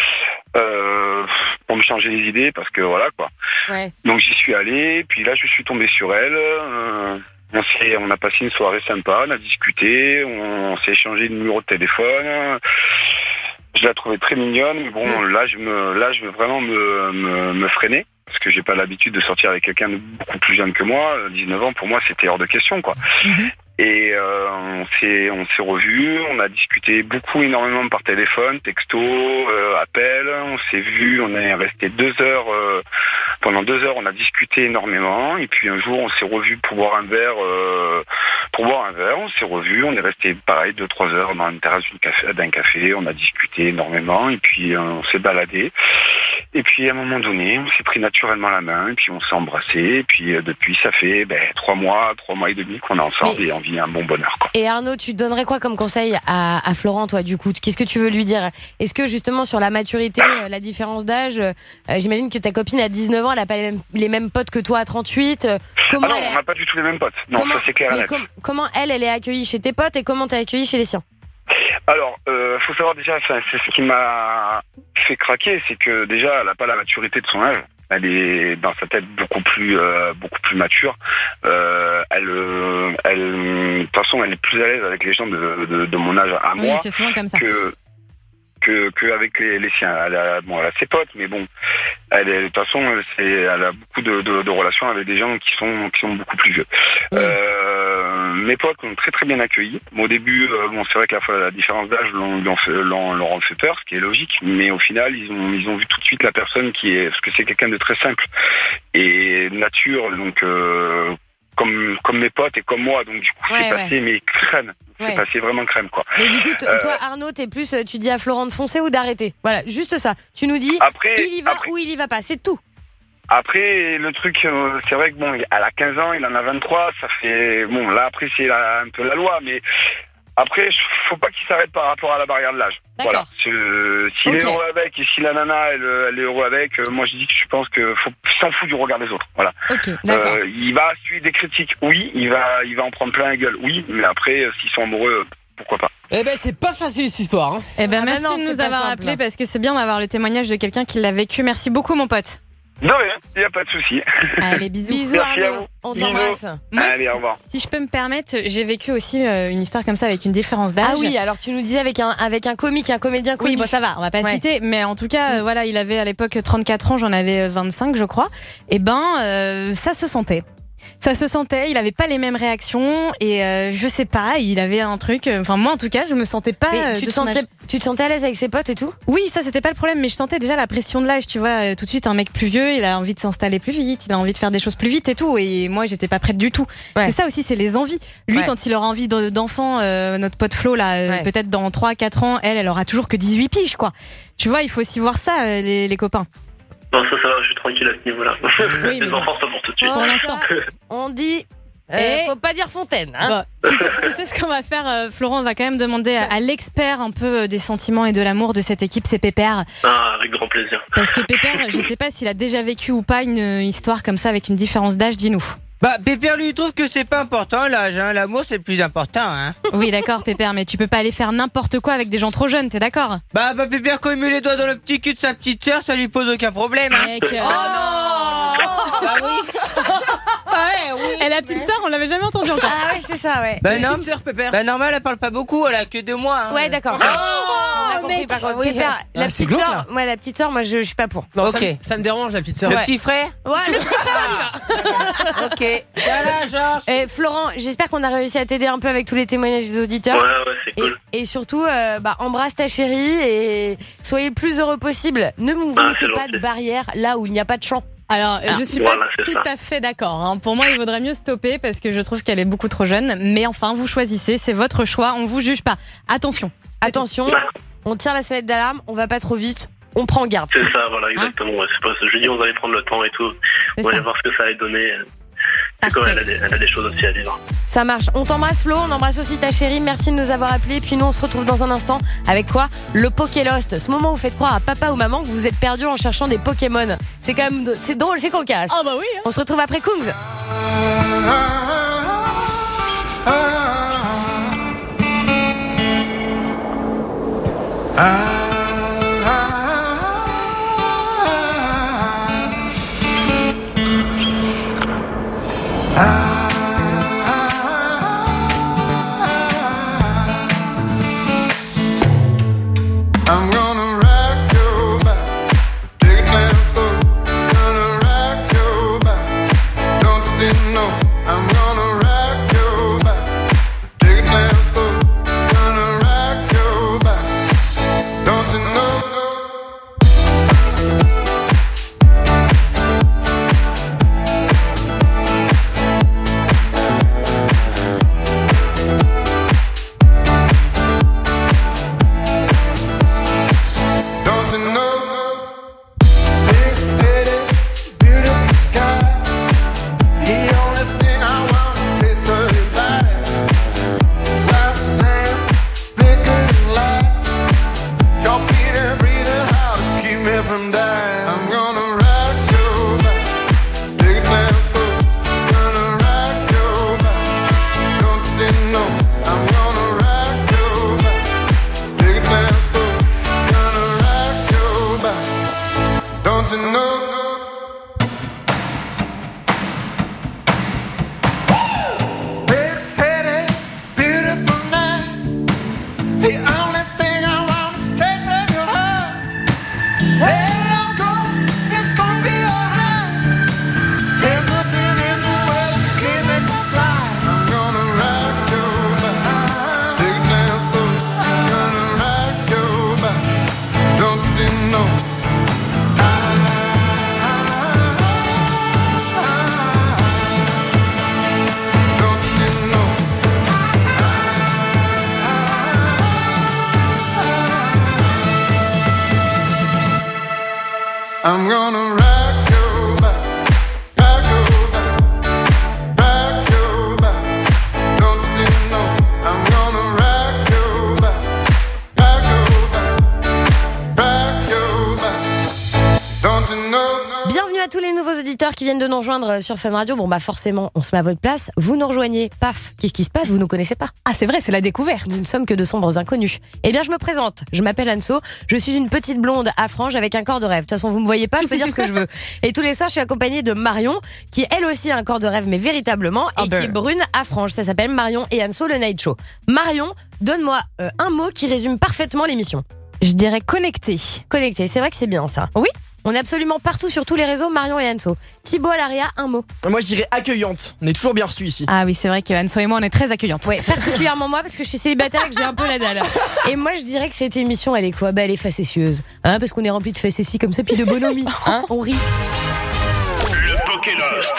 euh, pour me changer les idées parce que voilà quoi. Ouais. Donc j'y suis allé, puis là je suis tombé sur elle. Euh, On s'est, on a passé une soirée sympa, on a discuté, on s'est échangé de numéro de téléphone. Je la trouvais très mignonne, mais bon, là, je me, là, je veux vraiment me, me, me freiner. Parce que j'ai pas l'habitude de sortir avec quelqu'un de beaucoup plus jeune que moi. dix-neuf ans, pour moi, c'était hors de question, quoi. Mm-hmm. Et euh, on s'est on s'est revus, on a discuté beaucoup, énormément par téléphone, texto, euh, appel. On s'est vus, on est resté deux heures. Euh, pendant deux heures, on a discuté énormément. Et puis un jour, on s'est revus pour boire un verre. Euh, pour boire un verre, on s'est revus. On est resté pareil deux trois heures dans une terrasse d'un café, d'un café. On a discuté énormément. Et puis euh, on s'est baladé. Et puis à un moment donné, on s'est pris naturellement la main. Et puis on s'est embrassé. Et puis euh, depuis, ça fait ben, trois mois, trois mois et demi qu'on est ensemble. Mais... et on vit un bon bonheur, quoi. Et Arnaud, tu donnerais quoi comme conseil à, à Florent, toi, du coup? Qu'est-ce que tu veux lui dire? Est-ce que justement sur la maturité, la différence d'âge, euh, j'imagine que ta copine à dix-neuf ans, elle n'a pas les mêmes, les mêmes potes que toi à trente-huit. Euh, comment ah non, elle on n'a pas du tout les mêmes potes. Non, comment, ça c'est clair et net. Com- comment elle, elle est accueillie chez tes potes et comment t'es accueilli chez les siens? Alors, euh, faut savoir déjà, c'est ce qui m'a fait craquer, c'est que déjà, elle n'a pas la maturité de son âge. Elle est dans sa tête beaucoup plus euh, beaucoup plus mature. Euh, elle, euh, elle, de toute façon, elle est plus à l'aise avec les gens de, de, de mon âge à oui, moi c'est souvent comme ça. que que, que avec les, les siens. Elle a, bon, elle a ses potes, mais bon, elle est, de toute façon, c'est, elle a beaucoup de, de, de relations avec des gens qui sont qui sont beaucoup plus vieux. Oui. Euh, mes potes ont très très bien accueilli. Bon, au début, euh, bon, c'est vrai que la, la différence d'âge l'ont, l'ont fait, l'ont, leur fait peur, ce qui est logique, mais au final, ils ont ils ont vu tout de suite la personne qui est, parce que c'est quelqu'un de très simple et nature, donc. Euh, Comme, comme mes potes et comme moi, donc du coup ouais, c'est ouais. passé mais crème, ouais. c'est passé vraiment crème quoi. Mais du coup t- euh, toi Arnaud t'es plus, tu dis à Florent de foncer ou d'arrêter, voilà juste ça, tu nous dis après, il y va après, ou il y va pas, c'est tout. Après le truc, euh, c'est vrai que bon, elle a quinze ans, il en a vingt-trois, ça fait, bon là après c'est la, un peu la loi, mais après, faut pas qu'il s'arrête par rapport à la barrière de l'âge. D'accord. Voilà. Euh, s'il okay. est heureux avec et si la nana elle, elle est heureux avec, euh, moi je dis que je pense que faut s'en fout du regard des autres. Voilà. Ok. D'accord. Euh, il va suivre des critiques, oui. Il va, il va en prendre plein la gueule, oui. Mais après, euh, s'ils sont amoureux, pourquoi pas. Eh ben c'est pas facile cette histoire. Hein. Eh ben ah merci non, de nous avoir appelés parce que c'est bien d'avoir le témoignage de quelqu'un qui l'a vécu. Merci beaucoup mon pote. De rien, il n'y a pas de souci. Allez, bisous. Bisous Merci Arnaud. à vous. On t'embrasse. Moi, allez, au revoir. Si je peux me permettre, j'ai vécu aussi euh, une histoire comme ça avec une différence d'âge. Ah oui, alors tu nous disais avec un, avec un comique, un comédien connu. Oui, bon ça va, on va pas ouais. citer, mais en tout cas, euh, voilà, il avait à l'époque trente-quatre ans, j'en avais vingt-cinq je crois. Et ben, euh, ça se sentait. Ça se sentait, il avait pas les mêmes réactions et euh, je sais pas, il avait un truc. Enfin moi en tout cas, je me sentais pas. Mais tu de te son sentais, âge. tu te sentais à l'aise avec ses potes et tout? Oui, ça c'était pas le problème, mais je sentais déjà la pression de l'âge. Tu vois, euh, tout de suite un mec plus vieux, il a envie de s'installer plus vite, il a envie de faire des choses plus vite et tout. Et moi j'étais pas prête du tout. Ouais. C'est ça aussi, c'est les envies. Lui ouais. quand il aura envie de, d'enfant, euh, notre pote Flo là, euh, ouais. peut-être dans trois quatre ans, elle, elle aura toujours que dix-huit piges quoi. Tu vois, il faut aussi voir ça euh, les, les copains. Non, ça, ça va, je suis tranquille à ce niveau-là. Oui, les enfants, c'est pas pour tout de suite. Pour l'instant, on dit. Euh, Et faut pas dire Fontaine. Hein. Bon, tu, sais, tu sais ce qu'on va faire, euh, Florent, on va quand même demander à, à l'expert un peu euh, des sentiments et de l'amour de cette équipe, c'est Pépère. Ah, avec grand plaisir. Parce que Pépère, je sais pas s'il a déjà vécu ou pas une euh, histoire comme ça avec une différence d'âge, dis-nous. Bah, Pépère lui trouve que c'est pas important l'âge, hein. L'amour c'est le plus important, hein. Oui, d'accord, Pépère, mais tu peux pas aller faire n'importe quoi avec des gens trop jeunes, t'es d'accord? Bah, bah, Pépère, quand il met les doigts dans le petit cul de sa petite sœur, ça lui pose aucun problème, hein. Mec, euh... Oh non! Bah oui. Ouais, oui. Et la petite sœur, on l'avait jamais entendue encore. Ah ouais, c'est ça, ouais. Bah, la non, petite sœur, Pépère. Bah, normal, elle parle pas beaucoup, elle a que deux mois, hein. Ouais, d'accord. Oh, mec. Par contre, Pépère, la ah, petite sœur, moi, la petite sœur, moi, je, je suis pas pour. Non, ok. Ça, ça me dérange, la petite sœur. Le ouais. petit frère? Ouais, le petit frère, on y va. Ok. Voilà, Georges. Et Florent, j'espère qu'on a réussi à t'aider un peu avec tous les témoignages des auditeurs. Ouais, ouais, c'est cool. Et, et surtout, euh, bah, embrasse ta chérie et soyez le plus heureux possible. Ne vous Ah, mettez pas de barrière là où il n'y a pas de champ. Alors, Ah. je suis Voilà, pas c'est tout ça. à fait d'accord. Hein. Pour moi, il vaudrait mieux stopper parce que je trouve qu'elle est beaucoup trop jeune. Mais enfin, vous choisissez, c'est votre choix. On vous juge pas. Attention. Attention, on tire la sonnette d'alarme, on va pas trop vite, on prend garde. C'est ça, voilà, exactement. Ouais, c'est pas ça. Je dis, on va aller prendre le temps et tout. C'est On va ça. aller voir ce que ça allait donner. C'est comme elle a, des, elle a des choses aussi à vivre. Ça marche. On t'embrasse Flo, on embrasse aussi ta chérie. Merci de nous avoir appelés. Puis nous, on se retrouve dans un instant avec quoi? Le Pokélost. Ce moment où vous faites croire à papa ou maman que vous êtes perdu en cherchant des Pokémon. C'est quand même, c'est drôle, c'est cocasse. Ah bah oui. Hein. On se retrouve après Kungs. I'm gonna rock your back. Take it down slow. Gonna rock your back. Don't you didn't know? I'm gonna rock your back. Take it down slow. Gonna rock your back. Don't you know? Don't you know? Big city, beautiful sky. The only thing I want is to taste of your body. South sand, flickering light. Your beating, breathing house keep me from dying. I'm gonna rock your back. Take it down slow. Gonna rock your back. Don't you didn't know? I'm gonna rock your back. Take it down slow. Gonna rock your back. Don't you know? Big city, beautiful night. The only thing I want is a taste of your heart. Where I go, it's gonna be alright. There's nothing in the world that can make me fly. I'm gonna rock your back. Take it down slow. I'm gonna rock your back. Don't you didn't know? Don't you didn't know? I'm gonna rock your back, rock your back, rock your back. Don't you didn't know? I'm gonna rock your back, rock your back, rock your back. Don't you know? Bienvenue à tous les nouveaux auditeurs qui viennent de nous rejoindre sur Fun Radio. Bon bah forcément, on se met à votre place. Vous nous rejoignez. Paf, qu'est-ce qui se passe? Vous nous connaissez pas. Ah c'est vrai, c'est la découverte. Nous ne sommes que de sombres inconnus. Eh bien, je me présente. Je m'appelle Anso. Je suis une petite blonde à franges avec un corps de rêve. De toute façon, vous me voyez pas, je peux dire ce que je veux. Et tous les soirs, je suis accompagnée de Marion, qui elle aussi a un corps de rêve, mais véritablement, et qui est brune à franges. Ça s'appelle Marion et Anso, le Night Show. Marion, donne-moi euh, un mot qui résume parfaitement l'émission. Je dirais connecté. Connecté, c'est vrai que c'est bien ça. Oui. On est absolument partout sur tous les réseaux, Marion et Anso. Thibaut Alaria, un mot. Moi je dirais accueillante. On est toujours bien reçus ici. Ah oui, c'est vrai que Anso et moi on est très accueillantes. Oui, particulièrement moi parce que je suis célibataire et que j'ai un peu la dalle. Et moi je dirais que cette émission elle est quoi? Bah elle est facétieuse. Hein, parce qu'on est rempli de facéties comme ça puis de bonhomie. Hein, on rit. Le Pokélost.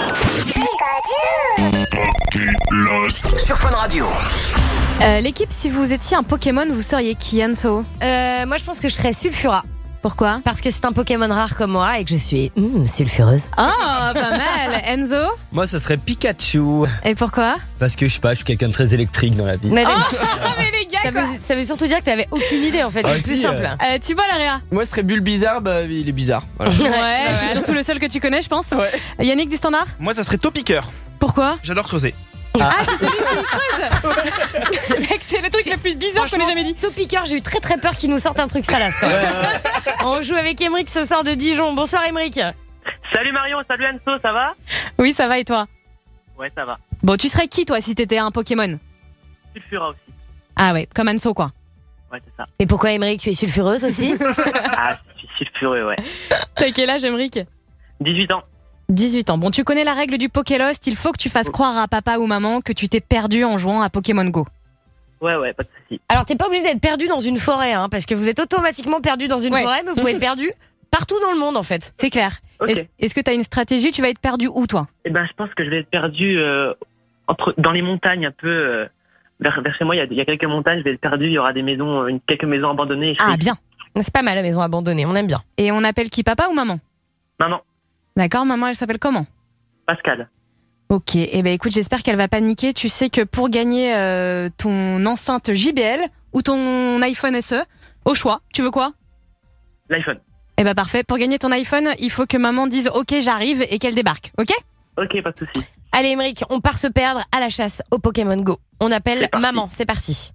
Pokélost. Sur Fun Radio. Euh, L'équipe, si vous étiez un Pokémon, vous seriez qui, Anso? Euh, moi je pense que je serais Sulfura. Pourquoi? Parce que c'est un Pokémon rare comme moi et que je suis mmh, sulfureuse. Ah, pas mal. Enzo? Moi, ce serait Pikachu. Et pourquoi? Parce que je sais pas, je suis quelqu'un de très électrique dans la vie. Mais, oh, mais les gars, ça, veut, ça veut surtout dire que t'avais aucune idée en fait. Ah, c'est plus si, simple. Euh, Thibaut Alaria? Moi ce serait Bulbizarre, bah il est bizarre. Voilà. Ouais, c'est surtout le seul que tu connais, je pense. Ouais. Yannick du Standard? Moi, ça serait Topiqueur. Pourquoi? J'adore creuser. Ah, c'est celui qui creuse. Mec, c'est le truc le plus bizarre qu'on ait jamais dit. Topiqueur, j'ai eu très très peur qu'il nous sorte un truc salace quand même. On joue avec Émeric ce soir de Dijon. Bonsoir Émeric. Salut Marion, salut Anso, ça va? Oui, ça va et toi? Ouais, ça va. Bon, tu serais qui toi si t'étais un Pokémon? Sulfura aussi. Ah ouais, comme Anso quoi. Ouais, c'est ça. Et pourquoi Émeric, tu es sulfureuse aussi? Ah, je suis sulfureux, ouais. T'as quel âge Émeric? dix-huit ans. dix-huit ans. Bon, tu connais la règle du Pokélost, il faut que tu fasses croire à papa ou maman que tu t'es perdu en jouant à Pokémon Go. Ouais, ouais, pas de soucis. Alors, t'es pas obligé d'être perdu dans une forêt, hein, parce que vous êtes automatiquement perdu dans une Ouais. forêt, mais vous pouvez être perdu partout dans le monde, en fait. C'est clair. Ok. Est-ce, est-ce que t'as une stratégie? Tu vas être perdu où, toi? Eh ben, je pense que je vais être perdu euh, entre, dans les montagnes, un peu. Euh, vers, vers chez moi, il y, a, il y a quelques montagnes, je vais être perdu, il y aura des maisons, euh, une, quelques maisons abandonnées. et je Ah, serai- bien. C'est pas mal, la maison abandonnée, on aime bien. Et on appelle qui, papa ou maman? Maman, D'accord, maman, elle s'appelle comment? Pascal. Ok, eh ben écoute, j'espère qu'elle va paniquer. Tu sais que pour gagner euh, ton enceinte J B L ou ton iPhone S E, au choix, tu veux quoi? L'iPhone. Eh ben parfait, pour gagner ton iPhone, il faut que maman dise ok, j'arrive et qu'elle débarque, ok? Ok, pas de soucis. Allez, Émeric, on part se perdre à la chasse au Pokémon Go. On appelle maman, c'est parti.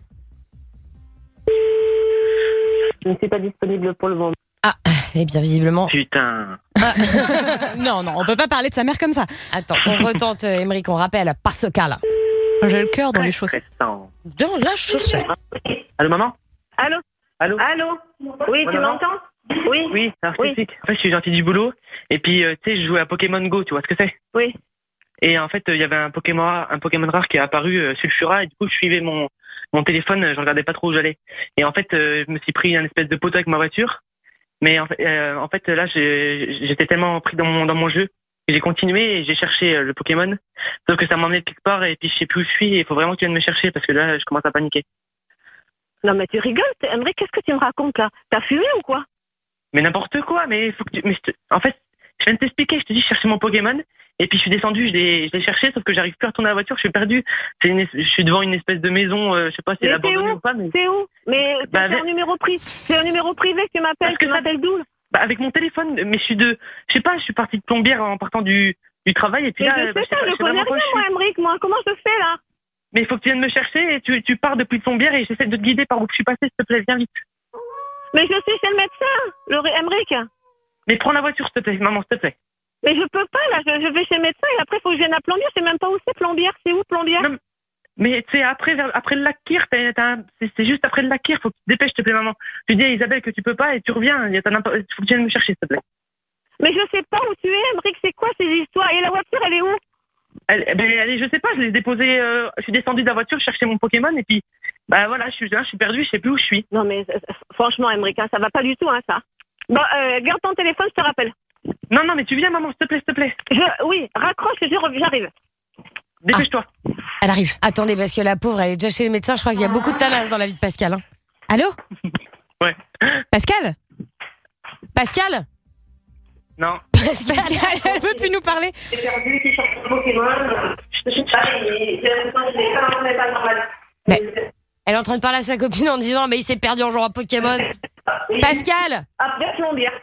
Je ne suis pas disponible pour le moment. Ah, eh bien, visiblement. Putain. Non, non, on peut pas parler de sa mère comme ça. Attends, on retente, euh, Émeric, on rappelle, pas ce cas-là. J'ai le cœur dans les chaussettes. Dans la chaussette. Allô, maman? Allô? Allô Allô Oui, tu maman m'entends Oui. Oui, alors je Oui. t'explique. En fait, je suis sorti du boulot et puis euh, tu sais, je jouais à Pokémon Go, tu vois ce que c'est? Oui. Et en fait, il y avait un Pokémon rare, un Pokémon rare qui est apparu euh, Sulfura et du coup, je suivais mon mon téléphone, je regardais pas trop où j'allais. Et en fait, euh, je me suis pris un espèce de poteau avec ma voiture. Mais en fait, euh, en fait là, j'ai- j'étais tellement pris dans mon dans mon jeu que j'ai continué et j'ai cherché euh, le Pokémon. Sauf que ça m'emmenait quelque part et puis je sais plus où je suis. Et il faut vraiment que tu viennes me chercher parce que là, je commence à paniquer. Non, mais tu rigoles, Emmerich, qu'est-ce que tu me racontes là? T'as fumé ou quoi? Mais n'importe quoi. Mais il faut que tu. Mais je te- en fait, je viens de t'expliquer. Je te dis, je cherchais mon Pokémon. Et puis je suis descendu, je l'ai, je l'ai cherché, sauf que j'arrive plus à retourner à la voiture, je suis perdu. C'est une, es- je suis devant une espèce de maison, euh, je sais pas si elle est Mais c'est abandonnée où ou pas, mais. C'est où? Mais Bah, c'est avec- un numéro privé. C'est un numéro privé que tu m'appelles. Parce que Tu ça- m'appelles d'où? Bah, avec mon téléphone, mais je suis de, je sais pas, je suis parti de plombière en partant du, du travail et puis Mais là, je euh, sais bah, je sais pas, pas, je je sais pas connais pourquoi rien, je moi, suis. Emmerich, moi. Comment je fais là? Mais il faut que tu viennes me chercher et tu, tu pars depuis plombière et j'essaie de te guider par où je suis passé, s'il te plaît, viens vite. Mais je suis chez le médecin, le Emmerich. Mais prends la voiture, s'il te plaît, maman, s'il te plaît. Mais je peux pas là, je, je vais chez le médecin et après faut que je vienne à Plombières. Je sais même pas où c'est Plombières. C'est où Plombières? Mais tu sais, après, vers- après le lac Kyr, t'as- t'as un- c'est c'est juste après le lac Kyr, faut que tu te dépêches, s'il te plaît, maman. Tu dis à Isabelle que tu peux pas et tu reviens, il y a t'as n'importe- faut que tu viennes me chercher, s'il te plaît. Mais je sais pas où tu es, Emmerich. C'est quoi ces histoires? Et la voiture, elle est où? Elle, ben, allez, je sais pas, je l'ai déposé, euh, je suis descendu de la voiture, je cherchais mon Pokémon et puis, bah voilà, je suis là, je suis perdu, je sais plus où je suis. Non mais euh, franchement, Emmerich, hein, ça va pas du tout, hein, ça. Bon, euh, garde ton téléphone, je te rappelle. Non, non, mais tu viens, maman, s'il te plaît, s'il te plaît. Je, oui, raccroche, je rev- j'arrive. Dépêche-toi. Elle arrive. Attendez, parce que la pauvre, elle est déjà chez le médecin. Je crois qu'il y a beaucoup de tanas dans la vie de Pascal. Hein. Allô? Ouais. Pascal? Pascal? Non. Pascal, elle veut plus nous parler. J'ai perdu, qui cherche mon Pokémon. Je sais pas, j'ai l'impression que c'est pas, c'est pas normal. Elle est en train de parler à sa copine en disant mais il s'est perdu en jouant à Pokémon. Pascal? Après Plombières.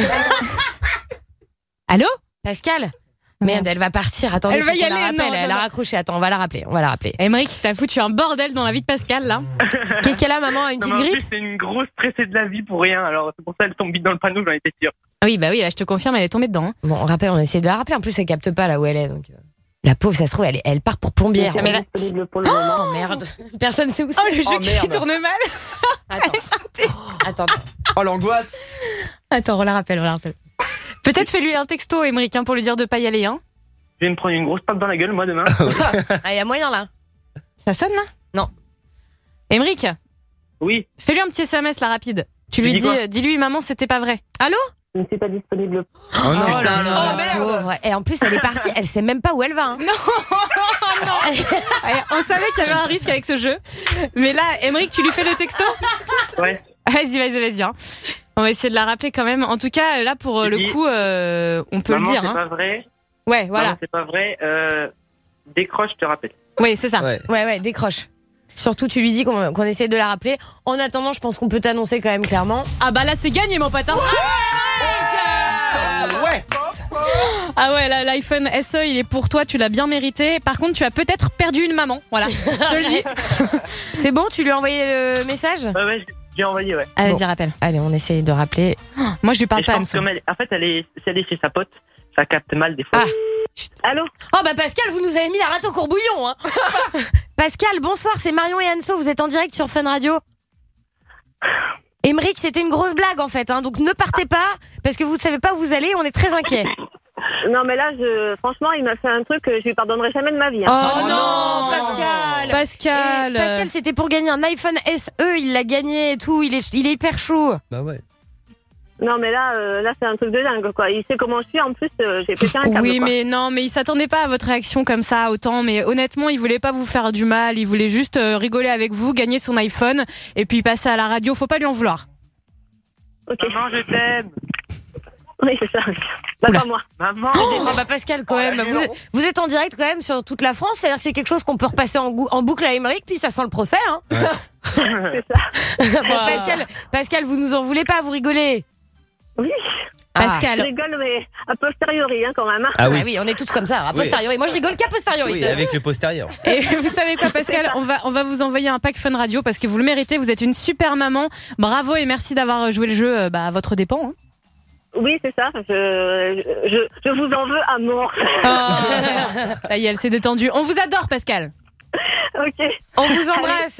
Allô? Pascal? Merde, elle va partir. Attendez, Elle va faut y qu'on la aller, rappelle. non, Elle non, a non. raccroché. Attends, on va la rappeler. On va la rappeler. Emmerich, t'as foutu un bordel dans la vie de Pascal là. Qu'est-ce qu'elle a, maman? Une Non, petite mais en grippe? plus, c'est une grosse stressée de la vie pour rien, alors c'est pour ça qu'elle tombe vite dans le panneau, j'en étais sûr. Ah oui, bah oui, là je te confirme, elle est tombée dedans. hein. Bon, on rappelle, on essaie de la rappeler. En plus, elle capte pas là où elle est. Donc, euh, la pauvre, ça se trouve, elle, est- elle part pour plombière. Ah, mais là- Oh merde. Personne sait où c'est. Oh le jeu Oh, qui merde. tourne mal. Attends. Oh l'angoisse. Attends, on la rappelle, on la rappelle. Peut-être fais-lui un texto, Emmerich, hein, pour lui dire de pas y aller. Hein. Je vais me prendre une grosse patte dans la gueule, moi, demain. Ah, il y a moyen là. Ça sonne là? Non. Emmerich, Oui. fais-lui un petit S M S là rapide. Tu Tu lui dis dis, quoi euh, dis-lui maman, c'était pas vrai. Allô? Je ne suis pas disponible. Oh non, là, là. Oh merde. Pauvre. Et en plus, elle est partie. Elle sait même pas où elle va. Hein. Allez, on savait qu'il y avait un risque avec ce jeu. Mais là, Emmerich, tu lui fais le texto? Ouais. Vas-y, vas-y, vas-y. Hein. On va essayer de la rappeler quand même. En tout cas, là, pour euh, le Oui. coup, euh, on peut Maman, le dire. c'est Hein. pas vrai. Ouais, voilà. Maman, c'est pas vrai. Euh, décroche, je te rappelle. Oui, c'est ça. Ouais. Ouais, ouais, décroche. Surtout, tu lui dis qu'on qu'on essaie de la rappeler. En attendant, je pense qu'on peut t'annoncer quand même clairement. Ah bah là, c'est gagné, mon pote. Hein. Ouais. Ah ouais, là, l'iPhone S E, il est pour toi, tu l'as bien mérité. Par contre, tu as peut-être perdu une maman. Voilà, je te le dis. C'est bon, tu lui as envoyé le message? Ouais, ouais, j'ai envoyé, ouais. Allez, Bon. vas-y, rappelle. Allez, on essaye de rappeler. Moi, je lui parle Et je pas, pense Anso. comme elle- en fait, elle est, si elle est chez sa pote, ça capte mal des fois. Ah. Allô? Oh bah Pascal, vous nous avez mis la rate au courbouillon. Hein. Pascal, bonsoir, c'est Marion et Anso. Vous êtes en direct sur Fun Radio. Emmerich, c'était une grosse blague en fait. Hein, donc ne partez pas parce que vous ne savez pas où vous allez. On est très inquiets. Non mais là, je, franchement, il m'a fait un truc que je lui pardonnerai jamais de ma vie. Oh, Hein. Oh non, Pascal. Pascal. Et Pascal, c'était pour gagner un iPhone S E. Il l'a gagné et tout. Il est, il est hyper chaud. Bah ouais. Non mais là, euh, là c'est un truc de dingue quoi. Il sait comment je suis. En plus, euh, j'ai pété un câble. Oui, quoi. mais non, mais il s'attendait pas à votre réaction comme ça autant. Mais honnêtement, il voulait pas vous faire du mal. Il voulait juste euh, rigoler avec vous, gagner son iPhone et puis passer à la radio. Faut pas lui en vouloir. Ok. Maman, je t'aime. Oui, c'est ça. Bah, pas moi. Maman. Oh bah Pascal, quand même. Vous, vous êtes en direct quand même sur toute la France. C'est-à-dire que c'est quelque chose qu'on peut repasser en, gou- en boucle à Emmerich. Puis ça sent le procès. Hein. C'est ça. Pascal, Pascal, vous nous en voulez pas. Vous rigolez. Oui. Pascal. Je rigole, mais a posteriori, hein, quand même. Hein. Ah oui. Ah oui, on est tous comme ça. A Oui. posteriori. Moi, je rigole qu'à posteriori. Oui, de toute façon. avec le postérieur. Et vous savez quoi, Pascal, on va, on va vous envoyer un pack Fun Radio parce que vous le méritez. Vous êtes une super maman. Bravo et merci d'avoir joué le jeu euh, bah, à votre dépens. Hein. Oui, c'est ça. Je, je, je vous en veux à mort. Oh, ça y est, elle s'est détendue. On vous adore, Pascal. Ok. On vous embrasse.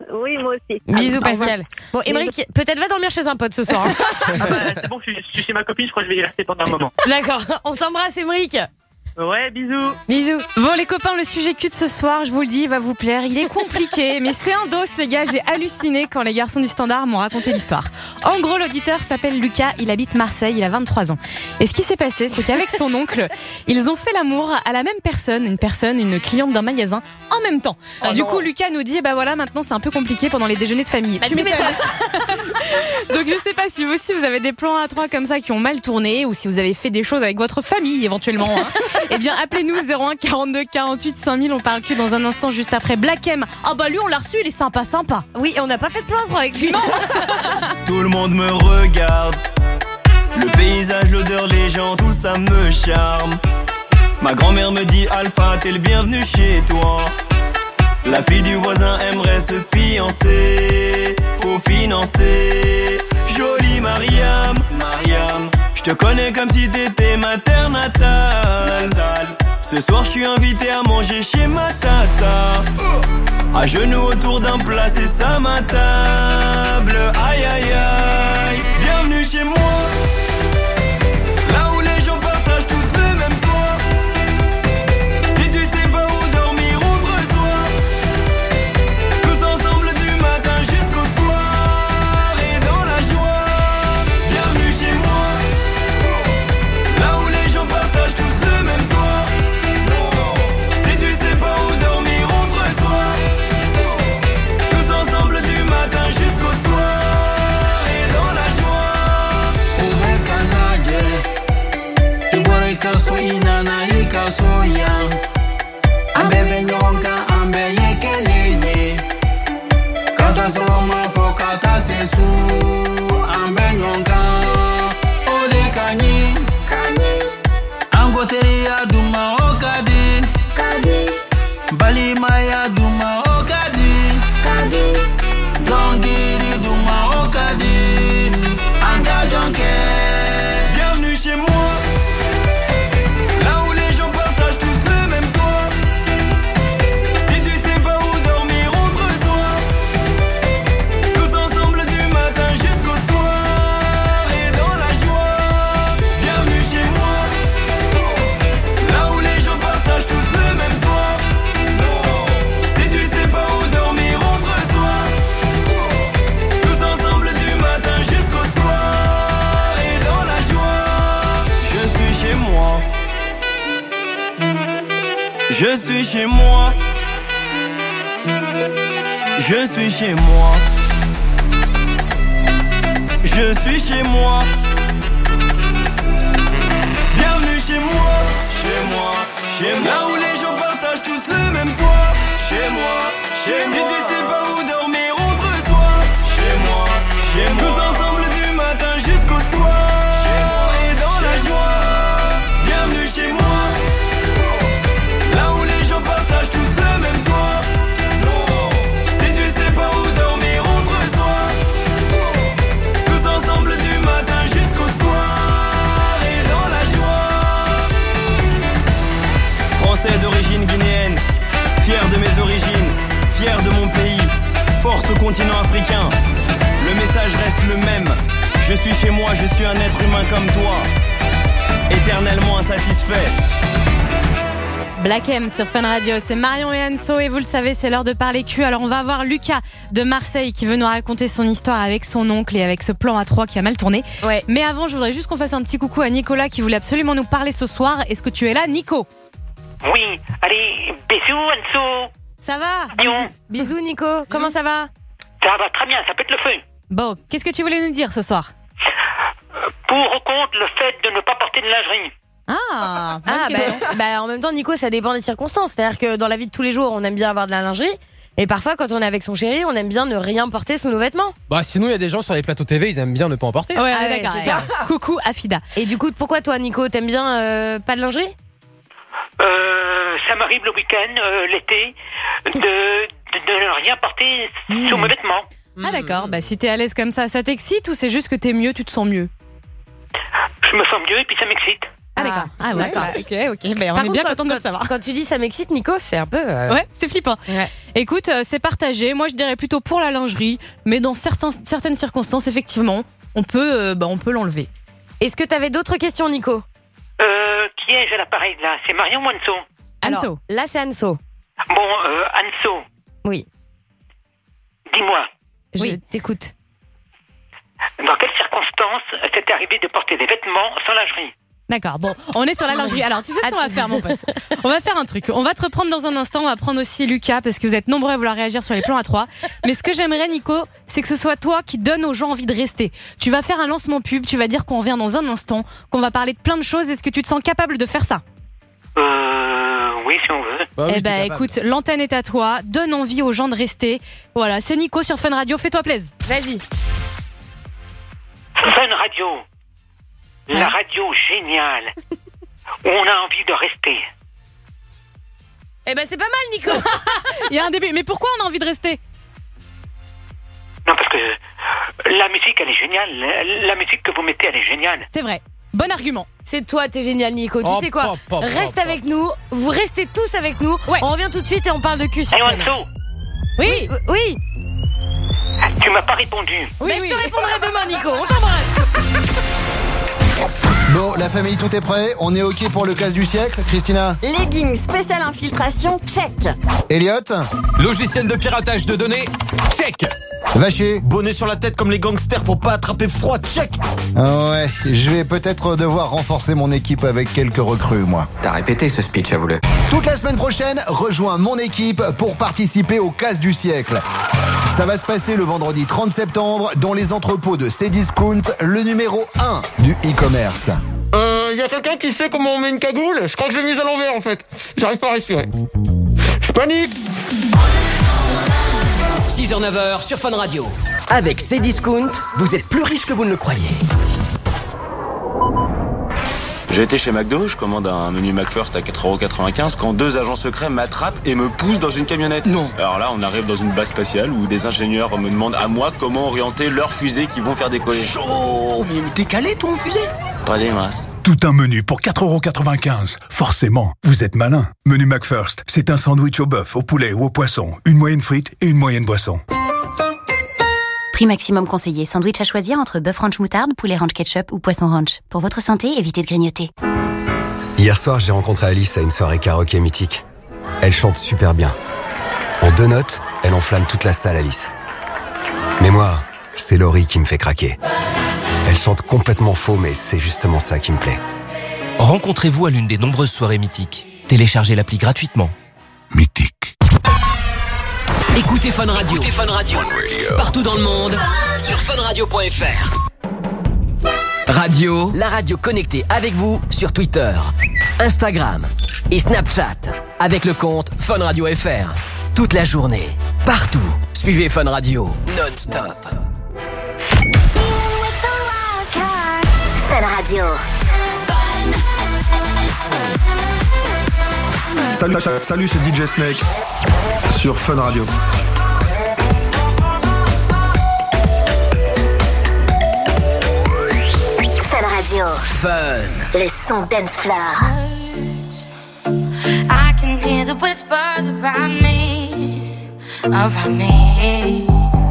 Oui, moi aussi. Bisous Pascal. Bon, Émeric, peut-être va dormir chez un pote ce soir. Hein. Ah bah, c'est bon, je suis, je suis chez ma copine, je crois que je vais y rester pendant un moment. D'accord, on t'embrasse Émeric. Ouais, bisous. Bisous. Bon les copains, le sujet cul de ce soir, je vous le dis, il va vous plaire. Il est compliqué, mais c'est un dos les gars. J'ai halluciné quand les garçons du Standard m'ont raconté l'histoire. En gros, l'auditeur s'appelle Lucas, il habite Marseille, il a vingt-trois ans. Et ce qui s'est passé, c'est qu'avec son oncle, ils ont fait l'amour à la même personne, une personne, une cliente d'un magasin, en même temps. Oh du non. coup, Lucas nous dit, bah voilà, maintenant c'est un peu compliqué pendant les déjeuners de famille. Bah, tu m'étonnes. Donc je sais pas si vous aussi vous avez des plans à trois comme ça qui ont mal tourné ou si vous avez fait des choses avec votre famille éventuellement. Hein. Eh bien appelez-nous zéro un quarante-deux quarante-huit cinq mille, on parle cul dans un instant juste après Black M. Ah bah lui on l'a reçu, il est sympa sympa. Oui, on n'a pas fait de plan à trois avec lui. Tout le monde me regarde. Le paysage, l'odeur, les gens, tout ça me charme. Ma grand-mère me dit Alpha, t'es le bienvenu chez toi. La fille du voisin aimerait se fiancer. Faut financer. Jolie Mariam, Mariam, je te connais comme si t'étais ma terre natale. Ce soir je suis invité à manger chez ma tata. À genoux autour d'un plat, c'est ça ma table. Aïe aïe aïe, bienvenue chez moi. Là où les gens partagent tous le même toit. Si tu sais pas où dormir, on te reçoit. Tous ensemble du matin jusqu'au soir. Et dans la joie, bienvenue chez moi. Là où les gens partagent tous le même toit. Si tu sais pas où dormir, on te reçoit. Tous ensemble du matin jusqu'au soir. Et dans la joie. Uwekanaje Igore kaso inana ikaso yang Ambebe nyonga ambe yekelele Kata soma fo kata sesu Ambe nyonga Ole kanyi Angotere ya duma okadi Balima ya duma okadi Dongiri duma okadi Anga donke Bienvenue chez moi. Là où les gens partagent tous le même toit. Si tu sais pas où dormir, on te reçoit. Tous ensemble du matin jusqu'au soir. Et dans la joie, bienvenue chez moi. Là où les gens partagent tous le même toit. Si tu sais pas où dormir, on te reçoit. Tous ensemble du matin jusqu'au soir. Et dans la joie, je suis chez moi. Je suis chez moi. Je suis chez moi. Je suis chez moi. Bienvenue chez moi. Chez moi. Chez moi. Là où les gens partagent tous le même toit. Chez moi. Chez moi. Si tu sais pas où dormir, on te reçoit. Chez moi. Chez moi. Tous ensemble du matin jusqu'au soir. Chez moi. Et dans la joie. Bienvenue chez moi. Là où les gens partagent tous le même toit. Si tu sais pas où dormir, on te reçoit. Tous ensemble du matin jusqu'au soir. Et dans la joie. Français d'origine guinéenne, fier de mes origines, fier de mon pays, force au continent africain. Le message reste le même. Je suis chez moi, je suis un être humain comme toi, éternellement insatisfait. Black M sur Fun Radio, c'est Marion et Anso et vous le savez, c'est l'heure de parler cul. Alors on va voir Lucas de Marseille qui veut nous raconter son histoire avec son oncle et avec ce plan à trois qui a mal tourné. Ouais. Mais avant, je voudrais juste qu'on fasse un petit coucou à Nicolas qui voulait absolument nous parler ce soir. Est-ce que tu es là, Nico? Oui, allez, bisous Anso. Ça va? Bisous. Bisous Nico, comment ça va? Ça va très bien, ça pète le feu. Bon, qu'est-ce que tu voulais nous dire ce soir? Pour contre le fait de ne pas porter de lingerie. Ah, Ah bah, bah, en même temps Nico, ça dépend des circonstances. C'est-à-dire que dans la vie de tous les jours, on aime bien avoir de la lingerie. Et parfois quand on est avec son chéri, on aime bien ne rien porter sous nos vêtements. Bah sinon il y a des gens sur les plateaux T V, ils aiment bien ne pas en porter. Ouais, Ah ouais, d'accord. c'est clair. Coucou Afida. Et du coup, pourquoi toi Nico, t'aimes bien euh, pas de lingerie? Euh, ça m'arrive le week-end, euh, l'été, de, de, de ne rien porter sous mes vêtements. Ah d'accord, bah si t'es à l'aise comme ça, ça t'excite ou c'est juste que t'es mieux, tu te sens mieux? Je me sens mieux et puis ça m'excite. Ah d'accord. Ah ouais. D'accord. Bah, ok, ok. Ben, on Par est contre, bien quand- content de le quand- savoir. Quand tu dis ça m'excite, Nico, c'est un peu. euh, Ouais, c'est flippant. Ouais. Écoute, euh, c'est partagé. Moi, je dirais plutôt pour la lingerie, mais dans certains, certaines circonstances, effectivement, on peut, euh, bah, on peut l'enlever. Est-ce que tu avais d'autres questions, Nico? Euh, qui ai-je à l'appareil là? C'est Marion ou Anso? Alors, Anso. là, c'est Anso. Bon, euh, Anso, Oui, dis-moi, je Oui. t'écoute. dans quelles circonstances t'est arrivé de porter des vêtements sans lingerie? D'accord, bon, on est sur la lingerie. Alors, tu sais ce qu'on va faire, mon pote? On va faire un truc. On va te reprendre dans un instant. On va prendre aussi Lucas, parce que vous êtes nombreux à vouloir réagir sur les plans à trois. Mais ce que j'aimerais, Nico, c'est que ce soit toi qui donne aux gens envie de rester. Tu vas faire un lancement pub, tu vas dire qu'on revient dans un instant, qu'on va parler de plein de choses. Est-ce que tu te sens capable de faire ça? Euh, oui, si on veut. Bah oui, Eh t'es ben, capable. écoute, l'antenne est à toi. Donne envie aux gens de rester. Voilà, c'est Nico sur Fun Radio. Fais-toi plaisir. Vas-y. Fun Radio, la radio géniale, où on a envie de rester. Eh ben, c'est pas mal, Nico. Il y a un début. Mais pourquoi on a envie de rester? Non, parce que la musique, elle est géniale. La, la musique que vous mettez, elle est géniale. C'est vrai. Bon argument. C'est toi, t'es génial, Nico. Tu Oh, sais quoi? pop, pop, Reste pop, avec nous. Vous restez tous avec nous. Ouais. On revient tout de suite et on parle de cul sur Et Fun. Anso, Oui. Oui. tu m'as pas répondu. Oui, Mais oui. je te répondrai demain, Nico. On t'embrasse. Bon, la famille, tout est prêt? On est OK pour le casse du siècle, Christina? Leggings spécial infiltration, check. Elliot? Logiciel de piratage de données, check. Vacher? Bonnet sur la tête comme les gangsters pour pas attraper froid, check. Ah ouais, je vais peut-être devoir renforcer mon équipe avec quelques recrues, moi. T'as répété ce speech, avoue-le. Toute la semaine prochaine, rejoins mon équipe pour participer au casse du siècle. Ça va se passer le vendredi trente septembre dans les entrepôts de Cdiscount, le numéro un du e-commerce. Euh, y a quelqu'un qui sait comment on met une cagoule? Je crois que je l'ai mise à l'envers en fait. J'arrive pas à respirer. Je panique. six heures neuf heures sur Fun Radio. Avec Cdiscount, vous êtes plus riche que vous ne le croyez. J'ai été chez McDo, je commande un menu McFirst à quatre euros quatre-vingt-quinze quand deux agents secrets m'attrapent et me poussent dans une camionnette. Non. Alors là, on arrive dans une base spatiale où des ingénieurs me demandent à moi comment orienter leurs fusées qui vont faire décoller. Oh, mais t'es calé toi en fusée? Pas des masses. Tout un menu pour quatre euros quatre-vingt-quinze. Forcément, vous êtes malin. Menu McFirst, c'est un sandwich au bœuf, au poulet ou au poisson. Une moyenne frite et une moyenne boisson. Prix maximum conseillé. Sandwich à choisir entre bœuf ranch moutarde, poulet ranch ketchup ou poisson ranch. Pour votre santé, évitez de grignoter. Hier soir, j'ai rencontré Alice à une soirée karaoké mythique. Elle chante super bien. En deux notes, elle enflamme toute la salle, Alice. Mais moi, c'est Laurie qui me fait craquer. Elle chante complètement faux, mais c'est justement ça qui me plaît. Rencontrez-vous à l'une des nombreuses soirées mythiques. Téléchargez l'appli gratuitement. Écoutez Fun Radio. Écoutez Fun Radio. Partout dans le monde sur funradio point f r. Radio, la radio connectée avec vous sur Twitter, Instagram et Snapchat avec le compte Fun Radio F R. Toute la journée, partout. Suivez Fun Radio non-stop. Fun Radio. Salut, salut, c'est D J Snake sur Fun Radio. Fun Radio. Fun. Le son dance floor. I can hear the whispers around me, around me.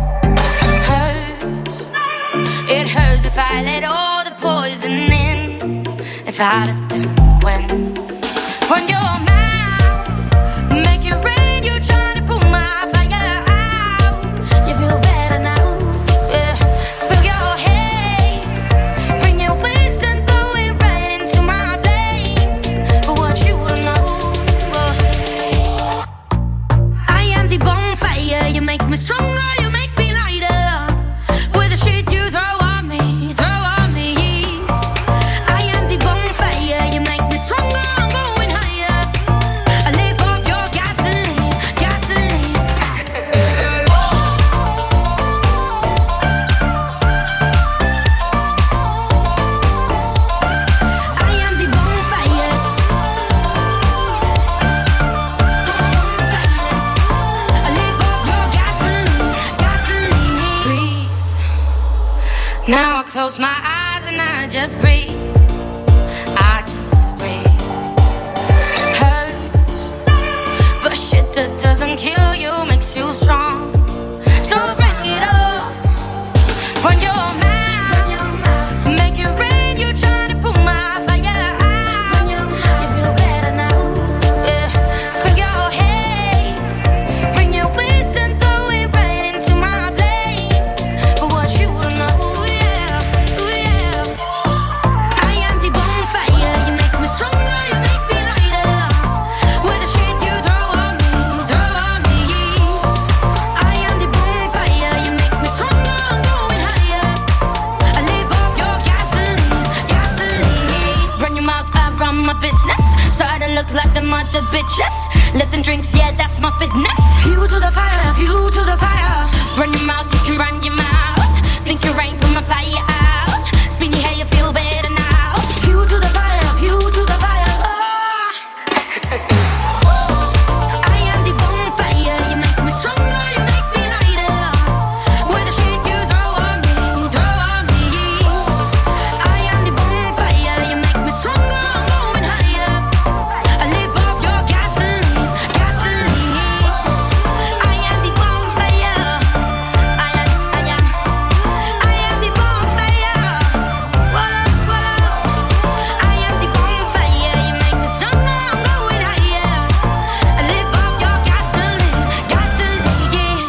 Hurts. It hurts if I let all the poison in. If I let them when, when you're mad, make it rain. You're trying to put my fire out. You feel better now, yeah. Spill your hate, bring your wisdom, throw it right into my veins. But what you don't know, uh, I am the bonfire. You make me stronger, you make me lighter. With the shit you throw on me, throw on me. I am the bonfire. You make me stronger. I'm going higher. I live off your gasoline, gasoline. I am the bonfire. I live off your gasoline, gasoline. Breathe. Now I close my eyes and I just breathe. I just that doesn't kill you makes you strong. So bring it up, run your mouth, make it rain. You're trying to put my fire out. You feel better now, yeah. Spin your head, bring your waist and throw it right into my flames. But what you don't know, yeah, yeah. I am the bonfire, you make me stronger, you make me lighter. With the shit you throw on me, throw on me. I am the bonfire, you make me stronger, I'm going higher. I live off your gasoline, gasoline. Run your mouth, I run my business. Start to look like the mother bitches. Lifting drinks, yeah, that's my fitness. Fuel to the fire, fuel to the fire. Run your mouth, you can run your mouth. Think you rain from my fire out. Spin your hair, you feel better now. Fuel to the fire, fuel to the fire. I am the bonfire, you make me stronger, you make me lighter. With the shit you throw on me, throw on me. I am the bonfire, you make me stronger, I'm going higher. I live off your gasoline, gasoline. I am the bonfire. I am, I am, I am the bonfire. Voila, voila. I am the bonfire, you make me stronger, I'm going higher. I live off your gasoline, gasoline.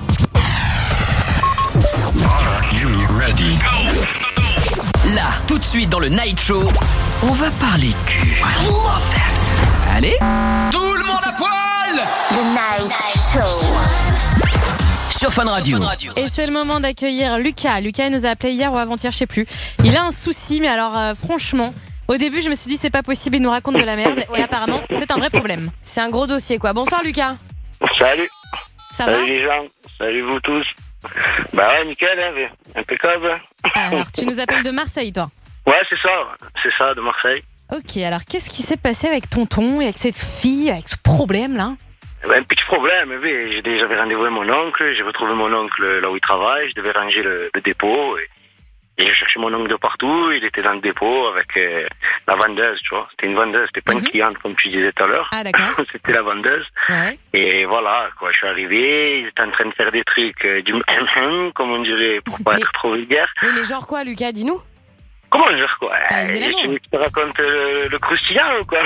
Là, tout de suite dans le Night Show, on va parler cul. Allez, tout le monde à poil. The Night Show. Sur Fun Radio. Et c'est le moment d'accueillir Lucas. Lucas il nous a appelé hier ou avant-hier, je sais plus. Il a un souci, mais alors euh, franchement, au début je me suis dit c'est pas possible, il nous raconte de la merde. Et apparemment c'est un vrai problème. C'est un gros dossier quoi. Bonsoir Lucas. Salut. Ça Salut va les gens. Salut vous tous. Bah ouais, nickel, hein, impeccable. Alors tu nous appelles de Marseille toi. Ouais, c'est ça, c'est ça, de Marseille. Ok, alors qu'est-ce qui s'est passé avec tonton et avec cette fille, avec ce problème là? Eh ben, un petit problème, oui. J'ai- J'avais rendez-vous avec mon oncle, j'ai retrouvé mon oncle là où il travaille, je devais ranger le, le dépôt. Et, et j'ai cherché mon oncle de partout, il était dans le dépôt avec euh, la vendeuse, tu vois. C'était une vendeuse, c'était pas une cliente comme tu disais tout à l'heure. Ah d'accord. C'était la vendeuse. Ouais. Et voilà, quoi, je suis arrivé, ils étaient en train de faire des trucs, euh, du comme on dirait, pour pas être trop vulgaire. Oui, mais genre quoi Lucas, dis-nous. Comment dire quoi Bah, vous euh, avez l'amour. Tu veux que je te raconte euh, le croustillant ou quoi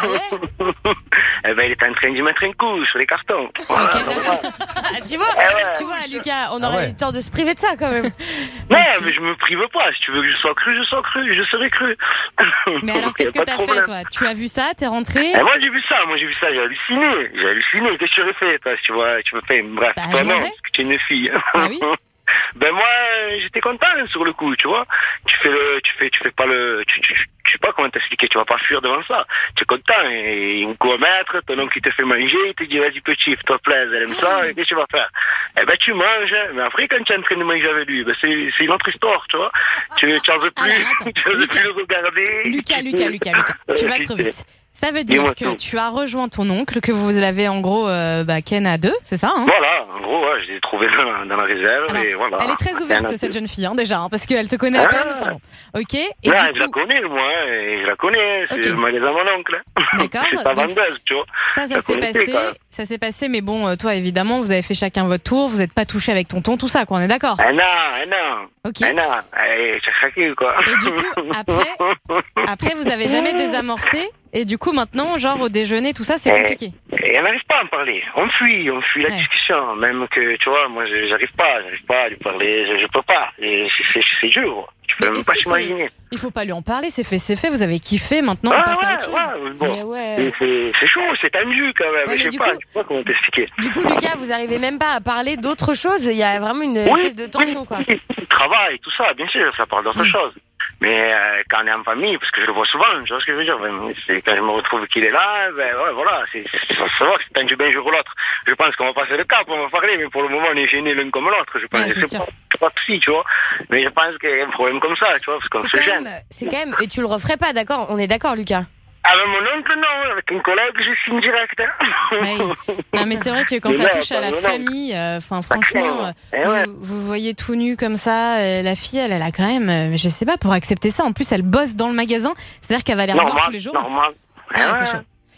Eh ben, il était en train d'y mettre un coup sur les cartons. Voilà, comme ça. Ah, tu vois, Eh ouais. tu vois Lucas, on Ah aurait ouais. eu le temps de se priver de ça quand même. Non, mais je me prive pas. Si tu veux que je sois cru, je sois cru. Je serai cru. Mais alors qu'est-ce que t'as fait toi? Tu as vu ça, t'es rentré? Eh, moi j'ai vu ça, moi j'ai vu ça, j'ai halluciné. J'ai halluciné. Qu'est-ce que tu aurais fait, toi, si tu vois, tu me fais, bref, Bah, toi je non, m'en vais. parce que tu es une fille. Ah oui. Ben moi, j'étais content hein, sur le coup, tu vois. Tu fais le, tu fais, tu fais pas le, tu, tu, je sais pas comment t'expliquer, tu vas pas fuir devant ça. Tu es content et un coup à mettre, ton oncle qui te fait manger, il te dit vas-y petit, fais-toi plaisir, elle aime ça, et qu'est-ce que tu vas faire? Eh ben tu manges, mais après quand tu es en train de manger avec lui, ben c'est, c'est une autre histoire, tu vois. Tu, tu en veux plus, tu en veux plus le regarder. Lucas, Lucas, Lucas, Lucas, tu vas trop vite. Ça veut dire Dis-moi que tout. tu as rejoint ton oncle, que vous avez en gros euh, bah, Ken à deux, c'est ça hein? Voilà, en gros, ouais, je l'ai trouvé dans, dans la réserve et voilà. Elle est très Rien ouverte à cette dire. jeune fille hein, déjà, hein, parce qu'elle te connaît à Ah. peine. Enfin, bon. Ok. Et Ouais, du je la coup, connais, moi, et je la connais, c'est Ok. le magasin de mon oncle. D'accord, C'est sa donc, vendeuse, tu vois. ça, Je ça la s'est connaissais, passé, quand même. ça s'est passé, mais bon, euh, toi évidemment, vous avez fait chacun votre tour, vous n'êtes pas touché avec tonton, tout ça, quoi, on est d'accord? Ah non, ah non. Ok. Ah non, eh, j'ai craqué, quoi. Et du coup, après, après, vous avez jamais désamorcé, et du coup, maintenant, genre au déjeuner, tout ça, c'est Eh, compliqué. Et on n'arrive pas à en parler. On fuit, on fuit la discussion. Même que, tu vois, moi, je- j'arrive pas, j'arrive pas à lui parler, je, je peux pas. Et c'est, c'est, c'est dur. Tu peux Mais même est-ce pas qu'il faut- t'imaginer. Il faut pas lui en parler, c'est fait, c'est fait, vous avez kiffé, maintenant on Ah, passe à ouais, autre chose. ouais, bon. Mais ouais. C'est, c'est, c'est chaud, c'est tendu quand même. Ouais, mais je sais du pas, coup- je sais pas comment t'expliquer. Du coup Lucas, vous arrivez même pas à parler d'autre chose, il y a vraiment une espèce de tension quoi. Travail, tout ça, bien sûr, ça parle d'autre chose. Mais euh, quand on est en famille, parce que je le vois souvent, tu vois ce que je veux dire, ben, c'est quand je me retrouve qu'il est là, ben ouais, voilà, c'est, c'est, ça se voit que c'est tendu bien un jour ou l'autre. Je pense qu'on va passer le cap, on va parler, mais pour le moment, on est gênés l'un comme l'autre. Je pense Ouais, que c'est c'est sûr. pas, c'est pas psy, tu vois. Mais je pense qu'il y a un problème comme ça, tu vois, parce qu'on C'est se quand gêne. même, c'est quand même, et tu le referais pas, d'accord? On est d'accord Lucas? Avec mon oncle, non, avec un collègue, je signe direct. Hein. Non mais c'est vrai que quand Mais ça là, touche à la non, non. famille, enfin franchement, euh, Eh ouais. vous, vous voyez tout nu comme ça, euh, la fille elle, elle a quand même, euh, je sais pas, pour accepter ça, en plus elle bosse dans le magasin, c'est-à-dire qu'elle va les revoir Normal, tous les jours. normal. Ouais, Eh c'est ouais. chaud.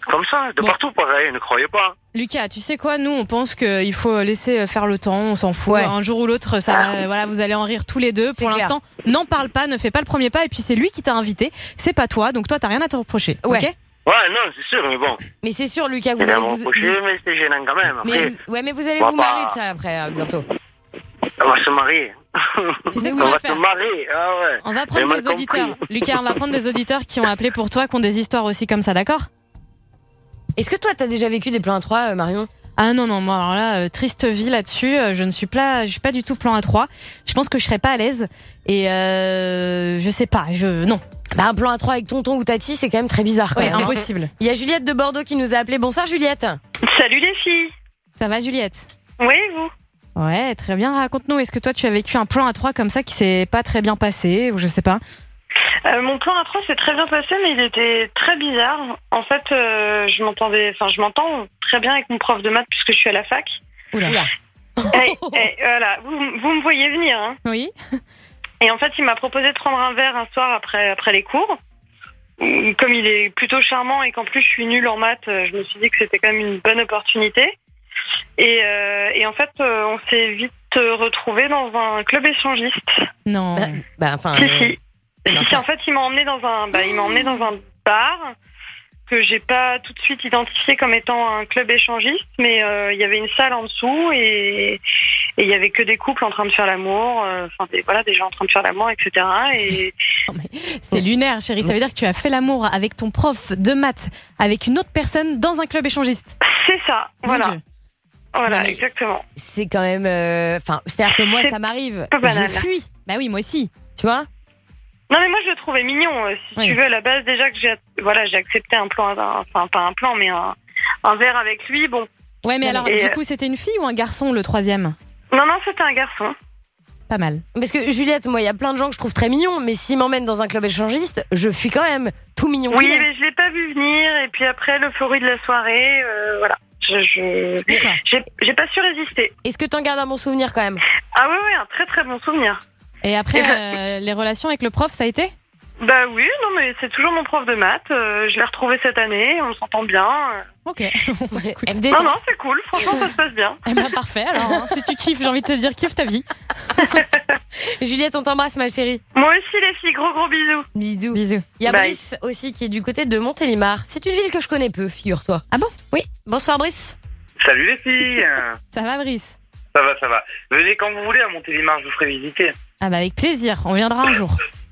Comme ça, de Bon. partout pareil, ne croyez pas. Lucas, tu sais quoi, nous on pense qu'il faut laisser faire le temps, on s'en fout. Ouais. Un jour ou l'autre, ça va, voilà, vous allez en rire tous les deux. Pour C'est clair. l'instant, n'en parle pas, ne fais pas le premier pas. Et puis c'est lui qui t'a invité, c'est pas toi, donc toi t'as rien à te reprocher. Ouais. Ok. Ouais, non, c'est sûr, mais bon. Mais c'est sûr, Lucas, que C'est vous allez bien vous. reproché, vous- mais c'est gênant quand même. Après, Mais, ouais, mais vous allez on va vous pas- marrer de ça après, euh, bientôt. on va se marier. Tu sais ce on qu'on va va faire se marier, ah ouais. On va J'ai prendre mal des auditeurs. compris. Lucas, on va prendre des auditeurs qui ont appelé pour toi, qui ont des histoires aussi comme ça, d'accord? Est-ce que toi, t'as déjà vécu des plans à trois, euh, Marion? Ah non, non, moi alors là, euh, triste vie là-dessus, euh, je ne suis pas, je suis pas du tout plan à trois. Je pense que je serais pas à l'aise. Et euh, je sais pas, je. Non. Bah, un plan à trois avec tonton ou tati, c'est quand même très bizarre. Quand Ouais, même, hein. impossible. Il y a Juliette de Bordeaux qui nous a appelé. Bonsoir, Juliette. Salut les filles. Ça va, Juliette? Oui, vous? Ouais, très bien. Raconte-nous, est-ce que toi tu as vécu un plan à trois comme ça qui s'est pas très bien passé, ou je sais pas? Euh, mon plan à trois s'est très bien passé, mais il était très bizarre. En fait, euh, je m'entendais, enfin, je m'entends très bien avec mon prof de maths puisque je suis à la fac. Oula. Et, et, voilà, vous, vous me voyez venir. Hein. Oui. Et en fait, il m'a proposé de prendre un verre un soir après, après les cours. Comme il est plutôt charmant et qu'en plus je suis nulle en maths, je me suis dit que c'était quand même une bonne opportunité. Et, euh, et en fait, euh, on s'est vite retrouvés dans un club échangiste. Non. Bah, bah, enfin. Si, euh, si. Si, si, en fait, il m'a emmené dans un, bah, il m'a emmené dans un bar que j'ai pas tout de suite identifié comme étant un club échangiste, mais euh, il y avait une salle en dessous et et il y avait que des couples en train de faire l'amour, euh, enfin des, voilà, des gens en train de faire l'amour, et cetera. Et C'est lunaire, chérie. Ça veut dire que tu as fait l'amour avec ton prof de maths, avec une autre personne dans un club échangiste. c'est ça, Mon voilà, Dieu. voilà, Non, mais- exactement. C'est quand même. euh, Enfin, c'est-à-dire que moi, C'est ça m'arrive. peu banal. Je fuis. Bah oui, moi aussi. Tu vois? Non mais moi je le trouvais mignon, euh, si Oui. tu veux, à la base déjà que j'ai, voilà, j'ai accepté un plan, un- enfin pas un plan, mais un, un verre avec lui, bon. Ouais, mais alors, Et, du euh, coup, c'était une fille ou un garçon, le troisième? Non, non, c'était un garçon. Pas mal. Parce que Juliette, moi, il y a plein de gens que je trouve très mignons, mais s'ils m'emmènent dans un club échangiste, je fuis quand même. Tout mignon Oui, qu'il est. mais je l'ai pas vu venir, et puis après, l'euphorie de la soirée, euh, voilà. Je, je... D'accord. J'ai, j'ai pas su résister. Est-ce que t'en gardes un bon souvenir quand même? Ah oui, oui, un très très bon souvenir. Et après, Et ben- euh, les relations avec le prof, ça a été? Bah oui, non mais c'est toujours mon prof de maths, euh, je l'ai retrouvé cette année, on s'entend bien. Ok. Écoute. Elle me Non, détend. non, c'est cool, franchement ça se passe bien. Eh ben, parfait, alors, hein, si tu kiffes, j'ai envie de te dire, kiffe ta vie. Juliette, on t'embrasse, ma chérie. Moi aussi les filles, gros gros bisous. Bisous. Bisous. Il y a Bye. Brice aussi qui est du côté de Montélimar. C'est une ville que je connais peu, figure-toi. Ah bon? Oui. Bonsoir, Brice. Salut les filles. Ça va, Brice? Ça va, ça va. Venez quand vous voulez à Montélimar, je vous ferai visiter. Ah bah avec plaisir, on viendra un jour.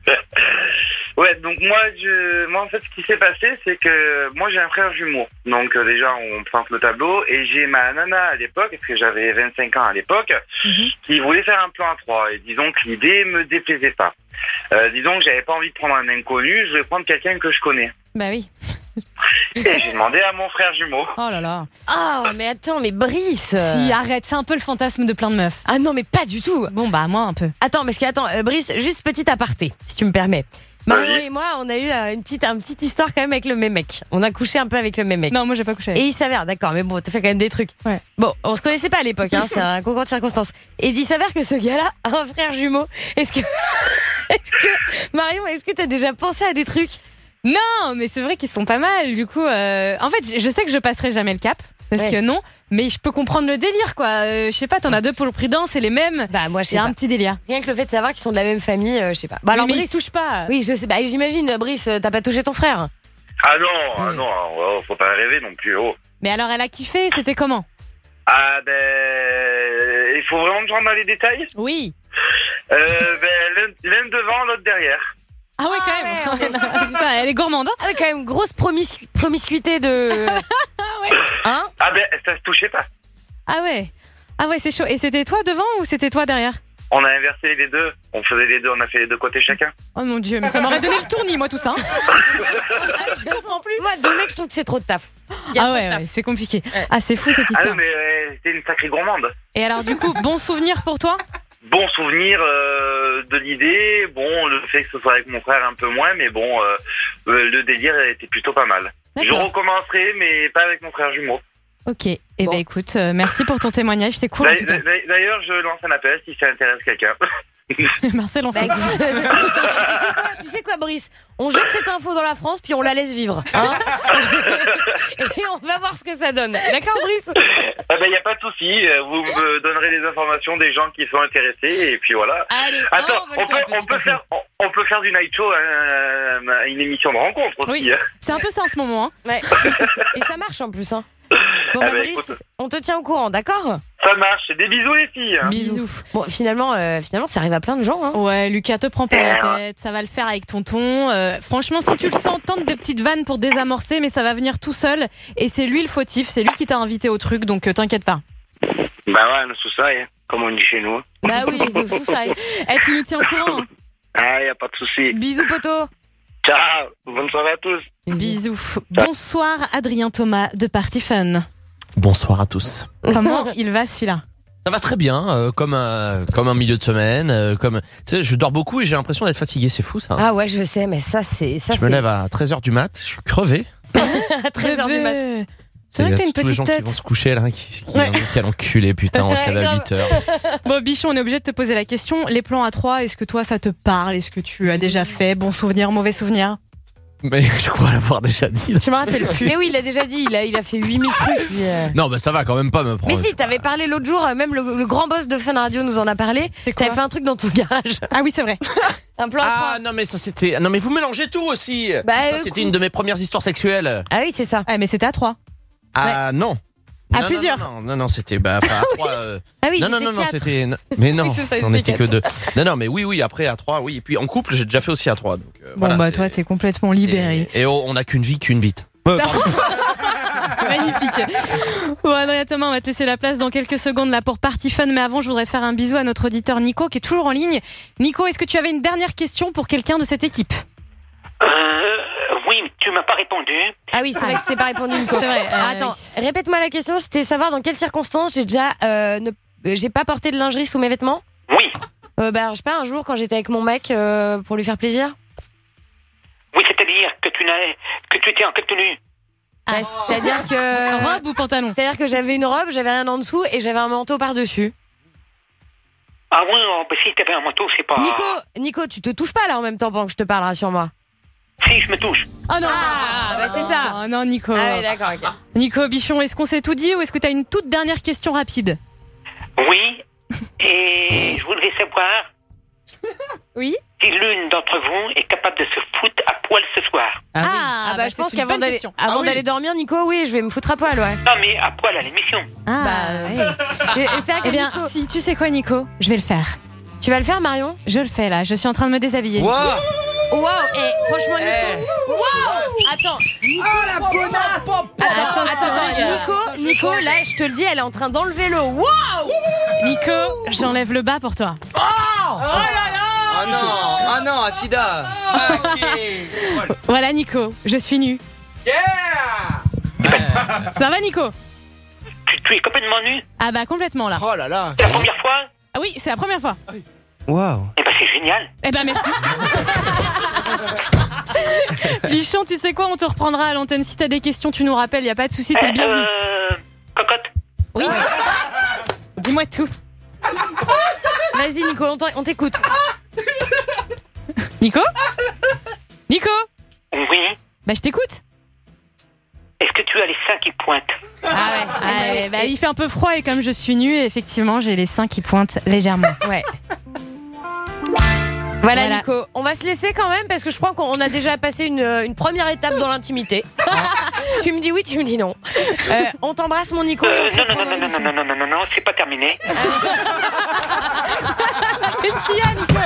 Ouais, donc moi, je, moi en fait, ce qui s'est passé, c'est que moi j'ai un frère jumeau. Donc euh, déjà, on plante le tableau et j'ai ma nana à l'époque, parce que j'avais vingt-cinq ans à l'époque, Mm-hmm. qui voulait faire un plan à trois. Et disons que l'idée me déplaisait pas. Euh, disons que j'avais pas envie de prendre un inconnu, je voulais prendre quelqu'un que je connais. Bah oui. Et j'ai demandé à mon frère jumeau. Oh là là. Oh, mais attends, mais Brice. Si, arrête, c'est un peu le fantasme de plein de meufs. Ah non, mais pas du tout. Bon bah moi un peu. Attends, parce que attends, euh, Brice, juste petit aparté, si tu me permets. Marion Vas-y. et moi, on a eu euh, une petite, une petite histoire quand même avec le même mec. On a couché un peu avec le même mec. Non, moi j'ai pas couché. Et il s'avère, d'accord, mais bon, t'as fait quand même des trucs. Ouais. Bon, on se connaissait pas à l'époque, hein, c'est un concours de circonstances. Et il s'avère que ce gars-là a un frère jumeau. Est-ce que, est-ce que, Marion, est-ce que t'as déjà pensé à des trucs? Non, mais c'est vrai qu'ils sont pas mal. Du coup, euh, en fait, je sais que je passerai jamais le cap. Parce Ouais. que non, mais je peux comprendre le délire, quoi. Euh, je sais pas, t'en as deux pour le prudent, c'est les mêmes. Bah, moi, je sais Il y a pas. un petit délire. Rien que le fait de savoir qu'ils sont de la même famille, euh, je sais pas. Bah, Oui, alors, mais ils Brice, se touchent pas. oui, je sais, bah, j'imagine, Brice, euh, t'as pas touché ton frère. Ah non, ah non, oh, faut pas rêver non plus. Oh. Mais alors, elle a kiffé, c'était comment? Ah ben, il faut vraiment que je rentre dans les détails. Oui. Euh, ben, l'un l'un devant, l'autre derrière. Ah ouais, quand même. Putain, elle est gourmande, hein? Ah, ouais, quand même, grosse promiscu- promiscuité de. Hein? Ah ben, ça se touchait pas. Ah ouais. Ah ouais, c'est chaud. Et c'était toi devant ou c'était toi derrière? On a inversé les deux. On faisait les deux, on a fait les deux côtés chacun. Oh mon dieu, mais ça m'aurait donné le tournis, moi, tout ça. hein. Moi, deux mecs, je trouve que c'est trop de taf. Il y a Ah trop de ouais, taf. ouais, c'est compliqué. Ah, c'est fou cette Ah histoire. non, mais euh, c'était une sacrée gourmande. Et alors, du coup, bon souvenir pour toi? Bon souvenir euh, de l'idée. Bon, le fait que ce soit avec mon frère un peu moins, mais bon, euh, euh, le délire était plutôt pas mal. Je D'accord. recommencerai, mais pas avec mon frère jumeau. Ok. Eh ben écoute, euh, merci pour ton témoignage, c'est cool en tout cas. D'ailleurs, D'ailleurs, je lance un appel si ça intéresse quelqu'un. Marcel, on Bah, sait. écoute, tu, sais quoi, tu sais quoi, quoi, Brice? On jette cette info dans la France, puis on la laisse vivre. Hein. Et on va voir ce que ça donne. D'accord, Brice? Eh ben, y a pas de souci. Vous me donnerez les informations des gens qui sont intéressés, et puis voilà. Allez, attends, on peut, on peut faire, on, on peut faire du night show, euh, une émission de rencontre aussi. Oui, c'est un peu ça en ce moment. Hein. Ouais. Et ça marche en plus. Hein. Bon, Ah bah, bah, Brice, écoute. on te tient au courant, d'accord? Ça marche. Des bisous les filles. Hein. Bisous. Bon, finalement, euh, finalement, ça arrive à plein de gens. Hein. Ouais, Lucas, te prends pas la tête, ça va le faire avec tonton. Euh, franchement, si tu le sens, tente des petites vannes pour désamorcer, mais ça va venir tout seul. Et c'est lui le fautif, c'est lui qui t'a invité au truc, donc euh, t'inquiète pas. Bah ouais, nous sous ça, hein, comme on dit chez nous. Bah oui, nous sous ça. Eh, tu nous tiens au courant. Hein. Ah, y a pas de souci. Bisous, poto. Ciao, bonne soirée à tous. Bisous. Bonsoir, Adrien Thomas de Party Fun. Bonsoir à tous. Comment il va celui-là? Ça va très bien, euh, comme un comme un milieu de semaine, euh, comme tu sais, je dors beaucoup et j'ai l'impression d'être fatigué, c'est fou ça. Hein. Ah ouais, je sais, mais ça c'est ça. je c'est... me lève à treize heures du mat, je suis crevé. à treize heures du mat. C'est vrai que t'as une tous les gens petite qui tête. vont se coucher là, qui, qui Ouais. quel enculé putain, on se lève à huit heures. Bon, Bichon, on est obligé de te poser la question. Les plans à trois, est-ce que toi ça te parle? Est-ce que tu as déjà fait? Bon souvenir, mauvais souvenir? Mais je crois l'avoir déjà dit. Là. Je me rappelle plus. Mais oui, il a déjà dit, il a, il a fait huit mille trucs. Puis, euh... Non, bah ça va quand même pas me prendre. Mais si, t'avais parlé l'autre jour, euh, même le, le grand boss de Fun Radio nous en a parlé. T'avais fait un truc dans ton garage. Ah oui, c'est vrai. Un plan à Ah trois. non mais ça c'était non mais vous mélangez tout aussi. Bah, ça euh, c'était écoute. une de mes premières histoires sexuelles. Ah oui, c'est ça. Ah, mais c'était à trois. Ah non. À Non, plusieurs. Non non non, non c'était bah enfin, à trois. euh, Ah oui, non non c'était non non quatre. c'était non, mais non Oui, c'est ça, on c'était était que quatre. deux. Non non mais oui oui après à trois oui et puis en couple j'ai déjà fait aussi à trois donc euh, Bon, voilà, bah c'est- toi, t'es complètement libéré. et oh, on a qu'une vie qu'une bite. Euh, pardon. Magnifique. Bon, Adrien Thomas, on va te laisser la place dans quelques secondes là pour Party Fun. Mais avant, je voudrais faire un bisou à notre auditeur Nico qui est toujours en ligne. Nico, est-ce que tu avais une dernière question pour quelqu'un de cette équipe? Euh, oui, tu m'as pas répondu. Ah oui, c'est vrai que je t'ai pas répondu, Nico. C'est vrai, euh, Attends, oui. répète-moi la question. C'était savoir dans quelles circonstances j'ai déjà euh, ne... euh, j'ai pas porté de lingerie sous mes vêtements. Oui. Euh, bah, je sais pas, un jour quand j'étais avec mon mec euh, pour lui faire plaisir. Oui, c'est-à-dire que tu n'as, que tu étais en quelle tenue? Bah, c'est-à-dire que robe ou pantalon? C'est-à-dire que j'avais une robe, j'avais rien en dessous et j'avais un manteau par-dessus. Ah oui, oh, bah, si t'avais un manteau, c'est pas... Nico, Nico, tu te touches pas là en même temps pendant que je te parle, rassure-moi. Si, je me touche. Oh non. Ah, bah c'est ça. Oh non, Nico. Ah oui, d'accord, ok. Nico Bichon, est-ce qu'on s'est tout dit ou est-ce que tu as une toute dernière question rapide? Oui, et je voudrais savoir Oui. si l'une d'entre vous est capable de se foutre à poil ce soir. Ah, Ah, ah, bah, bah, je pense c'est une qu'avant bonne d'aller question. avant Ah oui. d'aller dormir, Nico, oui, je vais me foutre à poil, ouais. Non, mais à poil à l'émission. Ah, Bah, ouais. Et- et c'est vrai que Eh bien, Nico- si, tu sais quoi, Nico? Je vais le faire. Tu vas le faire, Marion? Je le fais là. Je suis en train de me déshabiller. Nico. Waouh, et franchement, Nico. Waouh! Attends, Nico. Ah la bonasse! Attends, attends, attends, les gars. Nico, Nico, là, je te le dis, elle est en train d'enlever le. Waouh! Nico, j'enlève le bas pour toi. Oh là là! Ah non, ah non, Afida. Ah, ok. Voilà, Nico, je suis nue. Yeah! Ça va, Nico? Tu, tu es complètement nu? Ah bah complètement là. Oh là là. C'est la première fois? Ah oui, c'est la première fois. Waouh. Eh ben, c'est génial. Eh ben merci. Bichon, tu sais quoi? On te reprendra à l'antenne. Si t'as des questions, tu nous rappelles. Y a pas de souci, t'es le bienvenu. Euh, cocotte. Oui. Dis-moi tout. Vas-y, Nico, on t'en- on t'écoute. Nico? Nico? Oui. Bah je t'écoute. Est-ce que tu as les seins qui pointent? Ah ouais, Ah, ouais, bah, il fait un peu froid et comme je suis nue, effectivement, j'ai les seins qui pointent légèrement. ouais. Voilà, Voilà. Nico, on va se laisser quand même parce que je crois qu'on a déjà passé une, une première étape dans l'intimité. Tu me dis oui, tu me dis non. Euh, on t'embrasse, mon Nico. et Euh, on te non, non, reprend non, dans non, non, l'émission. non, non, non, non, non, c'est pas terminé. Qu'est-ce qu'il y a, Nico?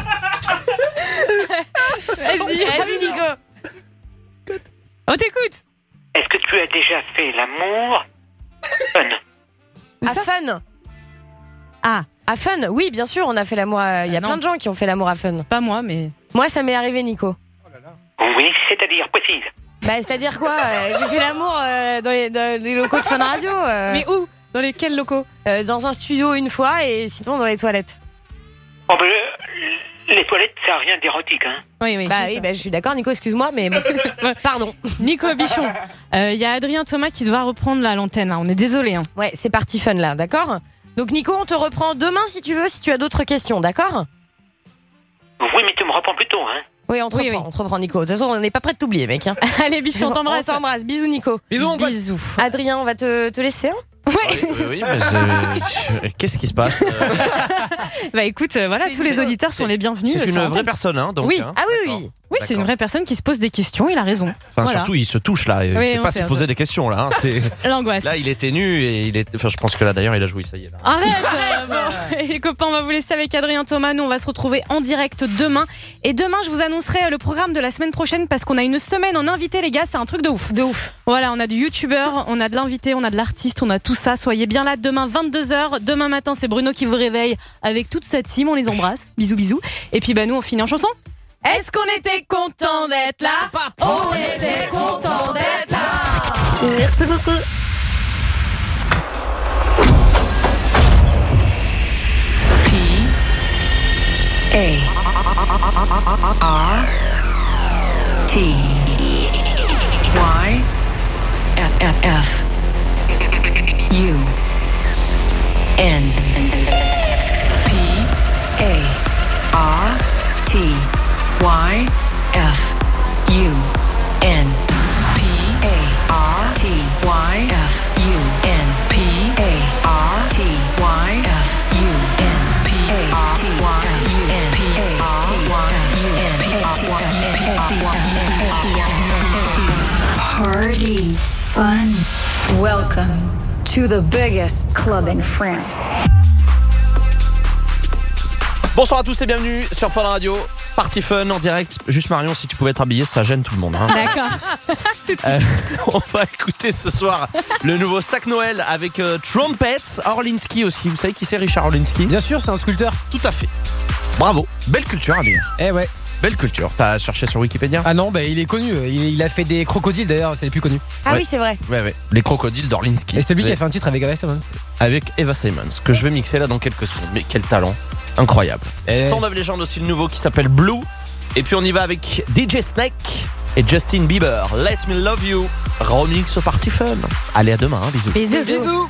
Vas-y, Vas-y, Nico. on t'écoute. Est-ce que tu as déjà fait l'amour fun? À fun. Ah, À fun, oui, bien sûr, on a fait l'amour. à- Il y a non. plein de gens qui ont fait l'amour à fun. pas moi, mais. Moi, ça m'est arrivé, Nico. Oui, c'est-à-dire précise. Bah, c'est-à-dire quoi euh, J'ai fait l'amour euh, dans, les, dans les locaux de Fun Radio. euh, Mais où? Dans lesquels locaux? euh, Dans un studio une fois et sinon dans les toilettes. Oh, ben, euh, les toilettes, ça n'a rien d'érotique, hein. Oui, oui. Bah c'est oui, ça. bah, je suis d'accord, Nico, excuse-moi, mais bon. Pardon. Nico Bichon, il y a Adrien Thomas qui doit reprendre là l'antenne. Hein. On est désolé. Hein. Ouais, c'est parti fun là, d'accord? Donc Nico, on te reprend demain si tu veux, si tu as d'autres questions, d'accord? Oui, mais tu me reprends plus tôt, hein. Oui, on te Oui, reprend, oui. on te reprend, Nico. De toute façon, on n'est pas prêt de t'oublier, mec. Hein. Allez, bichon, on t'embrasse. On t'embrasse. Bisous, Nico. Bisous, mon pote. Bisous. Adrien, on va te, te laisser. Hein. Oui, oui, oui, mais je- je- qu'est-ce qui se passe euh, Bah écoute, euh, voilà, C'est tous les une- auditeurs sont les bienvenus. C'est euh, une sur vraie l'antenne. personne, hein, donc. Oui. hein. Ah oui, D'accord. oui. Oui, c'est une vraie personne qui se pose des questions, il a raison. Enfin, Voilà. surtout, il se touche là. Il Oui, ne on pas sait, se on poser sait. des questions là. hein, c'est- L'angoisse. Là, il était nu et il est. Enfin, je pense que là, d'ailleurs, il a joué. Ça y est. Là. Arrête, euh, bon. Et les copains, on va vous laisser avec Adrien Thomas. Nous, on va se retrouver en direct demain. Et demain, je vous annoncerai le programme de la semaine prochaine parce qu'on a une semaine en invité, les gars. C'est un truc de ouf. De ouf. Voilà, on a du youtubeur, on a de l'invité, on a de l'artiste, on a tout ça. Soyez bien là demain, vingt-deux heures. Demain matin, c'est Bruno qui vous réveille avec toute sa team. On les embrasse. Bisous, bisous. Et puis, bah, nous, on finit en chanson. Est-ce qu'on était content d'être là? On était content d'être là. Merci beaucoup. A R T Y F F F U N P A R T Y F U N P A R T Y F U N P A R T Y F U N P A R T Y F U N P A R T Y F U N P A R T Y F U N Party fun. Welcome to the biggest club in France. Bonsoir à tous et bienvenue sur Fun Radio. Party Fun en direct. Juste Marion, si tu pouvais être habillée, ça gêne tout le monde. Hein. D'accord. Tout de suite. Euh, on va écouter ce soir le nouveau sac Noël avec euh, Trumpets, Orlinski aussi. Vous savez qui c'est, Richard Orlinski? Bien sûr, c'est un sculpteur. Tout à fait. Bravo. Belle culture, à dire. Eh ouais. Belle culture. T'as cherché sur Wikipédia? Ah non, bah il est connu. Il, il a fait des crocodiles d'ailleurs, c'est les plus connus. Ah Ouais. oui, c'est vrai. Ouais, ouais. Les crocodiles d'Orlinski. Et c'est lui qui Les- a fait un titre avec Eva Simmons. Avec Eva Simmons, que je vais mixer là dans quelques secondes. Mais quel talent. Incroyable. Et- cent neuf légendes aussi, le nouveau qui s'appelle Blue. Et puis on y va avec D J Snake et Justin Bieber. Let Me Love You. Remix au Party Fun. Allez, à demain. Hein, bisous. Bisous. Bisous.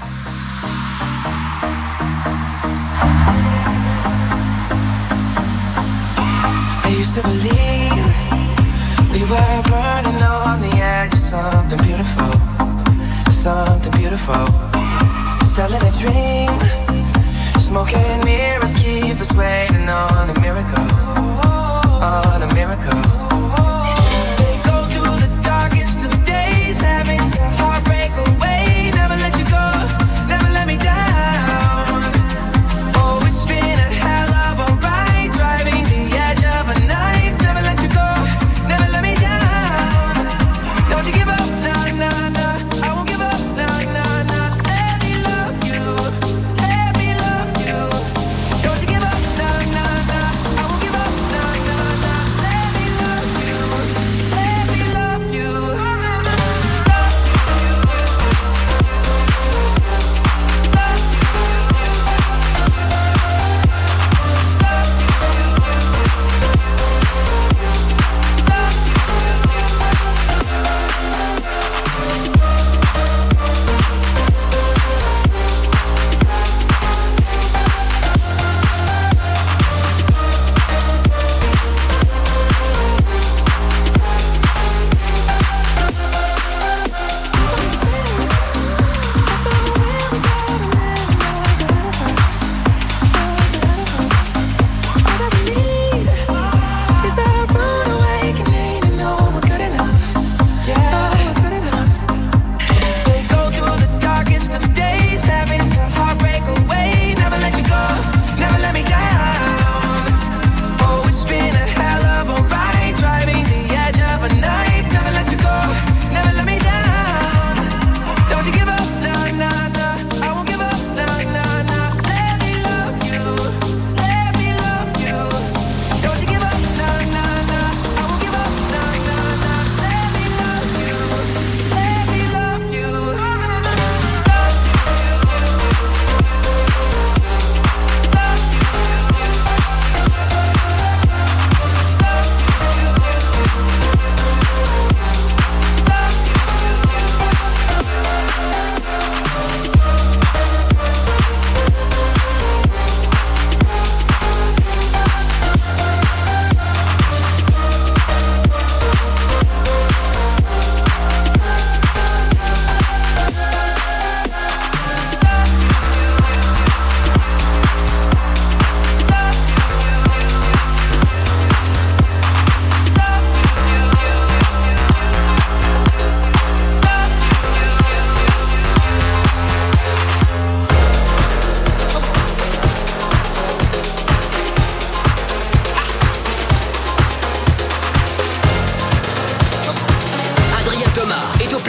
I used to believe we were burning on the edge of something beautiful, something beautiful. Selling a dream, smoking mirrors keep us waiting on a miracle, on a miracle. So you go through the darkest of days, having to heartbreak away. Never let you go, never let me down. Oh, it's been a hell of a ride, driving the edge of a knife. Never let you go, never let me down. Don't you give up, nah, nah, nah. I won't give up, nah, nah, nah. Let me love you, let me love you. Don't you give up, nah, nah, nah. I won't give up, nah, nah, nah. Let me love you.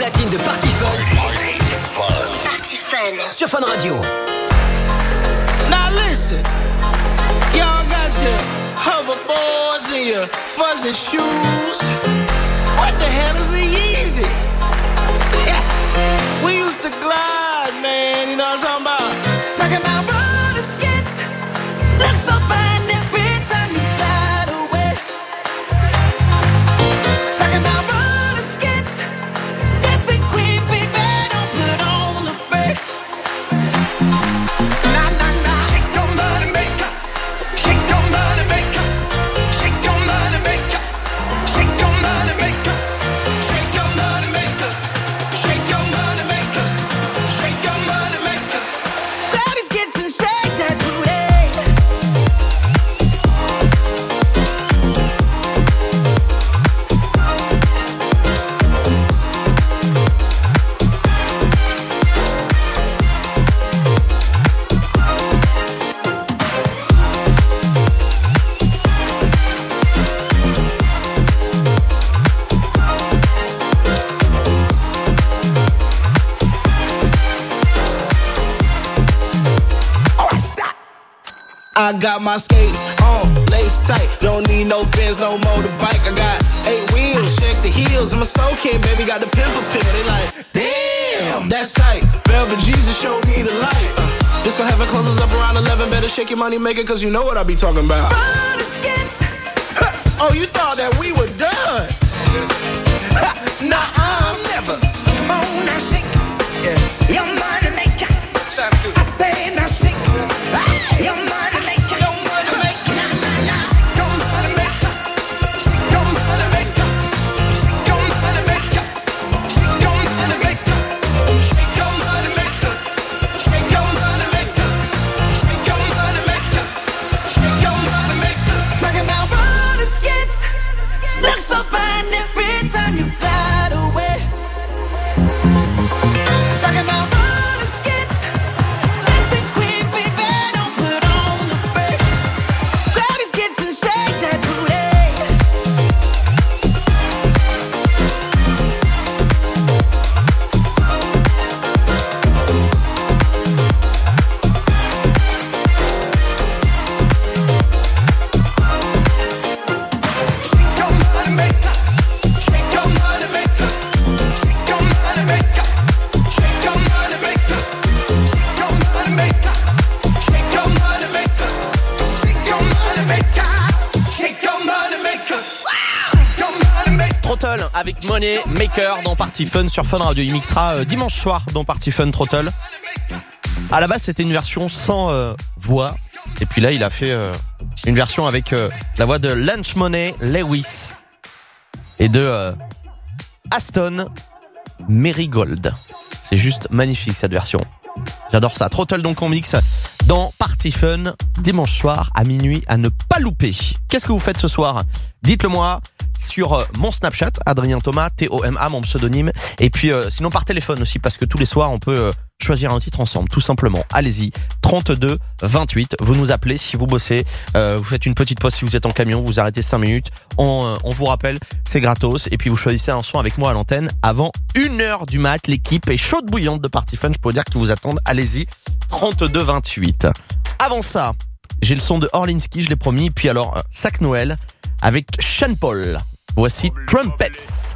platine de Party Fun. Party Fun. Sur Fun Radio. Now listen, y'all got your hoverboards and your fuzzy shoes. What the hell is a Yeezy? Yeah. We used to glide, man, you know what I'm talking about? Talking about roller skates, look so fine every time you glide away. Talking about roller skates, dancing queen, baby, don't put on the brakes. Nah, nah, nah. Shake your money maker, shake your money maker, shake your money maker, shake your money maker, shake your money maker, shake your money maker, shake your money maker. Grab his kids and shake that booty. I got my skates on, lace tight. Don't need no Benz, no motorbike. I got eight wheels, check the heels. I'm a soul kid, baby, got the pimple pill. They like, damn, that's tight. Velvet Jesus showed me the light. Uh, just gonna have it closes up around eleven. Better shake your money maker, cause you know what I be talking about. Roller skates. Huh. Oh, you thought that we were done? Nah, I'm never. Come on now, shake. Yeah. Your money maker. I say now shake. Your money maker. Avec Money Maker dans Party Fun sur Fun Radio. Il mixera euh, dimanche soir dans Party Fun Throttle. À la base, c'était une version sans euh, voix. Et puis là, il a fait euh, une version avec euh, la voix de Lunch Money Lewis et de euh, Aston Marigold. C'est juste magnifique cette version. J'adore ça. Throttle donc en mix dans Party Fun dimanche soir à minuit à ne pas louper. Qu'est-ce que vous faites ce soir? Dites-le moi sur mon Snapchat, Adrien Thomas, T O M A, mon pseudonyme. Et puis euh, sinon par téléphone aussi, parce que tous les soirs on peut euh, choisir un titre ensemble, tout simplement. Allez-y, trente-deux vingt-huit, vous nous appelez si vous bossez, euh, vous faites une petite pause si vous êtes en camion, vous arrêtez cinq minutes, on, euh, on vous rappelle, c'est gratos. Et puis vous choisissez un son avec moi à l'antenne avant une heure du mat. L'équipe est chaude bouillante de Party Fun, je peux vous dire qu'ils vous attendent. Allez-y, trente-deux vingt-huit. Avant ça, j'ai le son de Orlinski, je l'ai promis. Puis alors, euh, Sac Noël avec Sean Paul. Voici Trumpets.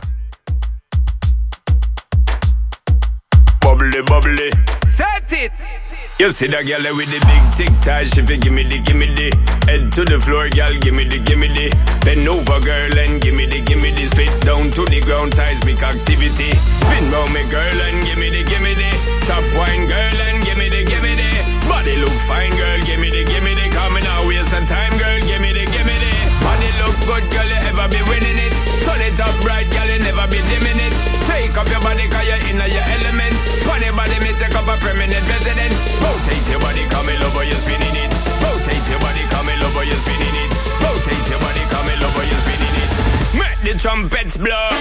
Bubbly, bubbly. Set it! You see that girl with the big tic tac, she fi gimme the, gimme the. Head to the floor, girl, gimme the, gimme the. Bend over, girl, and gimme the, gimme the. Spit down to the ground, seismic activity. Spin round me, girl, and gimme the, gimme the. Top wine, girl, and gimme the, gimme the. Body look fine, girl, gimme the, gimme the. Coming out, waste some time, girl, gimme the, gimme the. Body look good, girl, you ever be winning it. Turn it up right, girl, you never be dimming it. Take up your body, cause you're in your element. Funny body, me take up a permanent residence. Rotate your body, come in over, you're spinning it. Rotate your body, come in over, you're spinning it. Rotate your body, come in over, you're spinning it. Make the trumpets blow.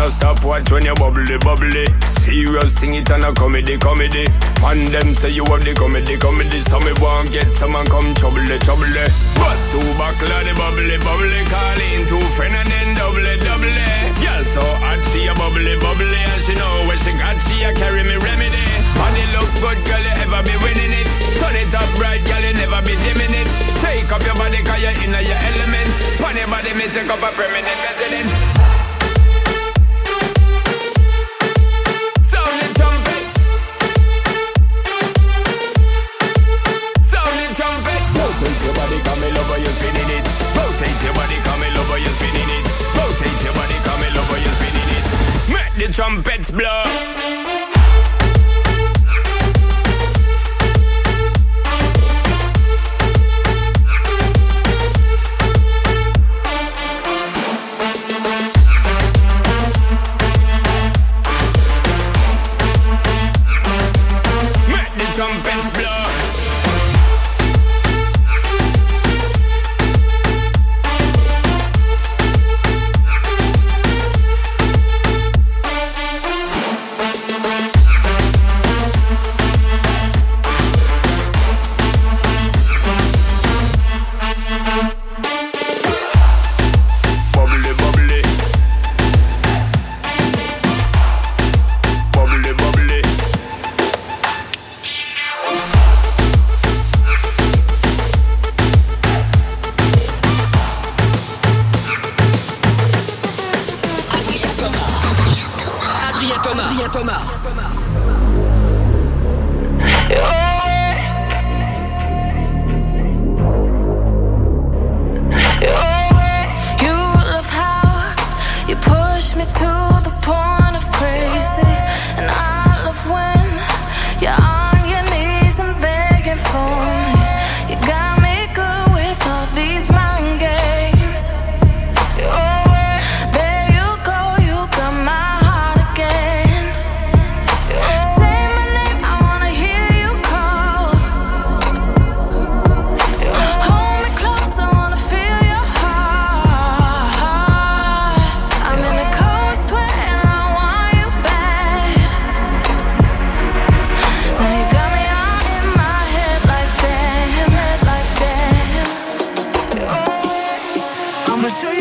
no stop watch when you bubbly, bubbly. Serious thing, it and a comedy, comedy. And them say you have the comedy, comedy. So me won't get someone come trouble, trouble. Bust two buckle of the bubbly, bubbly. Call in two friend and then double, double. Girl so hot, she a bubbly, bubbly. And she know when she got, she a carry me remedy. Body look good, girl, you ever be winning it. Turn it up bright, girl, you never be dimming it. Take up your body, cause you're in your element. Pon your body, me take up a permanent residence. Sound the trumpets. Sound the trumpets. Rotate your body, come me love, you're spinning it. Rotate your body, come me love, you're spinning it. Rotate your body, come me love, you're spinning it. Make the trumpets blow. Trumpets blow. I'ma show